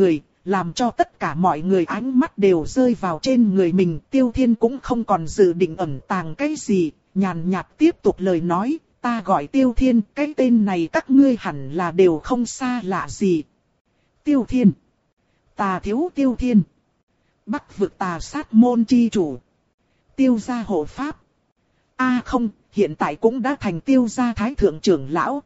làm cho tất cả mọi người ánh mắt đều rơi vào trên người mình. Tiêu Thiên cũng không còn dự định ẩn tàng cái gì, nhàn nhạt tiếp tục lời nói, ta gọi Tiêu Thiên, cái tên này các ngươi hẳn là đều không xa lạ gì. Tiêu Thiên, Tà thiếu Tiêu Thiên, Bắc vực tà sát môn chi chủ, Tiêu gia hộ pháp. A à không, hiện tại cũng đã thành Tiêu gia thái thượng trưởng lão.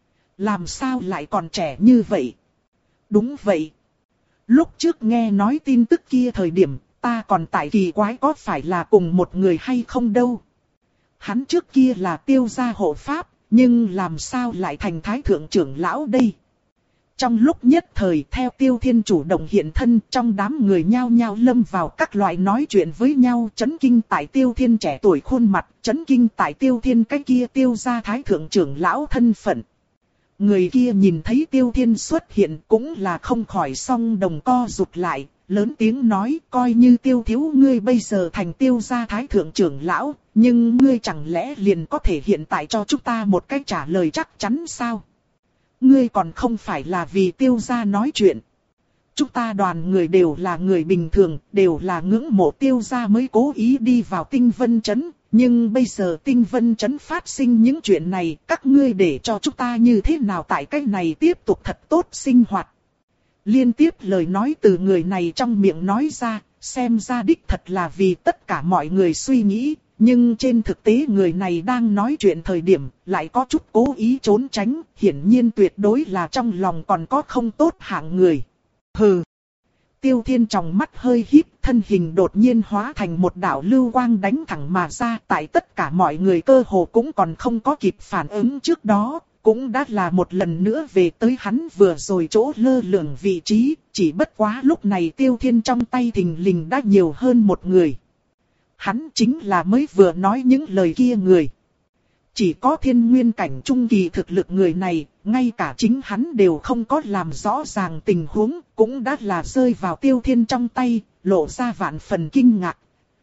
Làm sao lại còn trẻ như vậy? Đúng vậy. Lúc trước nghe nói tin tức kia thời điểm, ta còn tại kỳ quái có phải là cùng một người hay không đâu. Hắn trước kia là Tiêu gia hộ pháp, nhưng làm sao lại thành thái thượng trưởng lão đây? Trong lúc nhất thời theo Tiêu Thiên chủ động hiện thân, trong đám người nhao nhao lâm vào các loại nói chuyện với nhau, chấn kinh tại Tiêu Thiên trẻ tuổi khuôn mặt, chấn kinh tại Tiêu Thiên cái kia Tiêu gia thái thượng trưởng lão thân phận. Người kia nhìn thấy Tiêu Thiên xuất hiện cũng là không khỏi song đồng co rụt lại, lớn tiếng nói, coi như Tiêu thiếu ngươi bây giờ thành Tiêu gia thái thượng trưởng lão, nhưng ngươi chẳng lẽ liền có thể hiện tại cho chúng ta một cách trả lời chắc chắn sao? Ngươi còn không phải là vì Tiêu gia nói chuyện. Chúng ta đoàn người đều là người bình thường, đều là ngưỡng mộ Tiêu gia mới cố ý đi vào Tinh Vân Trấn. Nhưng bây giờ Tinh Vân Trấn phát sinh những chuyện này, các ngươi để cho chúng ta như thế nào tại cái này tiếp tục thật tốt sinh hoạt. Liên tiếp lời nói từ người này trong miệng nói ra, xem ra đích thật là vì tất cả mọi người suy nghĩ. Nhưng trên thực tế người này đang nói chuyện thời điểm, lại có chút cố ý trốn tránh, hiển nhiên tuyệt đối là trong lòng còn có không tốt hạng người. Hừ. Tiêu Thiên trong mắt hơi híp, thân hình đột nhiên hóa thành một đạo lưu quang đánh thẳng mà ra, tại tất cả mọi người cơ hồ cũng còn không có kịp phản ứng trước đó, cũng đã là một lần nữa về tới hắn vừa rồi chỗ lơ lửng vị trí, chỉ bất quá lúc này Tiêu Thiên trong tay thình lình đã nhiều hơn một người. Hắn chính là mới vừa nói những lời kia người. Chỉ có thiên nguyên cảnh trung kỳ thực lực người này, ngay cả chính hắn đều không có làm rõ ràng tình huống, cũng đã là rơi vào Tiêu Thiên trong tay, lộ ra vạn phần kinh ngạc.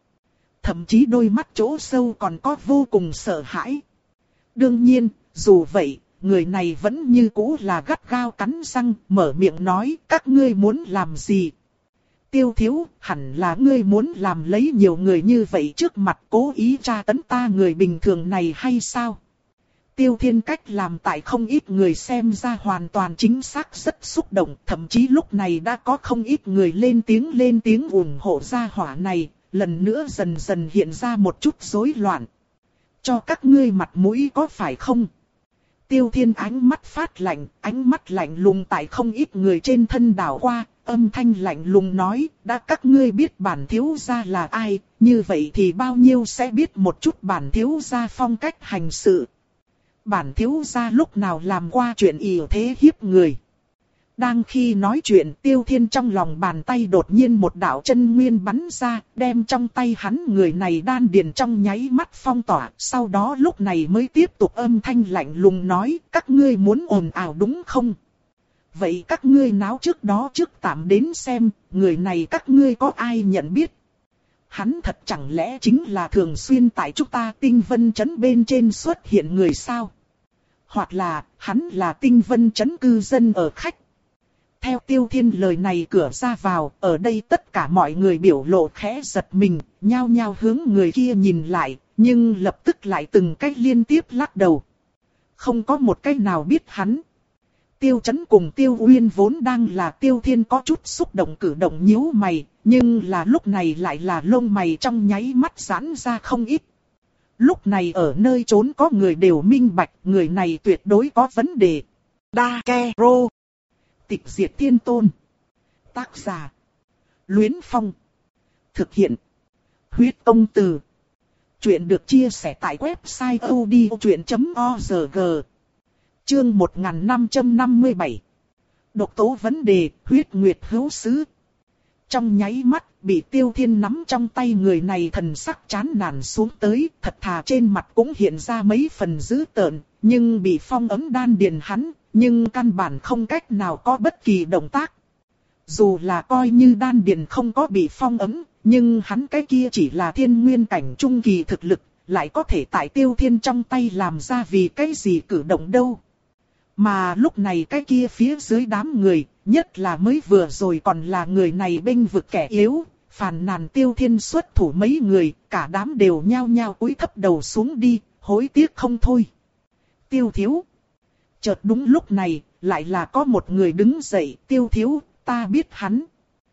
Thậm chí đôi mắt chỗ sâu còn có vô cùng sợ hãi. Đương nhiên, dù vậy, người này vẫn như cũ là gắt gao cắn răng, mở miệng nói, các ngươi muốn làm gì? Tiêu thiếu, hẳn là ngươi muốn làm lấy nhiều người như vậy trước mặt cố ý tra tấn ta người bình thường này hay sao? Tiêu Thiên cách làm tại không ít người xem ra hoàn toàn chính xác rất xúc động, thậm chí lúc này đã có không ít người lên tiếng lên tiếng ủng hộ gia hỏa này, lần nữa dần dần hiện ra một chút rối loạn. Cho các ngươi mặt mũi có phải không? Tiêu Thiên ánh mắt phát lạnh, ánh mắt lạnh lùng tại không ít người trên thân đảo qua, âm thanh lạnh lùng nói, đã các ngươi biết bản thiếu gia là ai, như vậy thì bao nhiêu sẽ biết một chút bản thiếu gia phong cách hành sự. Bản thiếu gia lúc nào làm qua chuyện ỷ thế hiếp người. Đang khi nói chuyện, Tiêu Thiên trong lòng bàn tay đột nhiên một đạo chân nguyên bắn ra, đem trong tay hắn người này đan điền trong nháy mắt phong tỏa, sau đó lúc này mới tiếp tục âm thanh lạnh lùng nói, các ngươi muốn ồn ào đúng không? Vậy các ngươi náo trước đó trước tạm đến xem, người này các ngươi có ai nhận biết? Hắn thật chẳng lẽ chính là thường xuyên tại chúng ta Tinh Vân Trấn bên trên xuất hiện người sao? Hoặc là, hắn là Tinh Vân Trấn cư dân ở khách. Theo Tiêu Thiên lời này cửa ra vào, ở đây tất cả mọi người biểu lộ khẽ giật mình, nhao nhao hướng người kia nhìn lại, nhưng lập tức lại từng cách liên tiếp lắc đầu. Không có một cách nào biết hắn. Tiêu Chấn cùng Tiêu Uyên vốn đang là Tiêu Thiên có chút xúc động cử động nhíu mày, nhưng là lúc này lại là lông mày trong nháy mắt giãn ra không ít. Lúc này ở nơi trốn có người đều minh bạch, người này tuyệt đối có vấn đề. Đa Ke Rô. Tịch diệt thiên tôn. Tác giả. Luyến Phong. Thực hiện. Huyết công từ. Chuyện được chia sẻ tại website odchuyện chấm org. Chương một nghìn năm trăm năm mươi bảy. Độc tố vấn đề, huyết nguyệt hữu xứ. Trong nháy mắt, bị Tiêu Thiên nắm trong tay người này thần sắc chán nản xuống tới, thật thà trên mặt cũng hiện ra mấy phần dữ tợn, nhưng bị phong ấm đan điền hắn, nhưng căn bản không cách nào có bất kỳ động tác. Dù là coi như đan điền không có bị phong ấm, nhưng hắn cái kia chỉ là thiên nguyên cảnh trung kỳ thực lực, lại có thể tại Tiêu Thiên trong tay làm ra vì cái gì cử động đâu. Mà lúc này cái kia phía dưới đám người, nhất là mới vừa rồi còn là người này bênh vực kẻ yếu, phàn nàn Tiêu Thiên xuất thủ mấy người, cả đám đều nhao nhao cúi thấp đầu xuống đi, hối tiếc không thôi. Tiêu thiếu. Chợt đúng lúc này, lại là có một người đứng dậy, Tiêu thiếu, ta biết hắn.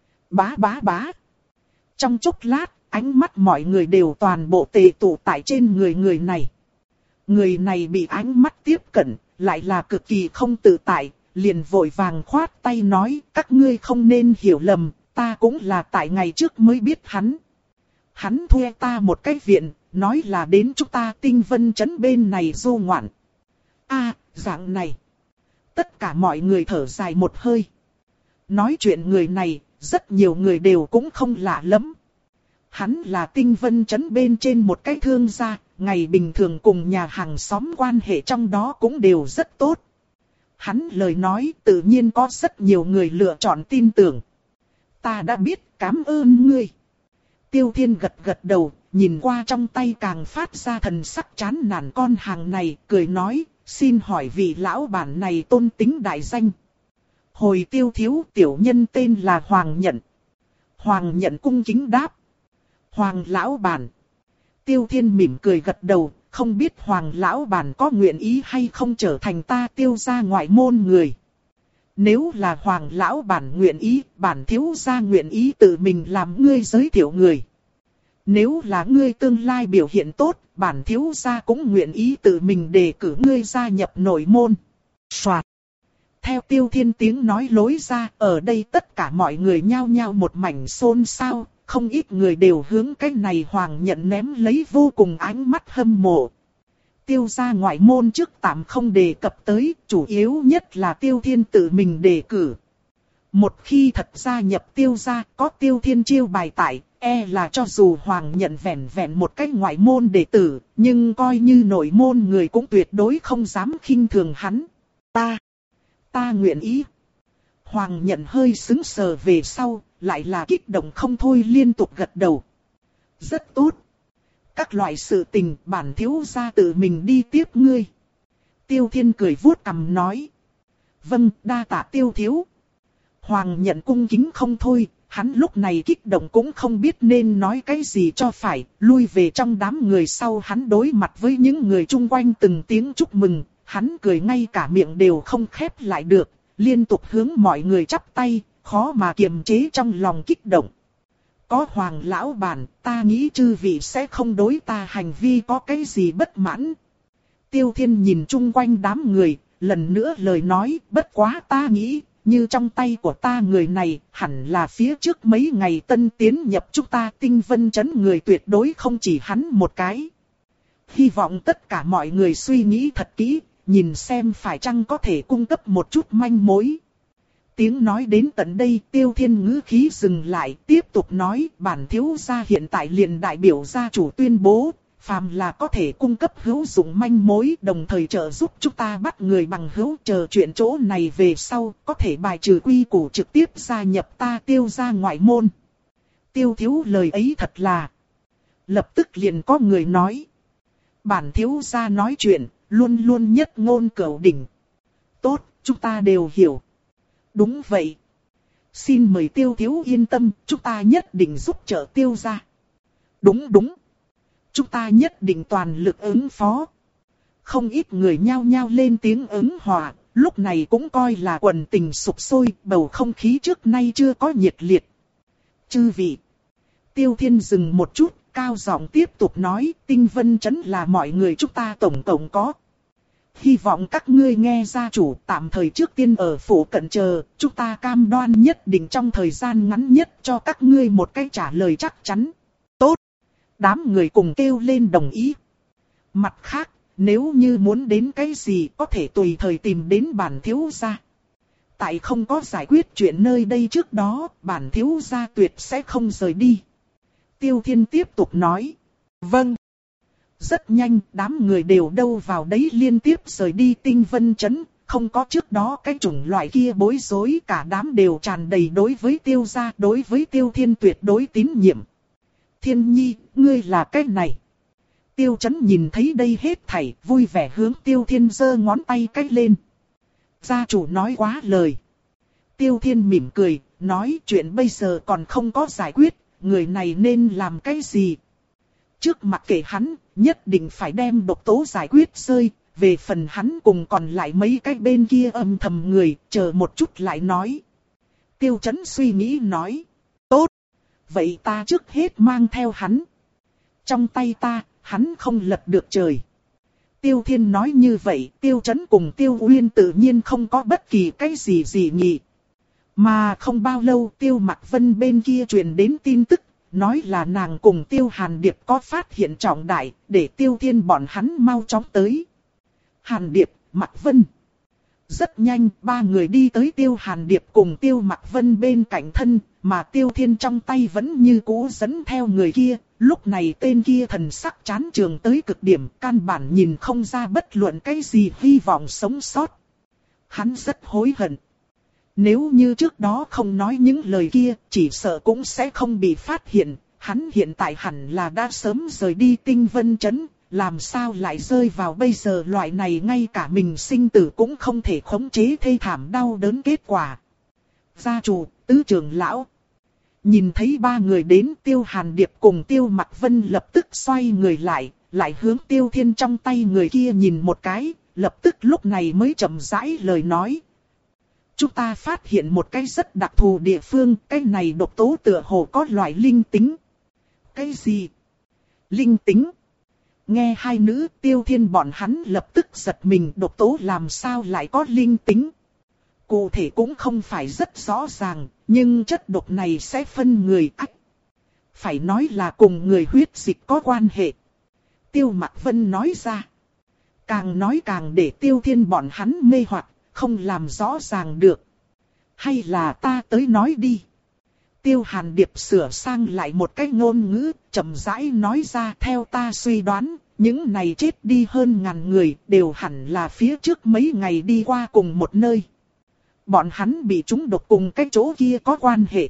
Bá bá bá. Trong chốc lát, ánh mắt mọi người đều toàn bộ tề tụ tại trên người người này. Người này bị ánh mắt tiếp cận, lại là cực kỳ không tự tại, liền vội vàng khoát tay nói, các ngươi không nên hiểu lầm, ta cũng là tại ngày trước mới biết hắn. Hắn thuê ta một cái viện, nói là đến chúng ta Tinh Vân trấn bên này du ngoạn. A, dạng này. Tất cả mọi người thở dài một hơi. Nói chuyện người này, rất nhiều người đều cũng không lạ lắm. Hắn là Tinh Vân trấn bên trên một cái thương gia, ngày bình thường cùng nhà hàng xóm quan hệ trong đó cũng đều rất tốt. Hắn lời nói tự nhiên có rất nhiều người lựa chọn tin tưởng. Ta đã biết, cảm ơn ngươi. Tiêu Thiên gật gật đầu, nhìn qua trong tay càng phát ra thần sắc chán nản con hàng này, cười nói, xin hỏi vị lão bản này tôn tính đại danh. Hồi Tiêu thiếu, tiểu nhân tên là Hoàng Nhận. Hoàng Nhận cung kính đáp. Hoàng lão bản. Tiêu Thiên mỉm cười gật đầu, không biết Hoàng lão bản có nguyện ý hay không trở thành ta Tiêu gia ngoại môn người. Nếu là Hoàng lão bản nguyện ý, bản thiếu gia nguyện ý tự mình làm ngươi giới thiệu người. Nếu là ngươi tương lai biểu hiện tốt, bản thiếu gia cũng nguyện ý tự mình đề cử ngươi gia nhập nội môn. Soạt. Theo Tiêu Thiên tiếng nói lối ra, ở đây tất cả mọi người nhao nhao một mảnh xôn xao, không ít người đều hướng cái này Hoàng Nhận ném lấy vô cùng ánh mắt hâm mộ. Tiêu gia ngoại môn trước tạm không đề cập tới, chủ yếu nhất là Tiêu Thiên tự mình đề cử. Một khi thật gia nhập Tiêu gia, có Tiêu Thiên chiêu bài tại, e là cho dù Hoàng Nhận vẹn vẹn một cái ngoại môn đệ tử, nhưng coi như nội môn người cũng tuyệt đối không dám khinh thường hắn. Ta, ta nguyện ý. Hoàng Nhận hơi sững sờ về sau, lại là kích động không thôi liên tục gật đầu. Rất tốt. Các loại sự tình bản thiếu gia tự mình đi tiếp ngươi. Tiêu Thiên cười vuốt cằm nói. Vâng, đa tạ Tiêu thiếu. Hoàng Nhận cung kính không thôi, hắn lúc này kích động cũng không biết nên nói cái gì cho phải, lui về trong đám người sau hắn đối mặt với những người chung quanh từng tiếng chúc mừng, hắn cười ngay cả miệng đều không khép lại được, liên tục hướng mọi người chắp tay, khó mà kiềm chế trong lòng kích động. Có Hoàng lão bản, ta nghĩ chư vị sẽ không đối ta hành vi có cái gì bất mãn. Tiêu Thiên nhìn chung quanh đám người, lần nữa lời nói, bất quá ta nghĩ, như trong tay của ta người này, hẳn là phía trước mấy ngày tân tiến nhập chúng ta Tinh Vân trấn người tuyệt đối không chỉ hắn một cái. Hy vọng tất cả mọi người suy nghĩ thật kỹ, nhìn xem phải chăng có thể cung cấp một chút manh mối. Tiếng nói đến tận đây, Tiêu Thiên ngữ khí dừng lại, tiếp tục nói, bản thiếu gia hiện tại liền đại biểu gia chủ tuyên bố, phàm là có thể cung cấp hữu dụng manh mối, đồng thời trợ giúp chúng ta bắt người bằng hữu, chờ chuyện chỗ này về sau, có thể bài trừ quy củ trực tiếp gia nhập ta Tiêu gia ngoại môn. Tiêu thiếu lời ấy thật là. Lập tức liền có người nói. Bản thiếu gia nói chuyện, luôn luôn nhất ngôn cửu đỉnh. Tốt, chúng ta đều hiểu. Đúng vậy. Xin mời Tiêu thiếu yên tâm, chúng ta nhất định giúp trợ Tiêu gia. Đúng đúng. Chúng ta nhất định toàn lực ứng phó. Không ít người nhao nhao lên tiếng ứng hòa, lúc này cũng coi là quần tình sục sôi, bầu không khí trước nay chưa có nhiệt liệt. Chư vị. Tiêu Thiên dừng một chút, cao giọng tiếp tục nói, Tinh Vân trấn là mọi người chúng ta tổng tổng có. Hy vọng các ngươi nghe gia chủ tạm thời trước tiên ở phủ cận chờ, chúng ta cam đoan nhất định trong thời gian ngắn nhất cho các ngươi một cái trả lời chắc chắn. Tốt. Đám người cùng kêu lên đồng ý. Mặt khác, nếu như muốn đến cái gì có thể tùy thời tìm đến bản thiếu gia. Tại không có giải quyết chuyện nơi đây trước đó, bản thiếu gia tuyệt sẽ không rời đi. Tiêu Thiên tiếp tục nói. Vâng. Rất nhanh, đám người đều đâu vào đấy liên tiếp rời đi Tinh Vân trấn, không có trước đó cái chủng loại kia bối rối, cả đám đều tràn đầy đối với Tiêu gia, đối với Tiêu Thiên tuyệt đối tín nhiệm. Thiên Nhi, ngươi là cái này. Tiêu Chấn nhìn thấy đây hết thảy, vui vẻ hướng Tiêu Thiên giơ ngón tay cách lên. Gia chủ nói quá lời. Tiêu Thiên mỉm cười, nói chuyện bây giờ còn không có giải quyết, người này nên làm cái gì? Trước mặt kệ hắn, nhất định phải đem độc tố giải quyết rơi, về phần hắn cùng còn lại mấy cái bên kia âm thầm người, chờ một chút lại nói. Tiêu Chấn suy nghĩ nói, tốt, vậy ta trước hết mang theo hắn. Trong tay ta, hắn không lật được trời. Tiêu Thiên nói như vậy, Tiêu Chấn cùng Tiêu Uyên tự nhiên không có bất kỳ cái gì gì nhỉ. Mà không bao lâu Tiêu Mặc Vân bên kia truyền đến tin tức, nói là nàng cùng Tiêu Hàn Điệp có phát hiện trọng đại, để Tiêu Thiên bọn hắn mau chóng tới. Hàn Điệp, Mặc Vân. Rất nhanh, ba người đi tới Tiêu Hàn Điệp cùng Tiêu Mặc Vân bên cạnh thân, mà Tiêu Thiên trong tay vẫn như cũ dẫn theo người kia. Lúc này tên kia thần sắc chán trường tới cực điểm, căn bản nhìn không ra bất luận cái gì hy vọng sống sót. Hắn rất hối hận. Nếu như trước đó không nói những lời kia, chỉ sợ cũng sẽ không bị phát hiện. Hắn hiện tại hẳn là đã sớm rời đi Tinh Vân Trấn, làm sao lại rơi vào bây giờ loại này ngay cả mình sinh tử cũng không thể khống chế thê thảm đau đớn kết quả. Gia chủ, tứ trưởng lão. Nhìn thấy ba người đến, Tiêu Hàn Điệp cùng Tiêu Mặc Vân lập tức xoay người lại, lại hướng Tiêu Thiên trong tay người kia nhìn một cái, lập tức lúc này mới chậm rãi lời nói. Chúng ta phát hiện một cái rất đặc thù địa phương, cái này độc tố tựa hồ có loại linh tính. Cái gì? Linh tính? Nghe hai nữ Tiêu Thiên bọn hắn lập tức giật mình, độc tố làm sao lại có linh tính? Cụ thể cũng không phải rất rõ ràng, nhưng chất độc này sẽ phân người ách. Phải nói là cùng người huyết dịch có quan hệ. Tiêu Mặc Vân nói ra. Càng nói càng để Tiêu Thiên bọn hắn mê hoặc, không làm rõ ràng được. Hay là ta tới nói đi. Tiêu Hàn Điệp sửa sang lại một cái ngôn ngữ, chậm rãi nói ra. Theo ta suy đoán, những này chết đi hơn ngàn người đều hẳn là phía trước mấy ngày đi qua cùng một nơi. Bọn hắn bị trúng độc cùng cái chỗ kia có quan hệ.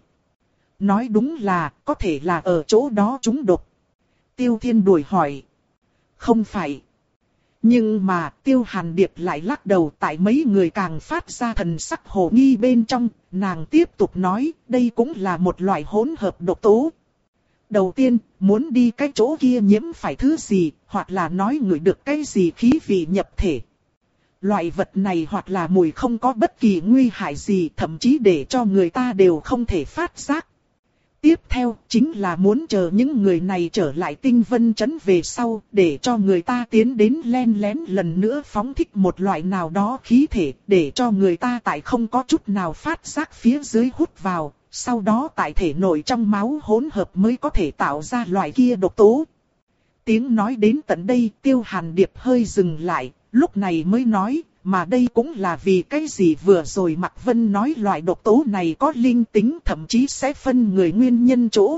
Nói đúng là, có thể là ở chỗ đó trúng độc. Tiêu Thiên đuổi hỏi. Không phải. Nhưng mà Tiêu Hàn Điệp lại lắc đầu, tại mấy người càng phát ra thần sắc hồ nghi bên trong, nàng tiếp tục nói, đây cũng là một loại hỗn hợp độc tố. Đầu tiên, muốn đi cái chỗ kia nhiễm phải thứ gì, hoặc là nói ngửi được cái gì khí vị nhập thể. Loại vật này hoặc là mùi không có bất kỳ nguy hại gì, thậm chí để cho người ta đều không thể phát giác. Tiếp theo, chính là muốn chờ những người này trở lại Tinh Vân Trấn về sau, để cho người ta tiến đến len lén lần nữa phóng thích một loại nào đó khí thể, để cho người ta tại không có chút nào phát giác phía dưới hút vào, sau đó tại thể nội trong máu hỗn hợp mới có thể tạo ra loại kia độc tố. Tiếng nói đến tận đây, Tiêu Hàn Điệp hơi dừng lại, lúc này mới nói, mà đây cũng là vì cái gì vừa rồi Mạc Vân nói loại độc tố này có linh tính, thậm chí sẽ phân người nguyên nhân chỗ.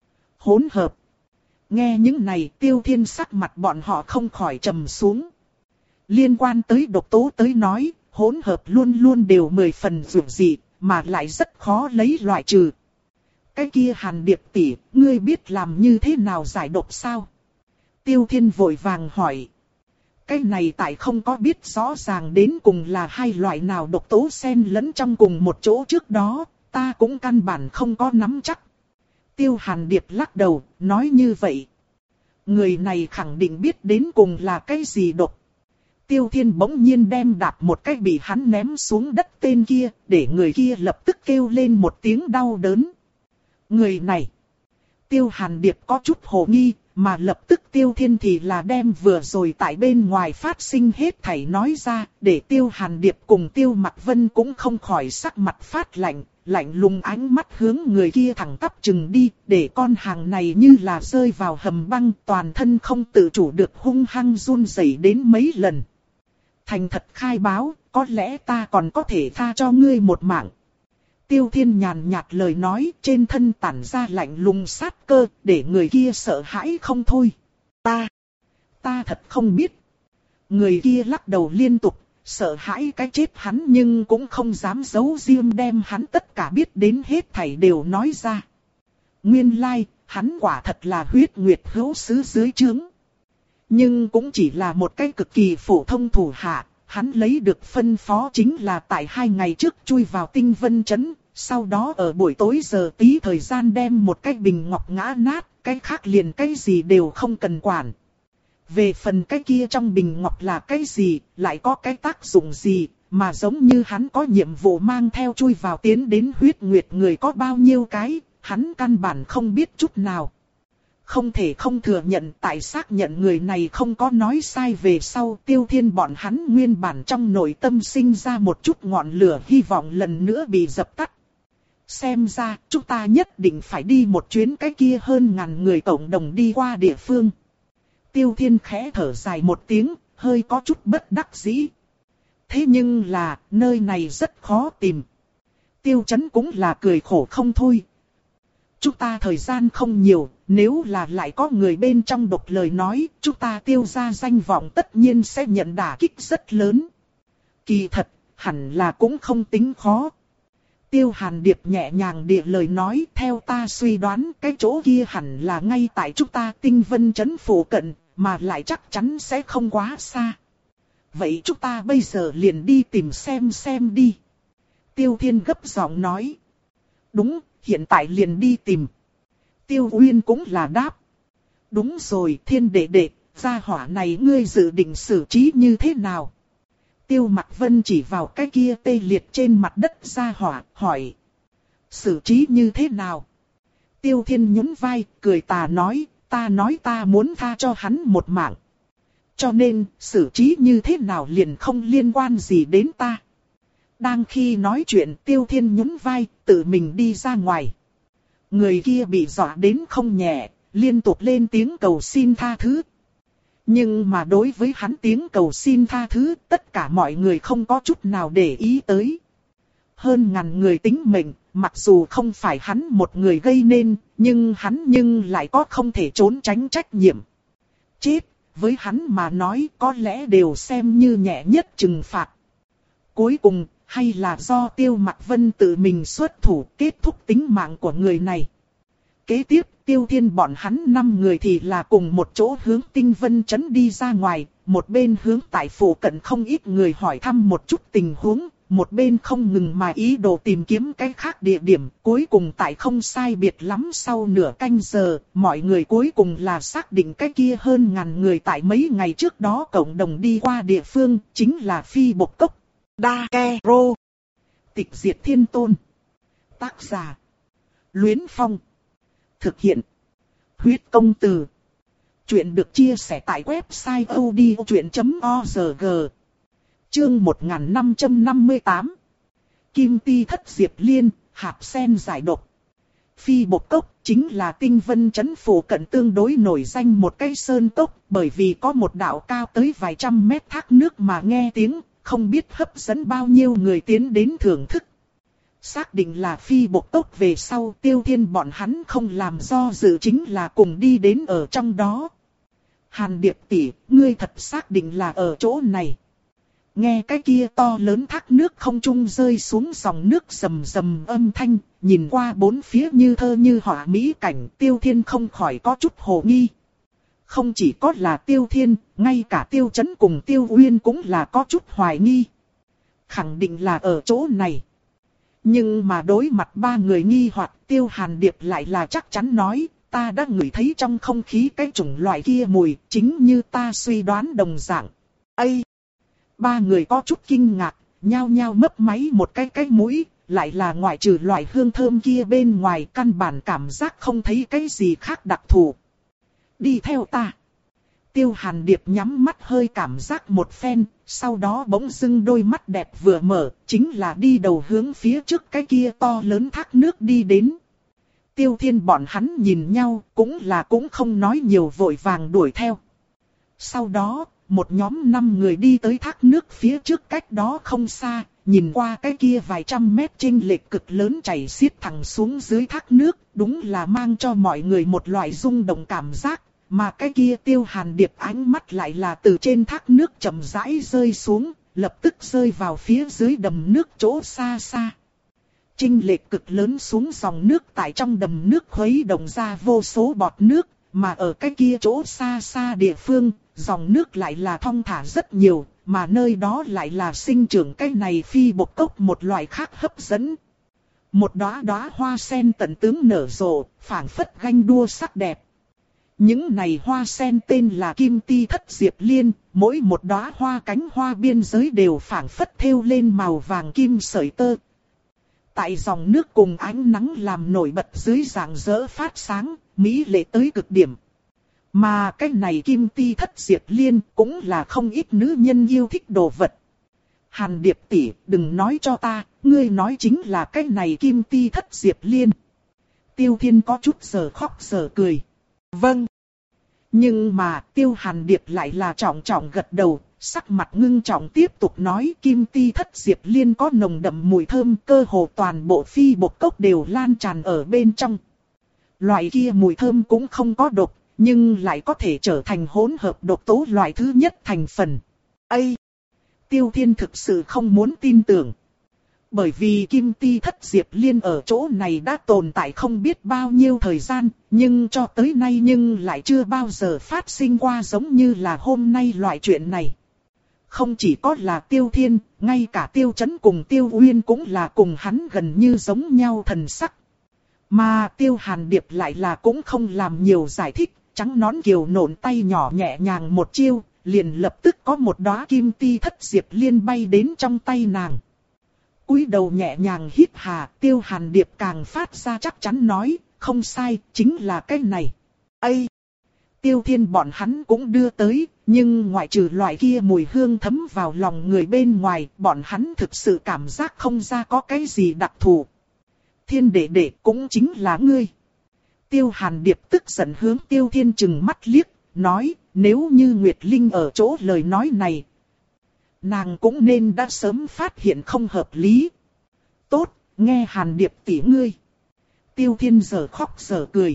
Hỗn hợp. Nghe những này, Tiêu Thiên sắc mặt bọn họ không khỏi trầm xuống. Liên quan tới độc tố tới nói, hỗn hợp luôn luôn đều mười phần dường dị, mà lại rất khó lấy loại trừ. Cái kia Hàn Điệp tỷ, ngươi biết làm như thế nào giải độc sao? Tiêu Thiên vội vàng hỏi. Cái này tại không có biết rõ ràng đến cùng là hai loại nào độc tố xen lẫn trong cùng một chỗ trước đó, ta cũng căn bản không có nắm chắc. Tiêu Hàn Điệp lắc đầu, nói như vậy. Người này khẳng định biết đến cùng là cái gì độc. Tiêu Thiên bỗng nhiên đem đạp một cái bị hắn ném xuống đất tên kia, để người kia lập tức kêu lên một tiếng đau đớn. Người này. Tiêu Hàn Điệp có chút hồ nghi, mà lập tức Tiêu Thiên thì là đem vừa rồi tại bên ngoài phát sinh hết thảy nói ra, để Tiêu Hàn Điệp cùng Tiêu Mặc Vân cũng không khỏi sắc mặt phát lạnh, lạnh lùng ánh mắt hướng người kia thẳng tắp chừng đi, để con hàng này như là rơi vào hầm băng, toàn thân không tự chủ được hung hăng run rẩy đến mấy lần. Thành thật khai báo, có lẽ ta còn có thể tha cho ngươi một mạng. Tiêu Thiên nhàn nhạt lời nói, trên thân tản ra lạnh lùng sát cơ, để người kia sợ hãi không thôi. Ta, ta thật không biết. Người kia lắc đầu liên tục, sợ hãi cái chết hắn nhưng cũng không dám giấu riêng đem hắn tất cả biết đến hết thảy đều nói ra. Nguyên lai, hắn quả thật là huyết nguyệt hữu sứ dưới trướng. Nhưng cũng chỉ là một cái cực kỳ phổ thông thủ hạ, hắn lấy được phân phó chính là tại hai ngày trước chui vào Tinh Vân Trấn, sau đó ở buổi tối giờ tí thời gian đem một cái bình ngọc ngã nát, cái khác liền cái gì đều không cần quản. Về phần cái kia trong bình ngọc là cái gì, lại có cái tác dụng gì, mà giống như hắn có nhiệm vụ mang theo chui vào tiến đến huyết nguyệt người có bao nhiêu cái, hắn căn bản không biết chút nào. Không thể không thừa nhận tại xác nhận người này không có nói sai về sau, Tiêu Thiên bọn hắn nguyên bản trong nội tâm sinh ra một chút ngọn lửa hy vọng lần nữa bị dập tắt. Xem ra chúng ta nhất định phải đi một chuyến cái kia hơn ngàn người cộng đồng đi qua địa phương. Tiêu Thiên khẽ thở dài một tiếng, hơi có chút bất đắc dĩ. Thế nhưng là, nơi này rất khó tìm. Tiêu Chấn cũng là cười khổ không thôi. Chúng ta thời gian không nhiều, nếu là lại có người bên trong độc lời nói, chúng ta Tiêu ra danh vọng tất nhiên sẽ nhận đả kích rất lớn. Kỳ thật, hẳn là cũng không tính khó. Tiêu Hàn Điệp nhẹ nhàng địa lời nói, theo ta suy đoán cái chỗ kia hẳn là ngay tại chúng ta Tinh Vân Trấn phủ cận, mà lại chắc chắn sẽ không quá xa. Vậy chúng ta bây giờ liền đi tìm xem xem đi. Tiêu Thiên gấp giọng nói. Đúng, hiện tại liền đi tìm. Tiêu Uyên cũng là đáp. Đúng rồi, Thiên đệ đệ, gia hỏa này ngươi dự định xử trí như thế nào? Tiêu Mặc Vân chỉ vào cái kia tê liệt trên mặt đất gia hỏa, hỏi. Xử trí như thế nào? Tiêu Thiên nhún vai, cười tà nói, ta nói ta muốn tha cho hắn một mạng. Cho nên, xử trí như thế nào liền không liên quan gì đến ta. Đang khi nói chuyện, Tiêu Thiên nhún vai, tự mình đi ra ngoài. Người kia bị dọa đến không nhẹ, liên tục lên tiếng cầu xin tha thứ. Nhưng mà đối với hắn tiếng cầu xin tha thứ, tất cả mọi người không có chút nào để ý tới. Hơn ngàn người tính mệnh, mặc dù không phải hắn một người gây nên, nhưng hắn nhưng lại có không thể trốn tránh trách nhiệm. Chết, với hắn mà nói có lẽ đều xem như nhẹ nhất trừng phạt. Cuối cùng, hay là do Tiêu Mặc Vân tự mình xuất thủ kết thúc tính mạng của người này. Kế tiếp, Tiêu Thiên bọn hắn năm người thì là cùng một chỗ hướng Tinh Vân Trấn đi ra ngoài, một bên hướng tại phủ cận không ít người hỏi thăm một chút tình huống, một bên không ngừng mà ý đồ tìm kiếm cái khác địa điểm. Cuối cùng tại không sai biệt lắm sau nửa canh giờ, mọi người cuối cùng là xác định cái kia hơn ngàn người tại mấy ngày trước đó cộng đồng đi qua địa phương, chính là Phi Bộc Cốc. Đa Ke Rô. Tịch Diệt Thiên Tôn. Tác giả. Luyến Phong. Thực hiện. Huyết Công Từ. Chuyện được chia sẻ tại website odchuyện chấm org. Chương một nghìn năm trăm năm mươi tám. Kim Ti Thất Diệp Liên, hạt sen giải độc. Phi Bộc Cốc chính là Tinh Vân Trấn phủ cận tương đối nổi danh một cái sơn cốc, bởi vì có một đạo cao tới vài trăm mét thác nước mà nghe tiếng, không biết hấp dẫn bao nhiêu người tiến đến thưởng thức. Xác định là Phi Bộc Cốc về sau, Tiêu Thiên bọn hắn không làm do dự chính là cùng đi đến ở trong đó. Hàn Điệp tỷ, ngươi thật xác định là ở chỗ này. Nghe cái kia to lớn thác nước không trung rơi xuống dòng nước rầm rầm âm thanh, nhìn qua bốn phía như thơ như họa mỹ cảnh, Tiêu Thiên không khỏi có chút hồ nghi. Không chỉ có là Tiêu Thiên, ngay cả Tiêu Chấn cùng Tiêu Uyên cũng là có chút hoài nghi. Khẳng định là ở chỗ này. Nhưng mà đối mặt ba người nghi hoặc, Tiêu Hàn Điệp lại là chắc chắn nói, ta đã ngửi thấy trong không khí cái chủng loại kia mùi, chính như ta suy đoán đồng dạng. Ây! Ba người có chút kinh ngạc, nhao nhao mấp máy một cái cái mũi, lại là ngoại trừ loại hương thơm kia bên ngoài căn bản cảm giác không thấy cái gì khác đặc thù. Đi theo ta. Tiêu Hàn Điệp nhắm mắt hơi cảm giác một phen, sau đó bỗng dưng đôi mắt đẹp vừa mở, chính là đi đầu hướng phía trước cái kia to lớn thác nước đi đến. Tiêu Thiên bọn hắn nhìn nhau, cũng là cũng không nói nhiều vội vàng đuổi theo. Sau đó, một nhóm năm người đi tới thác nước phía trước cách đó không xa, nhìn qua cái kia vài trăm mét chênh lệch cực lớn chảy xiết thẳng xuống dưới thác nước, đúng là mang cho mọi người một loại rung động cảm giác. Mà cái kia Tiêu Hàn Điệp ánh mắt lại là từ trên thác nước chậm rãi rơi xuống, lập tức rơi vào phía dưới đầm nước chỗ xa xa. Chênh lệch cực lớn xuống dòng nước tại trong đầm nước khuấy động ra vô số bọt nước, mà ở cái kia chỗ xa xa địa phương, dòng nước lại là thong thả rất nhiều, mà nơi đó lại là sinh trưởng cái này phi bộc cốc một loại khác hấp dẫn. Một đóa đóa hoa sen tận tướng nở rộ, phảng phất ganh đua sắc đẹp. Những này hoa sen tên là kim ti thất diệp liên, mỗi một đóa hoa cánh hoa biên giới đều phảng phất thêu lên màu vàng kim sợi tơ. Tại dòng nước cùng ánh nắng làm nổi bật dưới rạng rỡ phát sáng, mỹ lệ tới cực điểm. Mà cái này kim ti thất diệp liên cũng là không ít nữ nhân yêu thích đồ vật. Hàn Điệp tỷ, đừng nói cho ta, ngươi nói chính là cái này kim ti thất diệp liên. Tiêu Thiên có chút giờ khóc giờ cười. Vâng. Nhưng mà Tiêu Hàn Điệp lại là trọng trọng gật đầu, sắc mặt ngưng trọng tiếp tục nói kim ti thất diệp liên có nồng đậm mùi thơm, cơ hồ toàn bộ phi bộc cốc đều lan tràn ở bên trong. Loại kia mùi thơm cũng không có độc, nhưng lại có thể trở thành hỗn hợp độc tố loại thứ nhất thành phần. Ây! Tiêu Thiên thực sự không muốn tin tưởng. Bởi vì kim ti thất diệp liên ở chỗ này đã tồn tại không biết bao nhiêu thời gian, nhưng cho tới nay nhưng lại chưa bao giờ phát sinh qua giống như là hôm nay loại chuyện này. Không chỉ có là Tiêu Thiên, ngay cả Tiêu Chấn cùng Tiêu Uyên cũng là cùng hắn gần như giống nhau thần sắc. Mà Tiêu Hàn Điệp lại là cũng không làm nhiều giải thích, trắng nón kiều nộn tay nhỏ nhẹ nhàng một chiêu, liền lập tức có một đóa kim ti thất diệp liên bay đến trong tay nàng. Cúi đầu nhẹ nhàng hít hà, Tiêu Hàn Điệp càng phát ra chắc chắn nói, không sai, chính là cái này. Ây! Tiêu Thiên bọn hắn cũng đưa tới, nhưng ngoại trừ loại kia mùi hương thấm vào lòng người bên ngoài, bọn hắn thực sự cảm giác không ra có cái gì đặc thù. Thiên đệ đệ cũng chính là ngươi. Tiêu Hàn Điệp tức giận hướng Tiêu Thiên chừng mắt liếc, nói, nếu như Nguyệt Linh ở chỗ lời nói này, nàng cũng nên đã sớm phát hiện không hợp lý. Tốt, nghe Hàn Điệp tỷ ngươi. Tiêu Thiên giờ khóc giờ cười.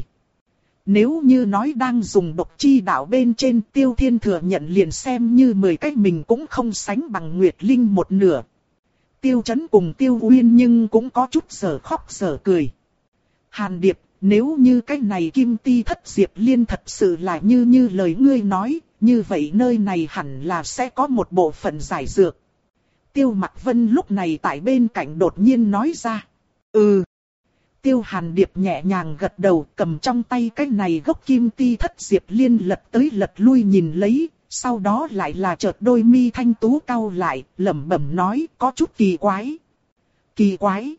Nếu như nói đang dùng độc chi đạo bên trên, Tiêu Thiên thừa nhận liền xem như mười cách mình cũng không sánh bằng Nguyệt Linh một nửa. Tiêu Chấn cùng Tiêu Uyên nhưng cũng có chút giờ khóc giờ cười. Hàn Điệp, nếu như cái này kim ti thất diệp liên thật sự là như như lời ngươi nói, như vậy nơi này hẳn là sẽ có một bộ phận giải dược. Tiêu Mặc Vân lúc này tại bên cạnh đột nhiên nói ra. Ừ. Tiêu Hàn Điệp nhẹ nhàng gật đầu, cầm trong tay cái này gốc kim ti thất diệp liên lật tới lật lui nhìn lấy, sau đó lại là chợt đôi mi thanh tú cau lại, lẩm bẩm nói có chút kỳ quái. Kỳ quái?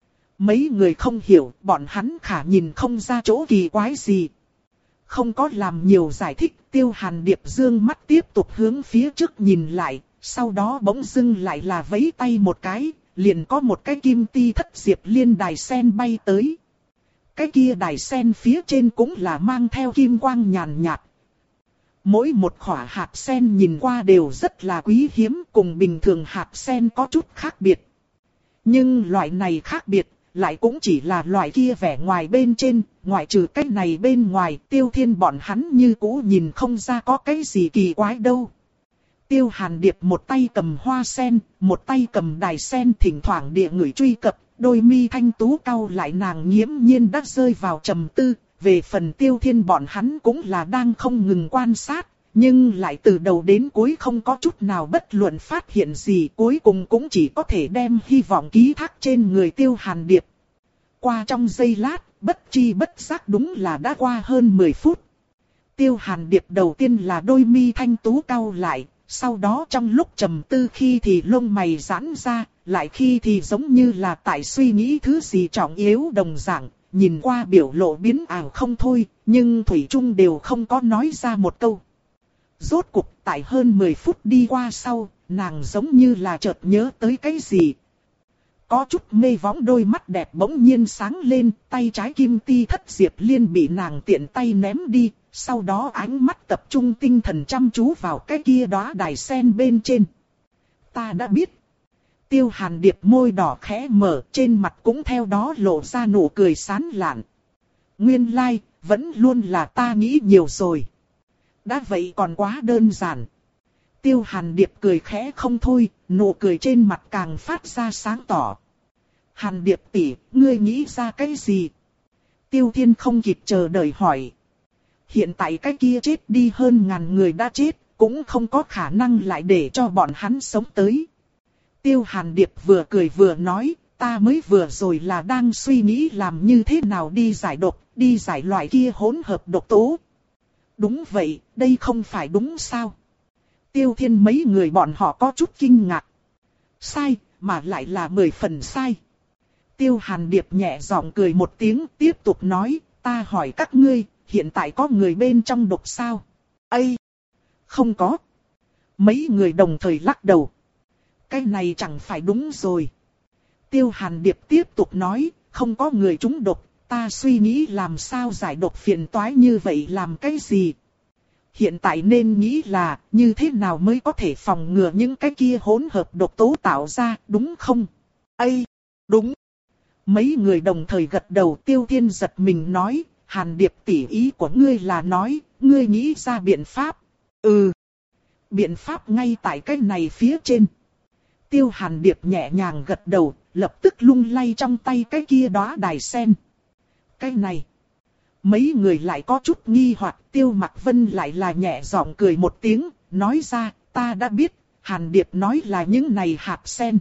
Mấy người không hiểu, bọn hắn khả nhìn không ra chỗ kỳ quái gì. Không có làm nhiều giải thích, Tiêu Hàn Điệp dương mắt tiếp tục hướng phía trước nhìn lại, sau đó bỗng dưng lại là vẫy tay một cái, liền có một cái kim ti thất diệp liên đài sen bay tới. Cái kia đài sen phía trên cũng là mang theo kim quang nhàn nhạt. Mỗi một khỏa hạt sen nhìn qua đều rất là quý hiếm, cùng bình thường hạt sen có chút khác biệt. Nhưng loại này khác biệt, lại cũng chỉ là loại kia vẻ ngoài bên trên, ngoại trừ cái này bên ngoài, Tiêu Thiên bọn hắn như cũ nhìn không ra có cái gì kỳ quái đâu. Tiêu Hàn Điệp một tay cầm hoa sen, một tay cầm đài sen, thỉnh thoảng địa người truy cập, đôi mi thanh tú cau lại, nàng nghiễm nhiên đã rơi vào trầm tư. Về phần Tiêu Thiên bọn hắn cũng là đang không ngừng quan sát, nhưng lại từ đầu đến cuối không có chút nào bất luận phát hiện gì, cuối cùng cũng chỉ có thể đem hy vọng ký thác trên người Tiêu Hàn Điệp. Qua trong giây lát, bất chi bất giác đúng là đã qua hơn mười phút. Tiêu Hàn Điệp đầu tiên là đôi mi thanh tú cau lại, sau đó trong lúc trầm tư khi thì lông mày giãn ra, lại khi thì giống như là tại suy nghĩ thứ gì trọng yếu đồng dạng, nhìn qua biểu lộ biến ảo không thôi, nhưng Thủy Trung đều không có nói ra một câu. Rốt cục tại hơn mười phút đi qua sau, nàng giống như là chợt nhớ tới cái gì. Có chút mê võng đôi mắt đẹp bỗng nhiên sáng lên, tay trái kim ti thất diệp liên bị nàng tiện tay ném đi, sau đó ánh mắt tập trung tinh thần chăm chú vào cái kia đóa đài sen bên trên. Ta đã biết. Tiêu Hàn Điệp môi đỏ khẽ mở, trên mặt cũng theo đó lộ ra nụ cười sán lạn. Nguyên lai, like, vẫn luôn là ta nghĩ nhiều rồi. Đã vậy còn quá đơn giản. Tiêu Hàn Điệp cười khẽ không thôi, nụ cười trên mặt càng phát ra sáng tỏ. Hàn Điệp tỷ, ngươi nghĩ ra cái gì? Tiêu Thiên không kịp chờ đợi hỏi. Hiện tại cái kia chết đi hơn ngàn người đã chết, cũng không có khả năng lại để cho bọn hắn sống tới. Tiêu Hàn Điệp vừa cười vừa nói, ta mới vừa rồi là đang suy nghĩ làm như thế nào đi giải độc, đi giải loại kia hỗn hợp độc tố. Đúng vậy, đây không phải đúng sao? Tiêu Thiên mấy người bọn họ có chút kinh ngạc. Sai, mà lại là mười phần sai. Tiêu Hàn Điệp nhẹ giọng cười một tiếng, tiếp tục nói, ta hỏi các ngươi, hiện tại có người bên trong độc sao? Ây! Không có. Mấy người đồng thời lắc đầu. Cái này chẳng phải đúng rồi. Tiêu Hàn Điệp tiếp tục nói, không có người trúng độc, ta suy nghĩ làm sao giải độc phiền toái như vậy làm cái gì? Hiện tại nên nghĩ là, như thế nào mới có thể phòng ngừa những cái kia hỗn hợp độc tố tạo ra, đúng không? Ây! Đúng! Mấy người đồng thời gật đầu. Tiêu Thiên giật mình nói, Hàn Điệp tỷ ý của ngươi là nói, ngươi nghĩ ra biện pháp. Ừ! Biện pháp ngay tại cái này phía trên. Tiêu Hàn Điệp nhẹ nhàng gật đầu, lập tức lung lay trong tay cái kia đóa đài sen. Cái này. Mấy người lại có chút nghi hoặc. Tiêu Mặc Vân lại là nhẹ giọng cười một tiếng, nói ra, ta đã biết, Hàn Điệp nói là những này hạt sen.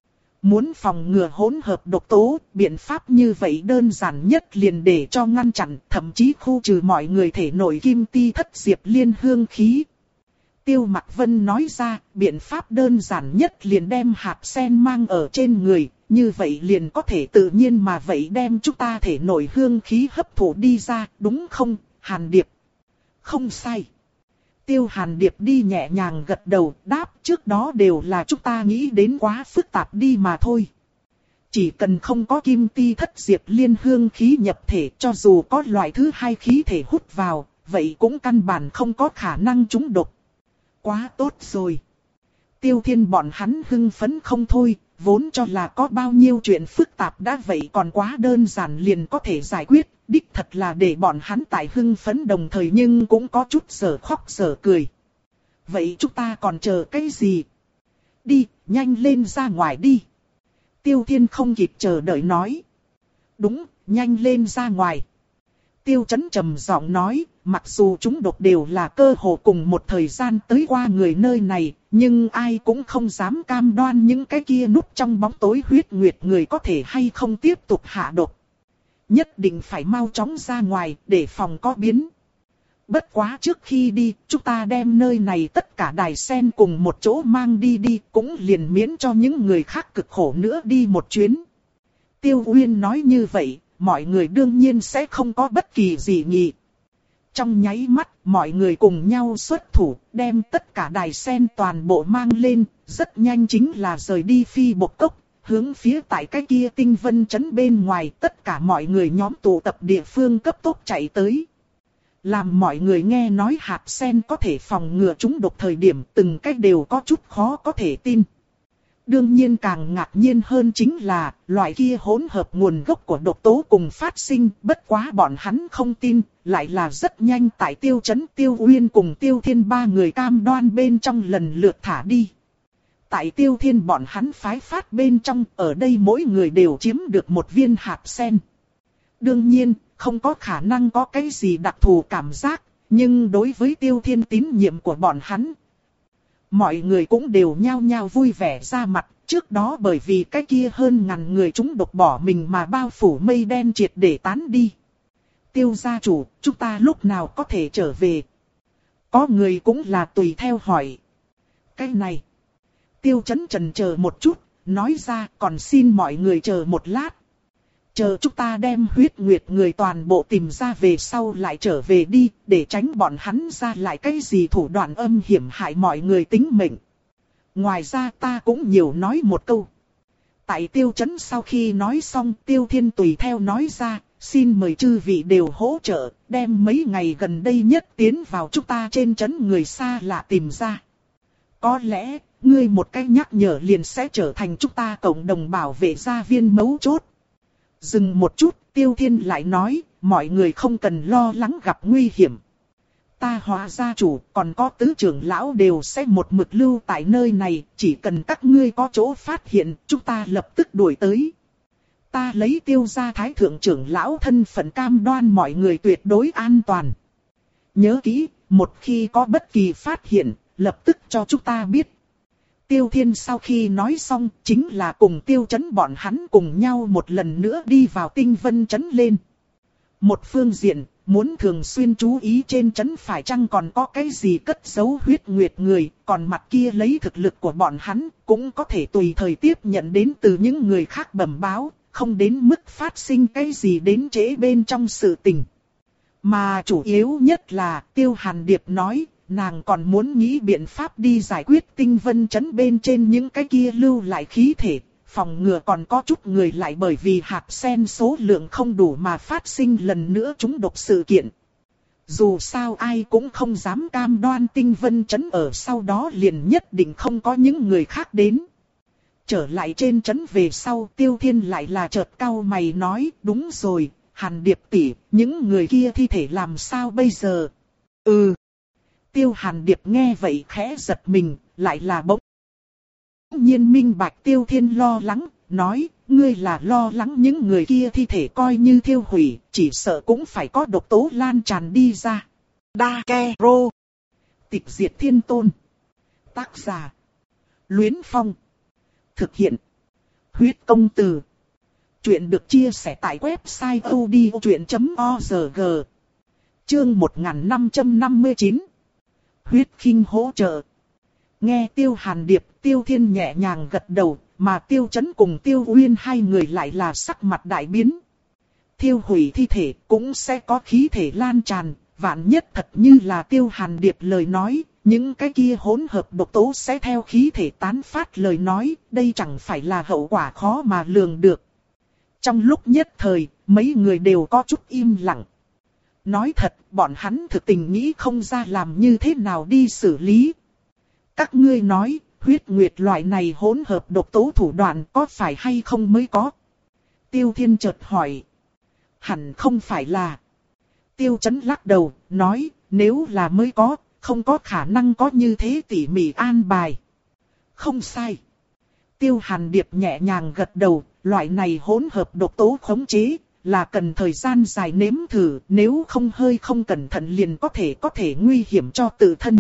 Muốn phòng ngừa hỗn hợp độc tố, biện pháp như vậy đơn giản nhất liền để cho ngăn chặn, thậm chí khu trừ mọi người thể nội kim ti thất diệp liên hương khí. Tiêu Mặc Vân nói ra, biện pháp đơn giản nhất liền đem hạt sen mang ở trên người, như vậy liền có thể tự nhiên mà vậy đem chúng ta thể nội hương khí hấp thụ đi ra, đúng không, Hàn Điệp? Không sai. Tiêu Hàn Điệp đi nhẹ nhàng gật đầu, đáp trước đó đều là chúng ta nghĩ đến quá phức tạp đi mà thôi. Chỉ cần không có kim ti thất diệp liên hương khí nhập thể, cho dù có loại thứ hai khí thể hút vào, vậy cũng căn bản không có khả năng trúng độc. Quá tốt rồi. Tiêu Thiên bọn hắn hưng phấn không thôi, vốn cho là có bao nhiêu chuyện phức tạp đã vậy còn quá đơn giản liền có thể giải quyết, đích thật là để bọn hắn tại hưng phấn đồng thời nhưng cũng có chút sở khóc sở cười. Vậy chúng ta còn chờ cái gì? Đi, nhanh lên ra ngoài đi. Tiêu Thiên không kịp chờ đợi nói. Đúng, nhanh lên ra ngoài. Tiêu Chấn trầm giọng nói, mặc dù chúng độc đều là cơ hồ cùng một thời gian tới qua người nơi này, nhưng ai cũng không dám cam đoan những cái kia núp trong bóng tối huyết nguyệt người có thể hay không tiếp tục hạ độc. Nhất định phải mau chóng ra ngoài để phòng có biến. Bất quá trước khi đi, chúng ta đem nơi này tất cả đài sen cùng một chỗ mang đi đi, cũng liền miễn cho những người khác cực khổ nữa đi một chuyến. Tiêu Uyên nói như vậy, mọi người đương nhiên sẽ không có bất kỳ gì nghị. Trong nháy mắt, mọi người cùng nhau xuất thủ, đem tất cả đài sen toàn bộ mang lên, rất nhanh chính là rời đi phi bộc cốc, hướng phía tại cái kia tinh vân trấn bên ngoài, tất cả mọi người nhóm tụ tập địa phương cấp tốc chạy tới. Làm mọi người nghe nói hạt sen có thể phòng ngừa chúng độc thời điểm từng cách đều có chút khó có thể tin. Đương nhiên càng ngạc nhiên hơn chính là, loại kia hỗn hợp nguồn gốc của độc tố cùng phát sinh, bất quá bọn hắn không tin, lại là rất nhanh tại Tiêu Chấn, Tiêu Uyên cùng Tiêu Thiên ba người cam đoan bên trong lần lượt thả đi. Tại Tiêu Thiên bọn hắn phái phát bên trong, ở đây mỗi người đều chiếm được một viên hạt sen. Đương nhiên, không có khả năng có cái gì đặc thù cảm giác, nhưng đối với Tiêu Thiên tín nhiệm của bọn hắn, mọi người cũng đều nhao nhao vui vẻ ra mặt. Trước đó bởi vì cái kia hơn ngàn người chúng độc bỏ mình mà bao phủ mây đen triệt để tán đi. Tiêu gia chủ, chúng ta lúc nào có thể trở về? Có người cũng là tùy theo hỏi. Cái này. Tiêu Chấn chần chờ một chút, nói ra còn xin mọi người chờ một lát. Chờ chúng ta đem huyết nguyệt người toàn bộ tìm ra về sau lại trở về đi, để tránh bọn hắn ra lại cái gì thủ đoạn âm hiểm hại mọi người tính mệnh. Ngoài ra ta cũng nhiều nói một câu. Tại Tiêu Chấn sau khi nói xong, Tiêu Thiên tùy theo nói ra, xin mời chư vị đều hỗ trợ, đem mấy ngày gần đây nhất tiến vào chúng ta trên trấn người xa lạ tìm ra. Có lẽ, ngươi một cách nhắc nhở liền sẽ trở thành chúng ta cộng đồng bảo vệ gia viên mấu chốt. Dừng một chút, Tiêu Thiên lại nói, mọi người không cần lo lắng gặp nguy hiểm. Ta Hóa gia chủ, còn có tứ trưởng lão đều sẽ một mực lưu tại nơi này, chỉ cần các ngươi có chỗ phát hiện, chúng ta lập tức đuổi tới. Ta lấy Tiêu gia thái thượng trưởng lão thân phận cam đoan mọi người tuyệt đối an toàn. Nhớ kỹ, một khi có bất kỳ phát hiện, lập tức cho chúng ta biết. Tiêu Thiên sau khi nói xong chính là cùng Tiêu Chấn bọn hắn cùng nhau một lần nữa đi vào Tinh Vân Trấn lên. Một phương diện, muốn thường xuyên chú ý trên trấn phải chăng còn có cái gì cất giấu huyết nguyệt người, còn mặt kia lấy thực lực của bọn hắn, cũng có thể tùy thời tiếp nhận đến từ những người khác bẩm báo, không đến mức phát sinh cái gì đến trễ bên trong sự tình. Mà chủ yếu nhất là Tiêu Hàn Điệp nói, nàng còn muốn nghĩ biện pháp đi giải quyết Tinh Vân Trấn bên trên những cái kia lưu lại khí thể. Phòng ngừa còn có chút người lại bởi vì hạt sen số lượng không đủ mà phát sinh lần nữa trúng độc sự kiện. Dù sao ai cũng không dám cam đoan Tinh Vân Trấn ở sau đó liền nhất định không có những người khác đến. Trở lại trên trấn về sau Tiêu Thiên lại là chợt cau mày nói, đúng rồi, Hàn Điệp tỷ, những người kia thi thể làm sao bây giờ? Ừ. Tiêu Hàn Điệp nghe vậy khẽ giật mình, lại là bỗng nhiên minh bạch Tiêu Thiên lo lắng, nói, ngươi là lo lắng những người kia thi thể coi như thiêu hủy, chỉ sợ cũng phải có độc tố lan tràn đi ra. Đa Ke Rô. Tịch diệt thiên tôn. Tác giả. Luyến Phong. Thực hiện. Huyết công từ. Chuyện được chia sẻ tại website odchuyện chấm org. Chương một nghìn năm trăm năm mươi chín. Huyết Khinh hỗ trợ. Nghe Tiêu Hàn Điệp, Tiêu Thiên nhẹ nhàng gật đầu, mà Tiêu Chấn cùng Tiêu Uyên hai người lại là sắc mặt đại biến. Thiêu hủy thi thể cũng sẽ có khí thể lan tràn, vạn nhất thật như là Tiêu Hàn Điệp lời nói, những cái kia hỗn hợp độc tố sẽ theo khí thể tán phát lời nói, đây chẳng phải là hậu quả khó mà lường được. Trong lúc nhất thời, mấy người đều có chút im lặng. Nói thật, bọn hắn thực tình nghĩ không ra làm như thế nào đi xử lý. Các ngươi nói, huyết nguyệt loại này hỗn hợp độc tố thủ đoạn có phải hay không mới có? Tiêu Thiên chợt hỏi. Hẳn không phải là. Tiêu Chấn lắc đầu, nói, nếu là mới có, không có khả năng có như thế tỉ mỉ an bài. Không sai. Tiêu Hàn Điệp nhẹ nhàng gật đầu, loại này hỗn hợp độc tố khống chế, là cần thời gian dài nếm thử, nếu không hơi không cẩn thận liền có thể có thể nguy hiểm cho tự thân.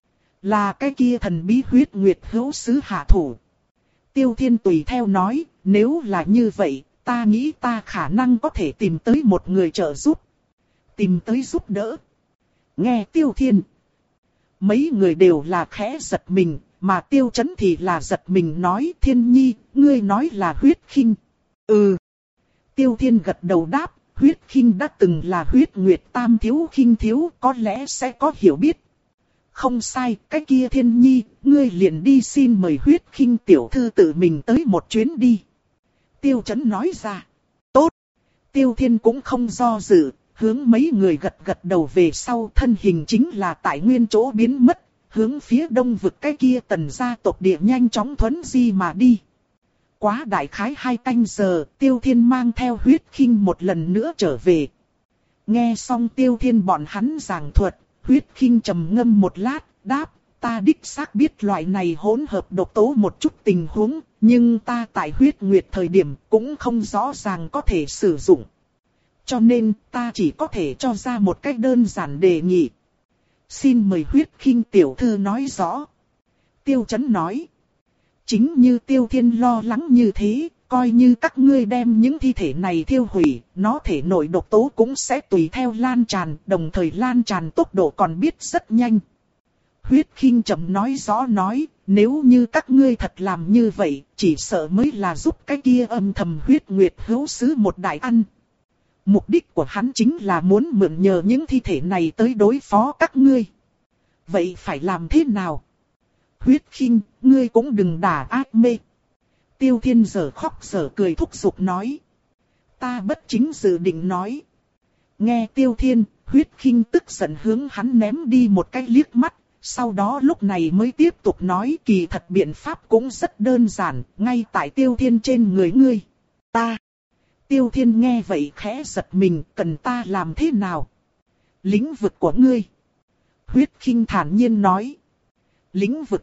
Là cái kia thần bí huyết nguyệt hữu sứ hạ thủ. Tiêu Thiên tùy theo nói, nếu là như vậy, ta nghĩ ta khả năng có thể tìm tới một người trợ giúp. Tìm tới giúp đỡ. Nghe Tiêu Thiên. Mấy người đều là khẽ giật mình, mà Tiêu Chấn thì là giật mình nói, Thiên Nhi, ngươi nói là huyết khinh. Ừ. Tiêu Thiên gật đầu đáp, huyết khinh đã từng là huyết nguyệt tam thiếu khinh thiếu, có lẽ sẽ có hiểu biết. Không sai, cái kia Thiên Nhi, ngươi liền đi xin mời huyết khinh tiểu thư tự mình tới một chuyến đi. Tiêu Chấn nói ra. Tốt. Tiêu Thiên cũng không do dự, hướng mấy người gật gật đầu về sau thân hình chính là tại nguyên chỗ biến mất, hướng phía đông vực cái kia Tần gia tộc địa nhanh chóng thuấn di mà đi. Quá đại khái hai canh giờ, Tiêu Thiên mang theo huyết khinh một lần nữa trở về. Nghe xong Tiêu Thiên bọn hắn giảng thuật, huyết khinh trầm ngâm một lát, đáp, ta đích xác biết loại này hỗn hợp độc tố một chút tình huống, nhưng ta tại huyết nguyệt thời điểm cũng không rõ ràng có thể sử dụng. Cho nên ta chỉ có thể cho ra một cách đơn giản đề nghị. Xin mời huyết khinh tiểu thư nói rõ. Tiêu Chấn nói. Chính như Tiêu Thiên lo lắng như thế, coi như các ngươi đem những thi thể này thiêu hủy, nó thể nội độc tố cũng sẽ tùy theo lan tràn, đồng thời lan tràn tốc độ còn biết rất nhanh. Huyết khinh trầm nói rõ nói, nếu như các ngươi thật làm như vậy, chỉ sợ mới là giúp cái kia âm thầm huyết nguyệt hữu sứ một đại ăn. Mục đích của hắn chính là muốn mượn nhờ những thi thể này tới đối phó các ngươi. Vậy phải làm thế nào? Huyết khinh, ngươi cũng đừng đả ác mê. Tiêu Thiên giờ khóc giờ cười thúc giục nói. Ta bất chính dự định nói. Nghe Tiêu Thiên, huyết khinh tức giận hướng hắn ném đi một cái liếc mắt. Sau đó lúc này mới tiếp tục nói kỳ thật biện pháp cũng rất đơn giản, ngay tại Tiêu Thiên trên người ngươi. Ta. Tiêu Thiên nghe vậy khẽ giật mình, cần ta làm thế nào? Lĩnh vực của ngươi. Huyết khinh thản nhiên nói. Lĩnh vực.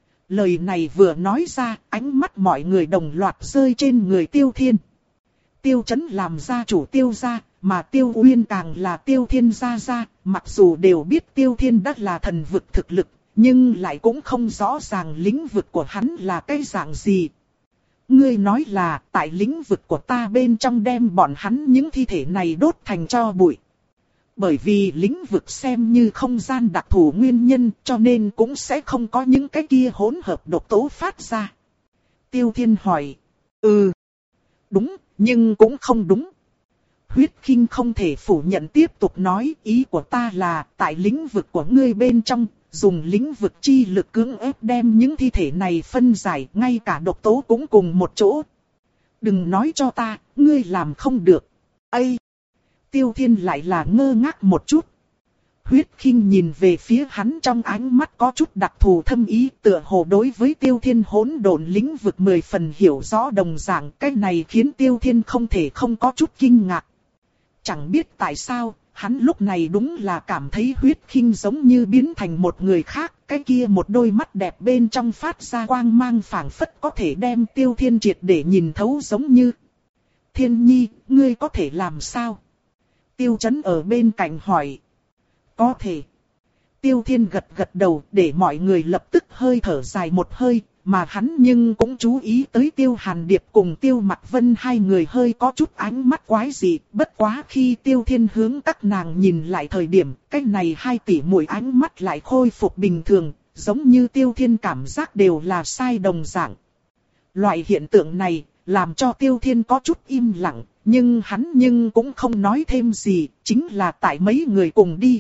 Lời này vừa nói ra, ánh mắt mọi người đồng loạt rơi trên người Tiêu Thiên. Tiêu Chấn làm gia chủ Tiêu gia, mà Tiêu Uyên càng là Tiêu Thiên gia gia, mặc dù đều biết Tiêu Thiên đã là thần vực thực lực, nhưng lại cũng không rõ ràng lĩnh vực của hắn là cái dạng gì. Ngươi nói là tại lĩnh vực của ta bên trong đem bọn hắn những thi thể này đốt thành tro bụi. Bởi vì lĩnh vực xem như không gian đặc thù nguyên nhân cho nên cũng sẽ không có những cái kia hỗn hợp độc tố phát ra. Tiêu Thiên hỏi. Ừ. Đúng, nhưng cũng không đúng. Huyết Khinh không thể phủ nhận tiếp tục nói, ý của ta là tại lĩnh vực của ngươi bên trong, dùng lĩnh vực chi lực cưỡng ép đem những thi thể này phân giải, ngay cả độc tố cũng cùng một chỗ. Đừng nói cho ta, ngươi làm không được. Ây! Tiêu Thiên lại là ngơ ngác một chút. Huyết Khinh nhìn về phía hắn trong ánh mắt có chút đặc thù thâm ý, tựa hồ đối với Tiêu Thiên hỗn độn lĩnh vực mười phần hiểu rõ đồng dạng. Cái này khiến Tiêu Thiên không thể không có chút kinh ngạc. Chẳng biết tại sao, hắn lúc này đúng là cảm thấy Huyết Khinh giống như biến thành một người khác. Cái kia một đôi mắt đẹp bên trong phát ra quang mang phảng phất có thể đem Tiêu Thiên triệt để nhìn thấu giống như. Thiên Nhi, ngươi có thể làm sao? Tiêu Chấn ở bên cạnh hỏi. Có thể. Tiêu Thiên gật gật đầu để mọi người lập tức hơi thở dài một hơi, mà hắn nhưng cũng chú ý tới Tiêu Hàn Điệp cùng Tiêu Mặc Vân hai người hơi có chút ánh mắt quái dị. Bất quá khi Tiêu Thiên hướng các nàng nhìn lại thời điểm, cái này hai tỷ muội ánh mắt lại khôi phục bình thường, giống như Tiêu Thiên cảm giác đều là sai đồng dạng. Loại hiện tượng này làm cho Tiêu Thiên có chút im lặng, nhưng hắn nhưng cũng không nói thêm gì, chính là tại mấy người cùng đi.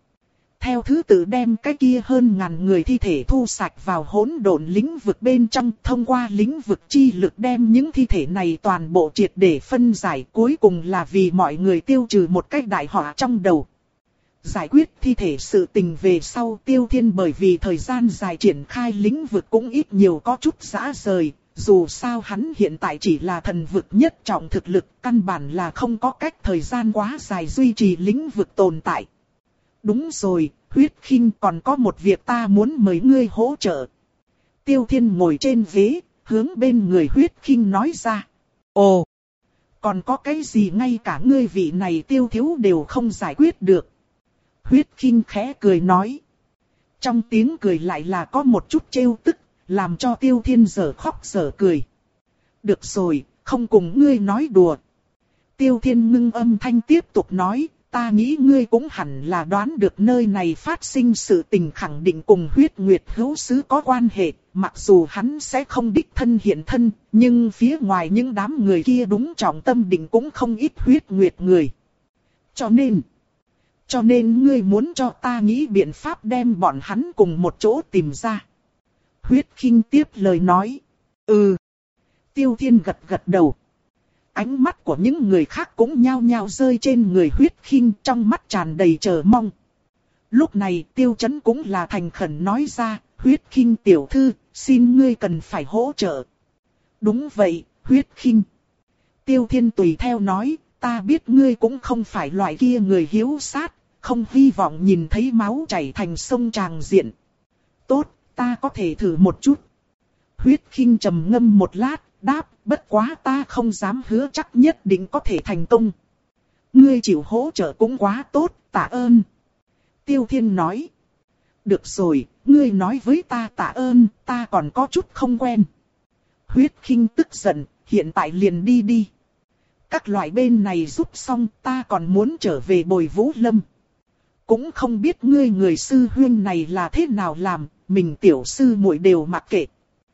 Theo thứ tự đem cái kia hơn ngàn người thi thể thu sạch vào hỗn độn lĩnh vực bên trong, thông qua lĩnh vực chi lực đem những thi thể này toàn bộ triệt để phân giải, cuối cùng là vì mọi người tiêu trừ một cái đại họa trong đầu. Giải quyết thi thể sự tình về sau, Tiêu Thiên bởi vì thời gian dài triển khai lĩnh vực cũng ít nhiều có chút rã rời, dù sao hắn hiện tại chỉ là thần vực nhất trọng thực lực, căn bản là không có cách thời gian quá dài duy trì lĩnh vực tồn tại. Đúng rồi, Huyết Khinh, còn có một việc ta muốn mời ngươi hỗ trợ. Tiêu Thiên ngồi trên ghế, hướng bên người Huyết Khinh nói ra. Ồ, còn có cái gì ngay cả ngươi vị này Tiêu thiếu đều không giải quyết được. Huyết Khinh khẽ cười nói. Trong tiếng cười lại là có một chút trêu tức, làm cho Tiêu Thiên dở khóc dở cười. Được rồi, không cùng ngươi nói đùa. Tiêu Thiên ngưng âm thanh tiếp tục nói. Ta nghĩ ngươi cũng hẳn là đoán được nơi này phát sinh sự tình khẳng định cùng Huyết Nguyệt hữu sứ có quan hệ, mặc dù hắn sẽ không đích thân hiện thân, nhưng phía ngoài những đám người kia đúng trọng tâm định cũng không ít Huyết Nguyệt người. Cho nên, cho nên ngươi muốn cho ta nghĩ biện pháp đem bọn hắn cùng một chỗ tìm ra. Huyết Khinh tiếp lời nói, ừ. Tiêu Thiên gật gật đầu. Ánh mắt của những người khác cũng nhao nhao rơi trên người Huyết Khinh, trong mắt tràn đầy chờ mong. Lúc này Tiêu Chấn cũng là thành khẩn nói ra, Huyết Khinh tiểu thư, xin ngươi cần phải hỗ trợ. Đúng vậy, Huyết Khinh. Tiêu Thiên tùy theo nói, ta biết ngươi cũng không phải loại kia người hiếu sát, không hy vọng nhìn thấy máu chảy thành sông tràng diện. Tốt, ta có thể thử một chút. Huyết Khinh trầm ngâm một lát. Đáp, bất quá ta không dám hứa chắc nhất định có thể thành công. Ngươi chịu hỗ trợ cũng quá tốt, tạ ơn. Tiêu Thiên nói. Được rồi, ngươi nói với ta tạ ơn, ta còn có chút không quen. Huyết Khinh tức giận, hiện tại liền đi đi. Các loại bên này giúp xong, ta còn muốn trở về Bồi Vũ Lâm. Cũng không biết ngươi người sư huynh này là thế nào làm, mình tiểu sư muội đều mặc kệ.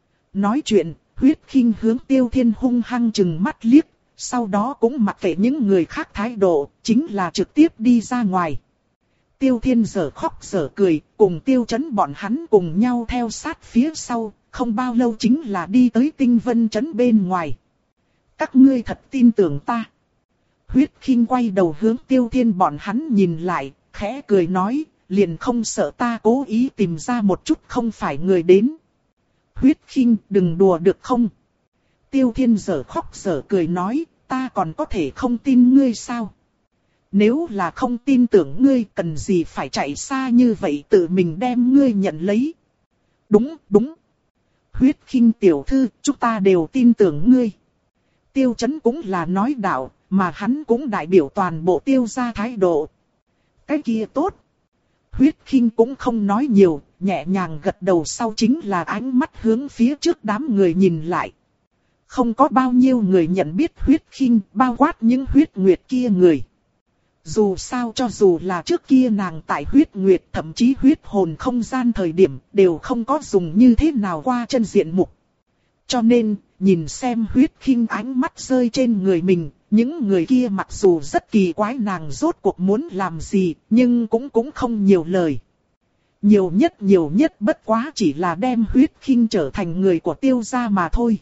Nói chuyện. Huyết Khinh hướng Tiêu Thiên hung hăng chừng mắt liếc, sau đó cũng mặc kệ những người khác thái độ, chính là trực tiếp đi ra ngoài. Tiêu Thiên giở khóc giở cười, cùng Tiêu Chấn bọn hắn cùng nhau theo sát phía sau, không bao lâu chính là đi tới Tinh Vân Trấn bên ngoài. Các ngươi thật tin tưởng ta. Huyết Khinh quay đầu hướng Tiêu Thiên bọn hắn nhìn lại, khẽ cười nói, liền không sợ ta cố ý tìm ra một chút không phải người đến. Huyết Khinh, đừng đùa được không? Tiêu Thiên giở khóc giở cười nói, ta còn có thể không tin ngươi sao? Nếu là không tin tưởng ngươi, cần gì phải chạy xa như vậy tự mình đem ngươi nhận lấy? Đúng, đúng. Huyết Khinh tiểu thư, chúng ta đều tin tưởng ngươi. Tiêu Chấn cũng là nói đạo, mà hắn cũng đại biểu toàn bộ Tiêu gia thái độ. Cái kia tốt. Huyết Khinh cũng không nói nhiều, nhẹ nhàng gật đầu sau chính là ánh mắt hướng phía trước đám người nhìn lại. Không có bao nhiêu người nhận biết Huyết Khinh, bao quát những huyết nguyệt kia người. Dù sao cho dù là trước kia nàng tại huyết nguyệt thậm chí huyết hồn không gian thời điểm đều không có dùng như thế nào qua chân diện mục. Cho nên, nhìn xem Huyết Khinh ánh mắt rơi trên người mình, những người kia mặc dù rất kỳ quái nàng rốt cuộc muốn làm gì, nhưng cũng cũng không nhiều lời. Nhiều nhất nhiều nhất bất quá chỉ là đem Huyết Khinh trở thành người của Tiêu gia mà thôi.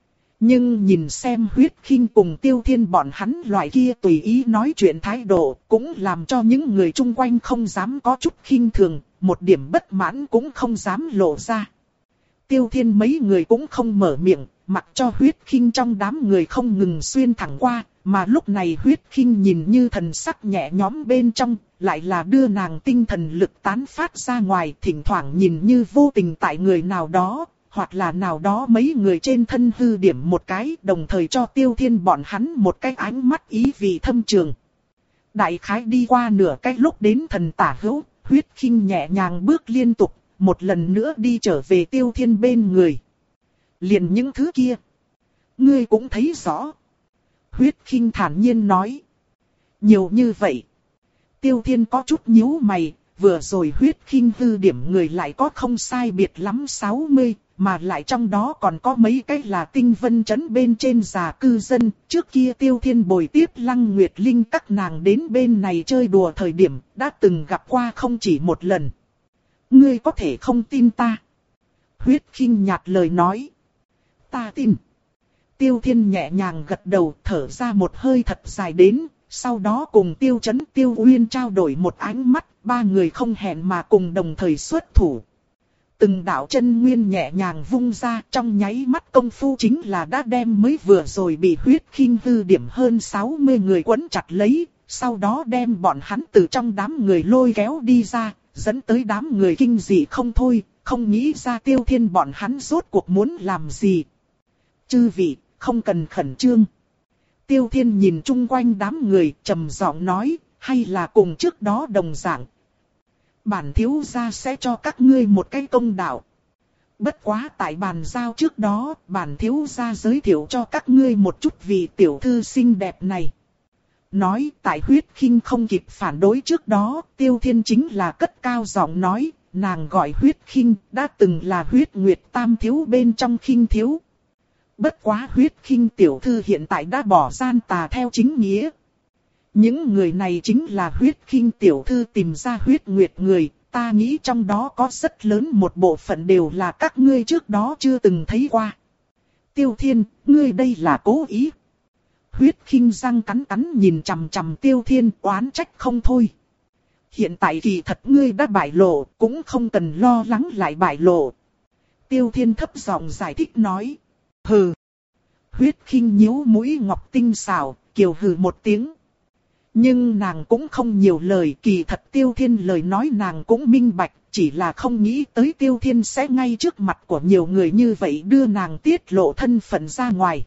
Nhưng nhìn xem Huyết Khinh cùng Tiêu Thiên bọn hắn loại kia tùy ý nói chuyện thái độ, cũng làm cho những người chung quanh không dám có chút khinh thường, một điểm bất mãn cũng không dám lộ ra. Tiêu Thiên mấy người cũng không mở miệng, mặc cho Huyết Khinh trong đám người không ngừng xuyên thẳng qua, mà lúc này Huyết Khinh nhìn như thần sắc nhẹ nhõm bên trong, lại là đưa nàng tinh thần lực tán phát ra ngoài, thỉnh thoảng nhìn như vô tình tại người nào đó, hoặc là nào đó mấy người trên thân hư điểm một cái, đồng thời cho Tiêu Thiên bọn hắn một cái ánh mắt ý vị thâm trường. Đại khái đi qua nửa cái lúc đến thần tả hữu, Huyết Khinh nhẹ nhàng bước liên tục, một lần nữa đi trở về Tiêu Thiên bên người. Liền những thứ kia, ngươi cũng thấy rõ. Huyết Khinh thản nhiên nói. Nhiều như vậy. Tiêu Thiên có chút nhíu mày, vừa rồi Huyết Khinh hư điểm người lại có không sai biệt lắm sáu mươi, mà lại trong đó còn có mấy cái là tinh vân trấn bên trên già cư dân. Trước kia Tiêu Thiên bồi tiếp Lăng Nguyệt Linh các nàng đến bên này chơi đùa thời điểm, đã từng gặp qua không chỉ một lần. Ngươi có thể không tin ta. Huyết Khinh nhạt lời nói. Ta tin. Tiêu Thiên nhẹ nhàng gật đầu, thở ra một hơi thật dài đến, sau đó cùng Tiêu Chấn Tiêu Uyên trao đổi một ánh mắt, ba người không hẹn mà cùng đồng thời xuất thủ. Từng đạo chân nguyên nhẹ nhàng vung ra, trong nháy mắt công phu chính là đã đem mới vừa rồi bị Huyết Khinh hư điểm hơn sáu mươi người quấn chặt lấy, sau đó đem bọn hắn từ trong đám người lôi kéo đi ra, dẫn tới đám người kinh dị không thôi, không nghĩ ra Tiêu Thiên bọn hắn rốt cuộc muốn làm gì. Chư vị, không cần khẩn trương. Tiêu Thiên nhìn chung quanh đám người, trầm giọng nói, hay là cùng trước đó đồng dạng. Bản thiếu gia sẽ cho các ngươi một cái công đạo. Bất quá tại bàn giao trước đó, bản thiếu gia giới thiệu cho các ngươi một chút vị tiểu thư xinh đẹp này. Nói tại Huyết Khinh không kịp phản đối trước đó, Tiêu Thiên chính là cất cao giọng nói, nàng gọi Huyết Khinh, đã từng là Huyết Nguyệt tam thiếu bên trong Khinh thiếu. Bất quá Huyết Khinh tiểu thư hiện tại đã bỏ gian tà theo chính nghĩa. Những người này chính là Huyết Khinh tiểu thư tìm ra Huyết Nguyệt người, ta nghĩ trong đó có rất lớn một bộ phận đều là các ngươi trước đó chưa từng thấy qua. Tiêu Thiên, ngươi đây là cố ý. Huyết Khinh răng cắn cắn nhìn chằm chằm Tiêu Thiên, oán trách không thôi. Hiện tại kỳ thật ngươi đã bại lộ, cũng không cần lo lắng lại bại lộ. Tiêu Thiên thấp giọng giải thích nói. Hừ. Huyết Khinh nhíu mũi ngọc tinh xảo, kiều hừ một tiếng. Nhưng nàng cũng không nhiều lời, kỳ thật Tiêu Thiên lời nói nàng cũng minh bạch, chỉ là không nghĩ tới Tiêu Thiên sẽ ngay trước mặt của nhiều người như vậy đưa nàng tiết lộ thân phận ra ngoài.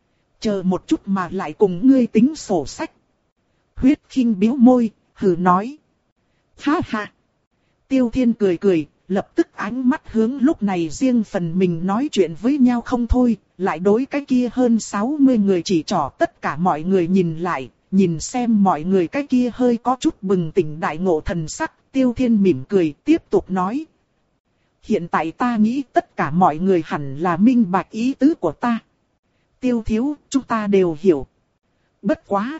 Chờ một chút mà lại cùng ngươi tính sổ sách. Huyết Khinh biếu môi, hừ nói. Ha ha. Tiêu Thiên cười cười, lập tức ánh mắt hướng lúc này riêng phần mình nói chuyện với nhau không thôi, lại đối cái kia hơn sáu mươi người chỉ trỏ tất cả mọi người nhìn lại, nhìn xem mọi người cái kia hơi có chút bừng tỉnh đại ngộ thần sắc, Tiêu Thiên mỉm cười tiếp tục nói. Hiện tại ta nghĩ tất cả mọi người hẳn là minh bạch ý tứ của ta. Tiêu thiếu, chúng ta đều hiểu. Bất quá.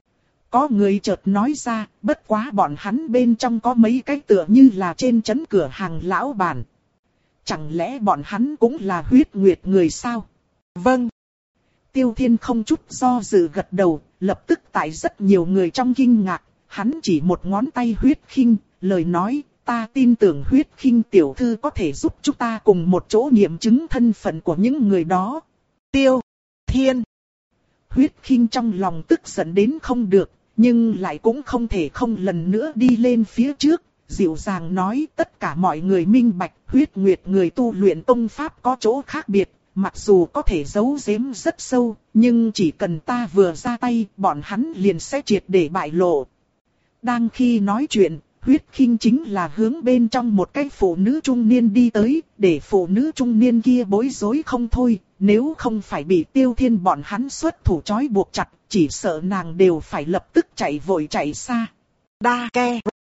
Có người chợt nói ra, bất quá bọn hắn bên trong có mấy cái tựa như là trên trấn cửa hàng lão bản. Chẳng lẽ bọn hắn cũng là Huyết Nguyệt người sao? Vâng. Tiêu Thiên không chút do dự gật đầu, lập tức tại rất nhiều người trong kinh ngạc, hắn chỉ một ngón tay Huyết Khinh, lời nói, ta tin tưởng Huyết Khinh tiểu thư có thể giúp chúng ta cùng một chỗ nghiệm chứng thân phận của những người đó. Tiêu Thiên. Huyết Khinh trong lòng tức giận đến không được, nhưng lại cũng không thể không lần nữa đi lên phía trước, dịu dàng nói tất cả mọi người minh bạch, Huyết Nguyệt người tu luyện tông pháp có chỗ khác biệt, mặc dù có thể giấu giếm rất sâu, nhưng chỉ cần ta vừa ra tay, bọn hắn liền sẽ triệt để bại lộ. Đang khi nói chuyện, Huyết khinh chính là hướng bên trong một cái phụ nữ trung niên đi tới, để phụ nữ trung niên kia bối rối không thôi, nếu không phải bị Tiêu Thiên bọn hắn xuất thủ trói buộc chặt, chỉ sợ nàng đều phải lập tức chạy vội chạy xa. Đa ke